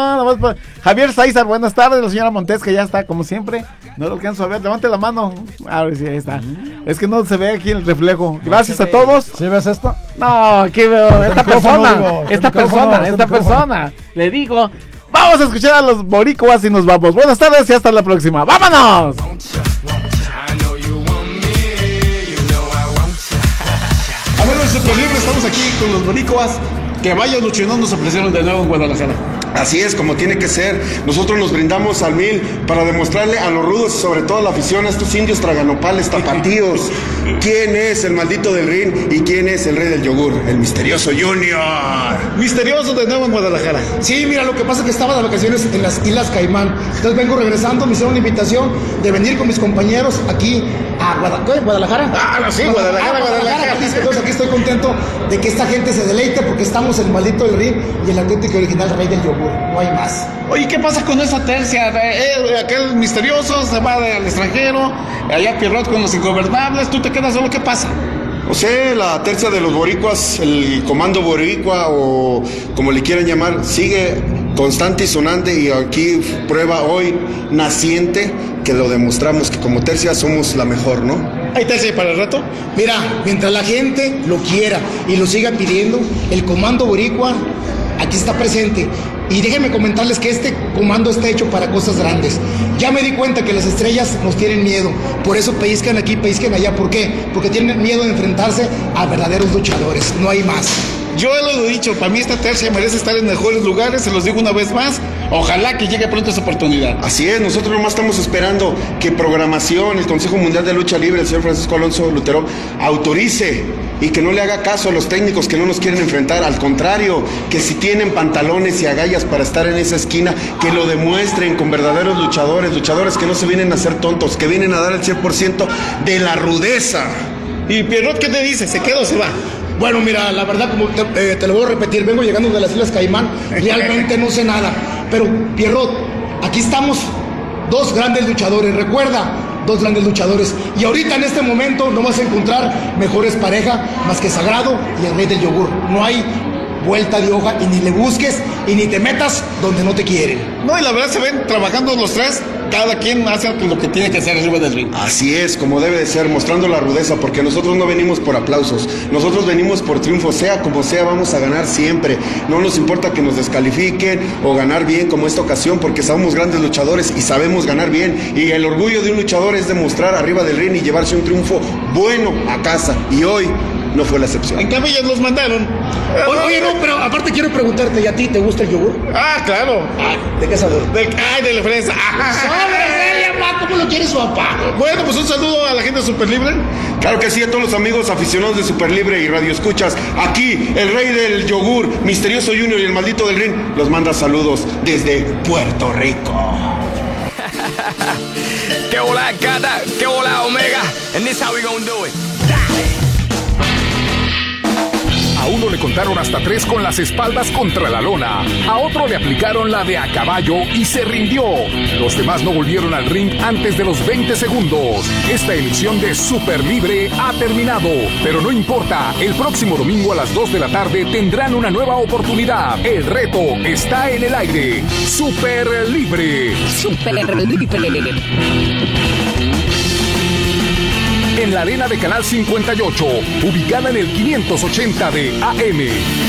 Javier Saizar, buenas tardes, la señora Montes, que ya está, como siempre. No lo alcanzo a ver, levante la mano. Ahora sí, ahí está. Es que no se ve aquí el reflejo. Gracias a todos. ¿Sí ves esto? No, aquí veo esta persona. Le digo, vamos a escuchar a los boricuas y nos vamos. Buenas tardes y hasta la próxima. ¡Vámonos! Estamos aquí con los boricuas que varios luchadores nos ofrecieron de nuevo en Guadalajara. Así es, como tiene que ser. Nosotros nos brindamos al 1000 para demostrarle a los rudos y sobre todo a la afición, a estos indios traganopales, tapatíos, quién es el maldito del ring y quién es el rey del yogur, el misterioso Junior. Misterioso de nuevo en Guadalajara. Sí, mira, lo que pasa es que estaba de vacaciones en las Islas Caimán. Entonces vengo regresando, me hicieron una invitación de venir con mis compañeros aquí a Guadalajara. Sí, Guadalajara. Entonces aquí estoy contento de que esta gente se deleite porque estamos el maldito del ring y el auténtico original rey del yogur. No hay más. Oye, ¿qué pasa con esa tercia? Aquel misterioso se va al extranjero, allá Pierrot con los ingobernables, tú te quedas solo, ¿qué pasa? O sea, la tercia de los boricuas, el comando boricua o como le quieran llamar, sigue constante y sonante y aquí prueba hoy naciente que lo demostramos que como tercia somos la mejor, ¿no? ¿Hay tercia para el rato? Mira, mientras la gente lo quiera y lo siga pidiendo, el comando boricua aquí está presente. Y déjenme comentarles que este comando está hecho para cosas grandes. Ya me di cuenta que las estrellas nos tienen miedo. Por eso pellizcan aquí, pellizcan allá. ¿Por qué? Porque tienen miedo de enfrentarse a verdaderos luchadores. No hay más. Yo lo he dicho, para mí esta tercia merece estar en mejores lugares, se los digo una vez más. Ojalá que llegue pronto esa oportunidad. Así es, nosotros nomás estamos esperando que programación, el Consejo Mundial de Lucha Libre, el señor Francisco Alonso Lutero, autorice y que no le haga caso a los técnicos que no nos quieren enfrentar. Al contrario, que si tienen pantalones y agallas para estar en esa esquina, que lo demuestren con verdaderos luchadores que no se vienen a hacer tontos, que vienen a dar el 100% de la rudeza. ¿Y Pierrot qué te dice? ¿Se queda o se va? Bueno, mira, la verdad, como te lo voy a repetir, vengo llegando de las Islas Caimán, realmente no sé nada. Pero, Pierrot, aquí estamos dos grandes luchadores, recuerda, dos grandes luchadores. Y ahorita en este momento no vas a encontrar mejores parejas más que Sagrado y el Rey del Yogur. No hay vuelta de hoja y ni le busques y ni te metas donde no te quieren. No, y la verdad se ven trabajando los tres, cada quien hace lo que tiene que hacer arriba del ring. Así es, como debe de ser, mostrando la rudeza, porque nosotros no venimos por aplausos, nosotros venimos por triunfo, sea como sea, vamos a ganar siempre. No nos importa que nos descalifiquen o ganar bien como esta ocasión, porque somos grandes luchadores y sabemos ganar bien. Y el orgullo de un luchador es demostrar arriba del ring y llevarse un triunfo bueno a casa. Y hoy no fue la excepción. En cambio, ellos los mandaron. Oye, no, pero aparte quiero preguntarte, ¿y a ti te gusta el yogur? Ah, claro. ¿De qué sabor? De la fresa. ¿Cómo lo quiere su papá? Bueno, pues un saludo a la gente de Super Libre. Claro que sí, a todos los amigos aficionados de Super Libre y Radio Escuchas. Aquí, el Rey del Yogur, Misterioso Junior y el Maldito del Ring, los manda saludos desde Puerto Rico. Que hola Gata, que hola Omega, and this how we gonna do it. A uno le contaron hasta 3 con las espaldas contra la lona. A otro le aplicaron la de a caballo y se rindió. Los demás no volvieron al ring antes de los 20 segundos. Esta emisión de Super Libre ha terminado. Pero no importa, el próximo domingo a las 2 de la tarde tendrán una nueva oportunidad. El reto está en el aire. Super Libre. Super Libre. En la arena de Canal 58, ubicada en el 580 de AM.